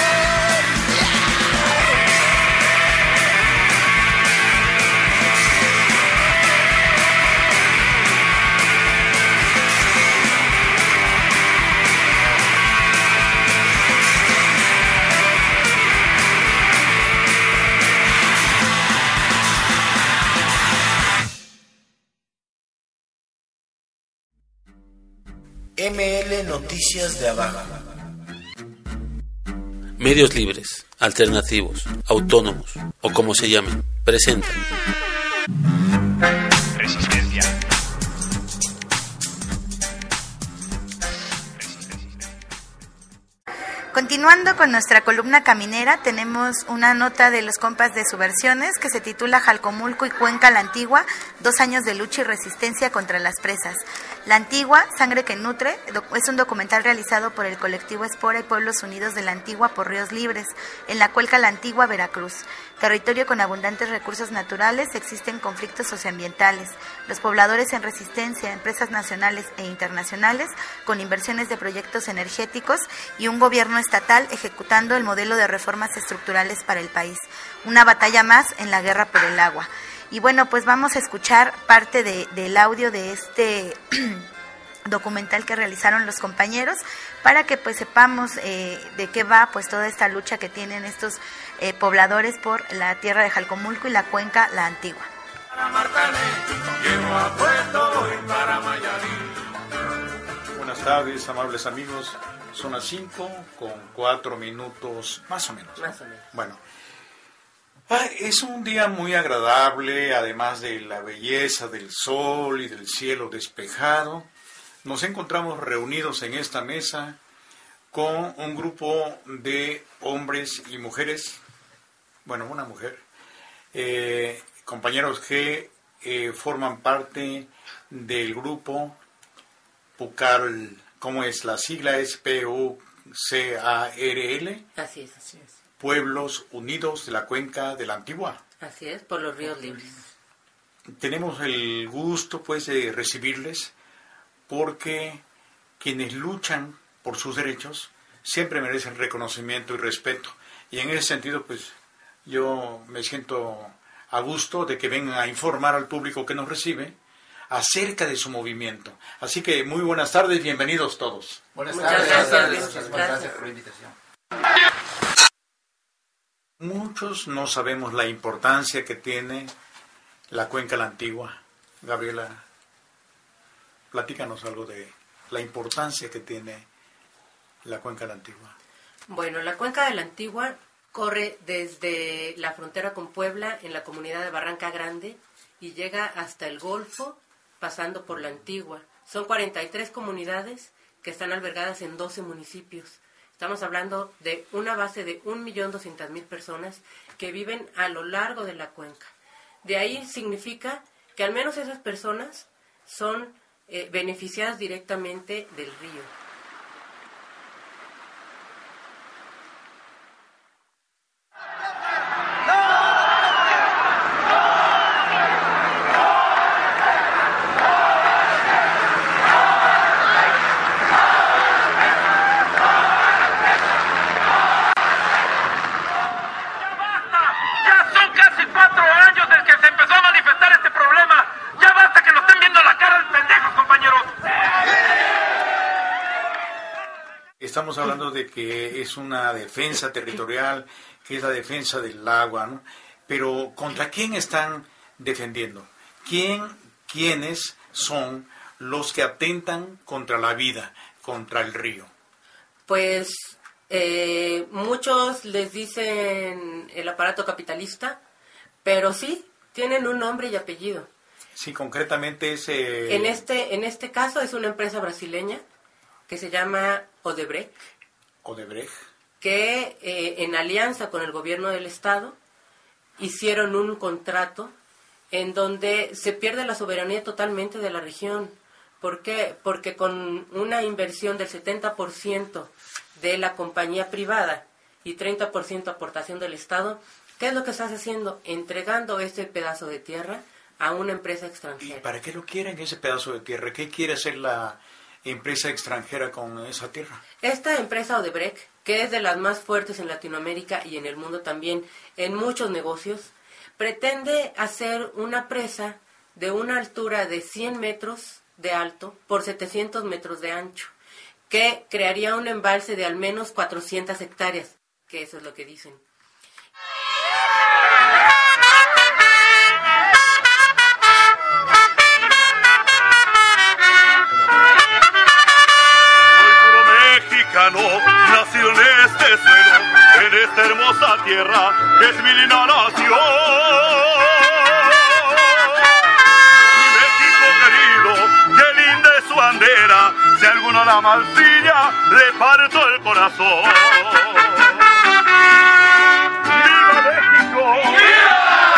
M L Noticias de Abajo. Medios libres, alternativos, autónomos o como se llamen, presentan Resistencia. Continuando con nuestra columna caminera, tenemos una nota de los compas de Subversiones que se titula Jalcomulco y Cuenca la Antigua, dos años de lucha y resistencia contra las presas. La Antigua, Sangre que Nutre, es un documental realizado por el colectivo Espora y Pueblos Unidos de la Antigua por Ríos Libres, en la Cuenca la Antigua, Veracruz. Territorio con abundantes recursos naturales, existen conflictos socioambientales. Los pobladores en resistencia, empresas nacionales e internacionales, con inversiones de proyectos energéticos y un gobierno estatal ejecutando el modelo de reformas estructurales para el país. Una batalla más en la guerra por el agua. Y bueno, pues vamos a escuchar parte de, del audio de este documental que realizaron los compañeros para que pues sepamos eh, de qué va pues toda esta lucha que tienen estos eh, pobladores por la tierra de Jalcomulco y la Cuenca la Antigua. Buenas tardes, amables amigos. Son las cinco con cuatro minutos, más o menos. Más o menos. Bueno, es un día muy agradable, además de la belleza del sol y del cielo despejado. Nos encontramos reunidos en esta mesa con un grupo de hombres y mujeres, bueno, una mujer, eh, compañeros que eh, forman parte del grupo Pucar, ¿cómo es? La sigla es P U C A R L. Así es, así es. Pueblos Unidos de la Cuenca de la Antigua. Así es, por los Ríos Libres. Tenemos el gusto, pues, de recibirles porque quienes luchan por sus derechos siempre merecen reconocimiento y respeto. Y en ese sentido, pues, yo me siento a gusto de que vengan a informar al público que nos recibe acerca de su movimiento. Así que muy buenas tardes, bienvenidos todos. Buenas tardes, gracias, gracias, muchas gracias por la invitación. Muchos no sabemos la importancia que tiene la Cuenca la Antigua. Gabriela, platícanos algo de la importancia que tiene la Cuenca de la Antigua. Bueno, la Cuenca de la Antigua corre desde la frontera con Puebla en la comunidad de Barranca Grande y llega hasta el Golfo, pasando por la Antigua. Son cuarenta y tres comunidades que están albergadas en doce municipios. Estamos hablando de una base de un millón doscientas mil personas que viven a lo largo de la cuenca. De ahí significa que al menos esas personas son eh, beneficiadas directamente del río. Estamos hablando de que es una defensa territorial, que es la defensa del agua, ¿no? Pero ¿contra quién están defendiendo? ¿Quién, quiénes son los que atentan contra la vida, contra el río? Pues eh, muchos les dicen el aparato capitalista, pero sí, tienen un nombre y apellido. Sí, concretamente es... Eh... En este, en este caso es una empresa brasileña que se llama Odebrecht, Odebrecht. que eh, en alianza con el gobierno del estado hicieron un contrato en donde se pierde la soberanía totalmente de la región. ¿Por qué? Porque con una inversión del setenta por ciento de la compañía privada y treinta por ciento aportación del estado, ¿qué es lo que estás haciendo? Entregando ese pedazo de tierra a una empresa extranjera. ¿Y para qué lo quieren ese pedazo de tierra? ¿Qué quiere hacer la empresa extranjera con esa tierra? Esta empresa Odebrecht, que es de las más fuertes en Latinoamérica y en el mundo también, en muchos negocios, pretende hacer una presa de una altura de cien metros de alto por setecientos metros de ancho, que crearía un embalse de al menos cuatrocientas hectáreas, que eso es lo que dicen. Nacido en este suelo, en esta hermosa tierra, que es mi linda nación. Mi México querido, qué linda es su bandera, si alguno la mancilla, le parto el corazón. ¡Viva México! ¡Viva!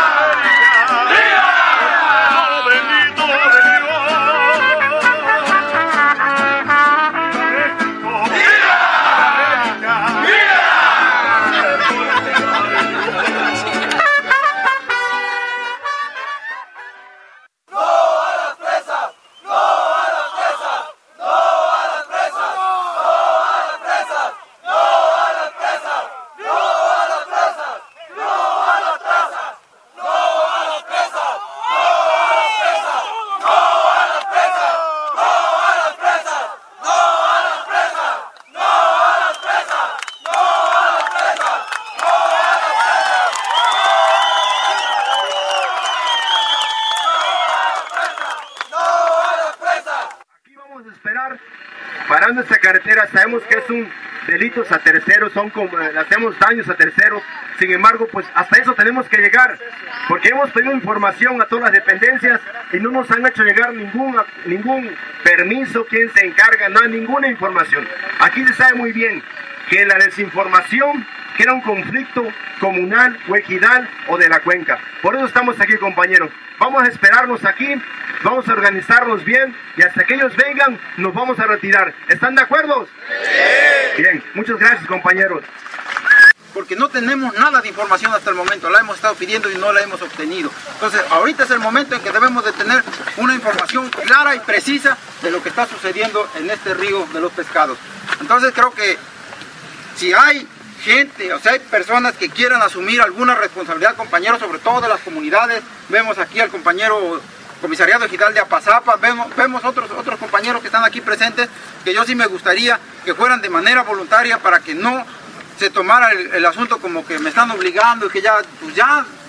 Parando esta carretera, sabemos que es un delitos a terceros, son como, le hacemos daños a terceros. Sin embargo, pues hasta eso tenemos que llegar, porque hemos pedido información a todas las dependencias y no nos han hecho llegar ningún, ningún permiso, quién se encarga, no hay ninguna información. Aquí se sabe muy bien que la desinformación, que era un conflicto comunal o ejidal o de la cuenca. Por eso estamos aquí, compañeros. Vamos a esperarnos aquí, vamos a organizarnos bien y hasta que ellos vengan nos vamos a retirar. ¿Están de acuerdo? Sí. Bien, muchas gracias, compañeros. Porque no tenemos nada de información hasta el momento, la hemos estado pidiendo y no la hemos obtenido. Entonces, ahorita es el momento en que debemos de tener una información clara y precisa de lo que está sucediendo en este río de los pescados. Entonces, creo que si hay gente, o sea, hay personas que quieran asumir alguna responsabilidad, compañeros, sobre todo de las comunidades, vemos aquí al compañero comisariado ejidal de Apazapa, vemos, vemos otros, otros compañeros que están aquí presentes, que yo sí me gustaría que fueran de manera voluntaria para que no se tomara el, el asunto como que me están obligando y que ya, pues ya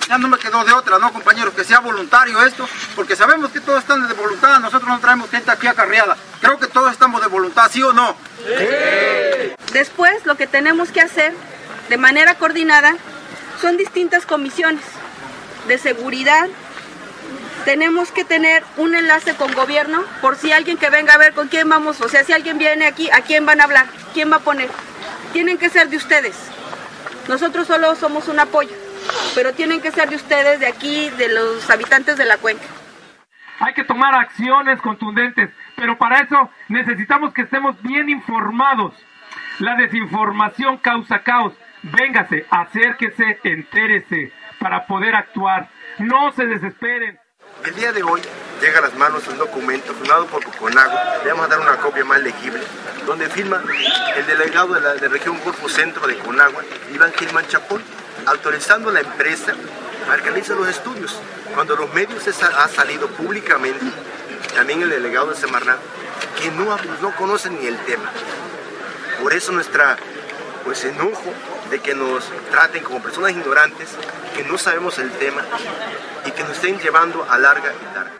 ya no me quedó de otra, ¿no, compañeros? Que sea voluntario esto, porque sabemos que todos están de voluntad, nosotros no traemos gente aquí acarreada. Creo que todos estamos de voluntad, ¿sí o no? Sí. Después, lo que tenemos que hacer de manera coordinada son distintas comisiones de seguridad. Tenemos que tener un enlace con gobierno por si alguien que venga a ver con quién vamos, o sea, si alguien viene aquí, ¿a quién van a hablar? ¿Quién va a poner? Tienen que ser de ustedes. Nosotros solo somos un apoyo, pero tienen que ser de ustedes, de aquí, de los habitantes de la cuenca. Hay que tomar acciones contundentes, pero para eso necesitamos que estemos bien informados. La desinformación causa caos. Véngase, acérquese, entérese para poder actuar. No se desesperen. El día de hoy llega a las manos un documento firmado por Coconagua, le vamos a dar una copia más legible, donde firma el delegado de la de región Golfo Centro de Conagua, Iván Gilman Chapón, autorizando a la empresa a realizar los estudios. Cuando los medios se ha salido públicamente, también el delegado de Semarnat, que no, no conocen ni el tema. Por eso nuestra pues enojo de que nos traten como personas ignorantes, que no sabemos el tema y que nos estén llevando a larga y larga.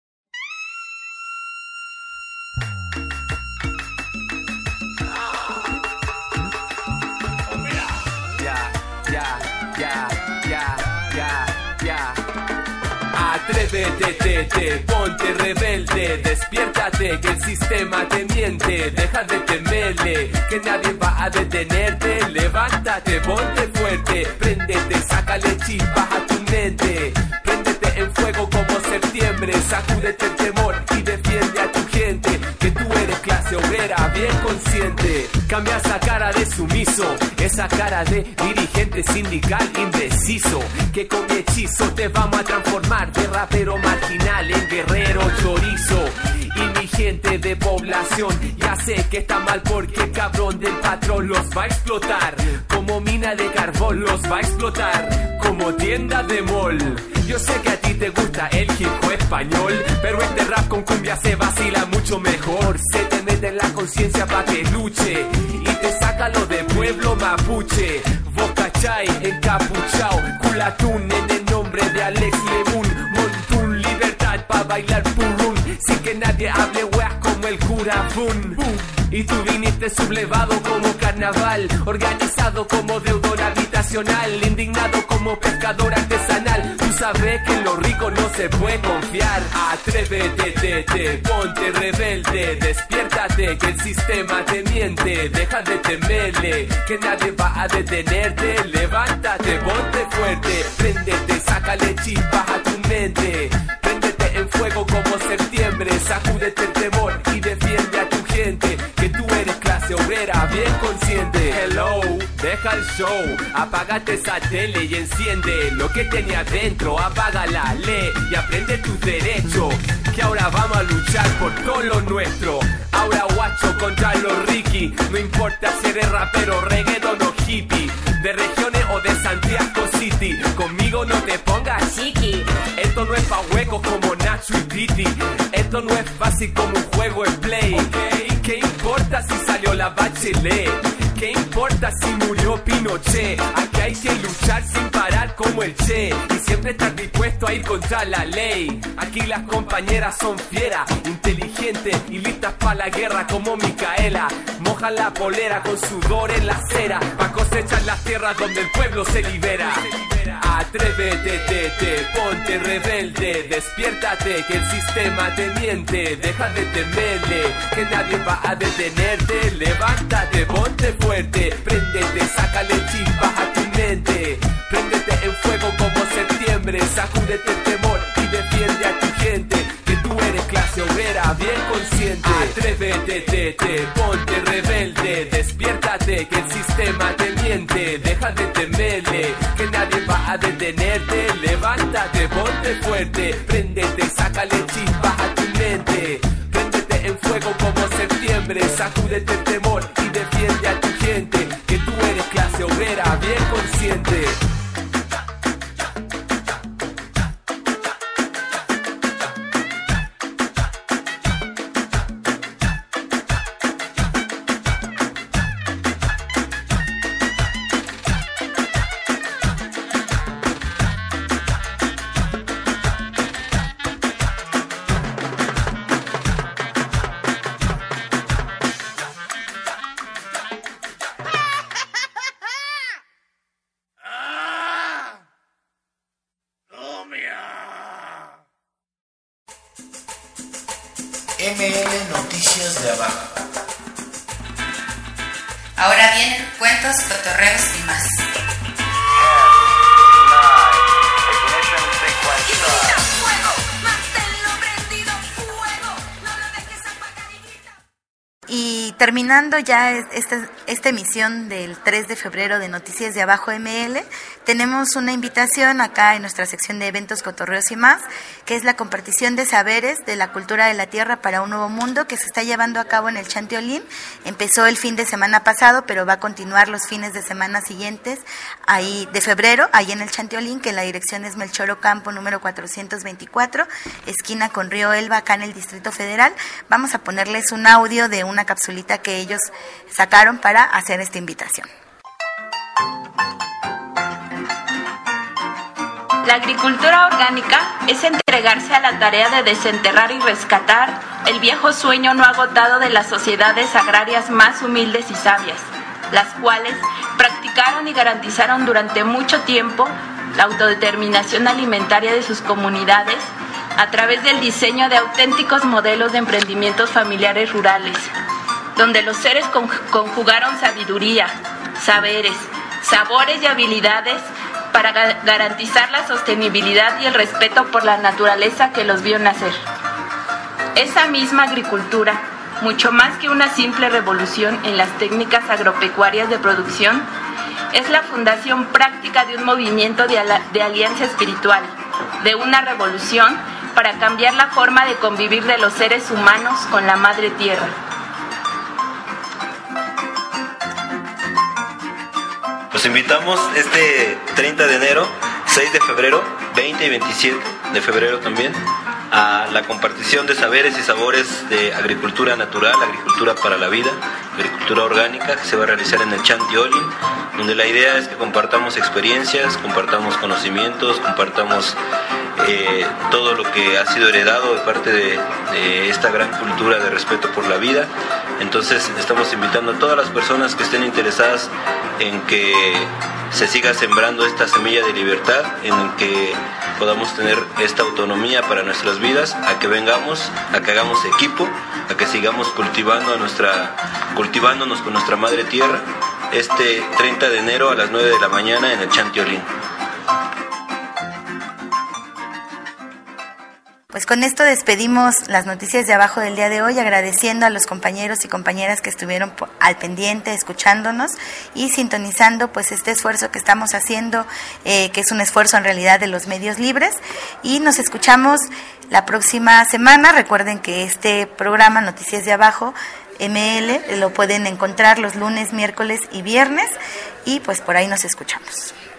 Ya, ya, ya, ya, ya, ya. Atrévete, te, te, ponte rebelde, despiértate que el sistema te miente, deja de temerle, que nadie va a detenerte, levántate, ponte fuerte, préndete, sácale chispas a tu mente, préndete en fuego como septiembre, sacúdete el temor y defiende a tu gente, que tú eres clase obrera bien consciente, cambia esa cara de sumiso, esa cara de dirigente sindical indeciso, que con mi hechizo te vamos a transformar de rapero marginal en guerrero chorizo. Y mi gente de población ya sé que está mal porque el cabrón del patrón los va a explotar, como mina de carbón los va a explotar, como tienda de mall. Yo sé que a ti te gusta el hip hop español, pero este rap con cumbia se vacila mucho mejor. Se te mete en la conciencia pa' que luche y te saca lo de pueblo mapuche. Vos cachai, encapuchao, culatún en el nombre de Alex Lemun, montún, libertad pa' bailar purrún, sin que nadie hable weas como el cura Fun. Y tú viniste sublevado como carnaval, organizado como deudor habitacional, indignado como pescador artesanal. Tú sabes que en lo rico no se puede confiar. Atrévete, te, te, ponte rebelde, despiértate que el sistema te miente, deja de temerle, que nadie va a detenerte, levántate, ponte fuerte, préndete, sácale chispas a tu mente, préndete en fuego como septiembre, sacúdete el temor y defiende a tu gente, que tú eres clase obrera bien consciente. Hello, deja el show, apágate esa tele y enciende lo que tenía dentro, apágala, lee y aprende tus derechos, que ahora vamos a luchar por todo lo nuestro. Ahora guacho contra los Ricky, no importa si eres rapero, reggaeton o hippie, de regiones o de Santiago City, conmigo no te pongas chiqui. Esto no es pa' huecos como Nacho y Titi, esto no es fácil como un juego en play. Okay. ¿Qué importa si salió la Bachelet? ¿Qué importa si murió Pinochet? Aquí hay que luchar sin parar como el Che, y siempre estar dispuesto a ir contra la ley. Aquí las compañeras son fieras, inteligentes y listas para la guerra como Micaela. Mojan la polera con sudor en la acera, pa' cosechar las tierras donde el pueblo se libera. Atrévete, te, te, ponte rebelde, despiértate que el sistema te miente, deja de temerle, que nadie va a detenerte, levántate, ponte fuerte, préndete, sácale chispas a tu mente, préndete en fuego como septiembre, sacúdete el temor y defiende a tu gente, que tú eres clase obrera bien consciente. Atrévete, te, te, ponte rebelde, despiértate que el sistema te miente, deja de temerle, que nadie va a detenerte, levántate, ponte fuerte, préndete, sácale chispas a tu mente, préndete en fuego como septiembre, sacúdete el temor y defiende a tu gente, que tú eres clase obrera bien consciente. M L Noticias de Abajo. Ahora vienen cuentos, cotorreos y más. Y terminando ya esta, esta emisión del tres de febrero de Noticias de Abajo M L, tenemos una invitación acá en nuestra sección de eventos, cotorreos y más, que es la compartición de saberes de la cultura de la tierra para un nuevo mundo, que se está llevando a cabo en el Chantiolín. Empezó el fin de semana pasado, pero va a continuar los fines de semana siguientes, ahí de febrero, ahí en el Chantiolín, que la dirección es Melchor Ocampo, número cuatrocientos veinticuatro, esquina con Río Elba, acá en el Distrito Federal. Vamos a ponerles un audio de una capsulita que ellos sacaron para hacer esta invitación. La agricultura orgánica es entregarse a la tarea de desenterrar y rescatar el viejo sueño no agotado de las sociedades agrarias más humildes y sabias, las cuales practicaron y garantizaron durante mucho tiempo la autodeterminación alimentaria de sus comunidades a través del diseño de auténticos modelos de emprendimientos familiares rurales, donde los seres conjugaron sabiduría, saberes, sabores y habilidades para garantizar la sostenibilidad y el respeto por la naturaleza que los vio nacer. Esa misma agricultura, mucho más que una simple revolución en las técnicas agropecuarias de producción, es la fundación práctica de un movimiento de, al- de alianza espiritual, de una revolución para cambiar la forma de convivir de los seres humanos con la madre tierra. Los invitamos este treinta de enero, seis de febrero, veinte y veintisiete de febrero también, a la compartición de saberes y sabores de agricultura natural, agricultura para la vida, agricultura orgánica, que se va a realizar en el Chantiolín, donde la idea es que compartamos experiencias, compartamos conocimientos, compartamos eh, todo lo que ha sido heredado de parte de, de esta gran cultura de respeto por la vida. Entonces estamos invitando a todas las personas que estén interesadas en que se siga sembrando esta semilla de libertad, en que podamos tener esta autonomía para nuestras vidas, a que vengamos, a que hagamos equipo, a que sigamos cultivando a nuestra, cultivándonos con nuestra madre tierra, este treinta de enero a las nueve de la mañana en el Chantiolín. Pues con esto despedimos las noticias de abajo del día de hoy, agradeciendo a los compañeros y compañeras que estuvieron al pendiente, escuchándonos y sintonizando pues este esfuerzo que estamos haciendo, eh, que es un esfuerzo en realidad de los medios libres, y nos escuchamos la próxima semana. Recuerden que este programa Noticias de Abajo M L lo pueden encontrar los lunes, miércoles y viernes, y pues por ahí nos escuchamos.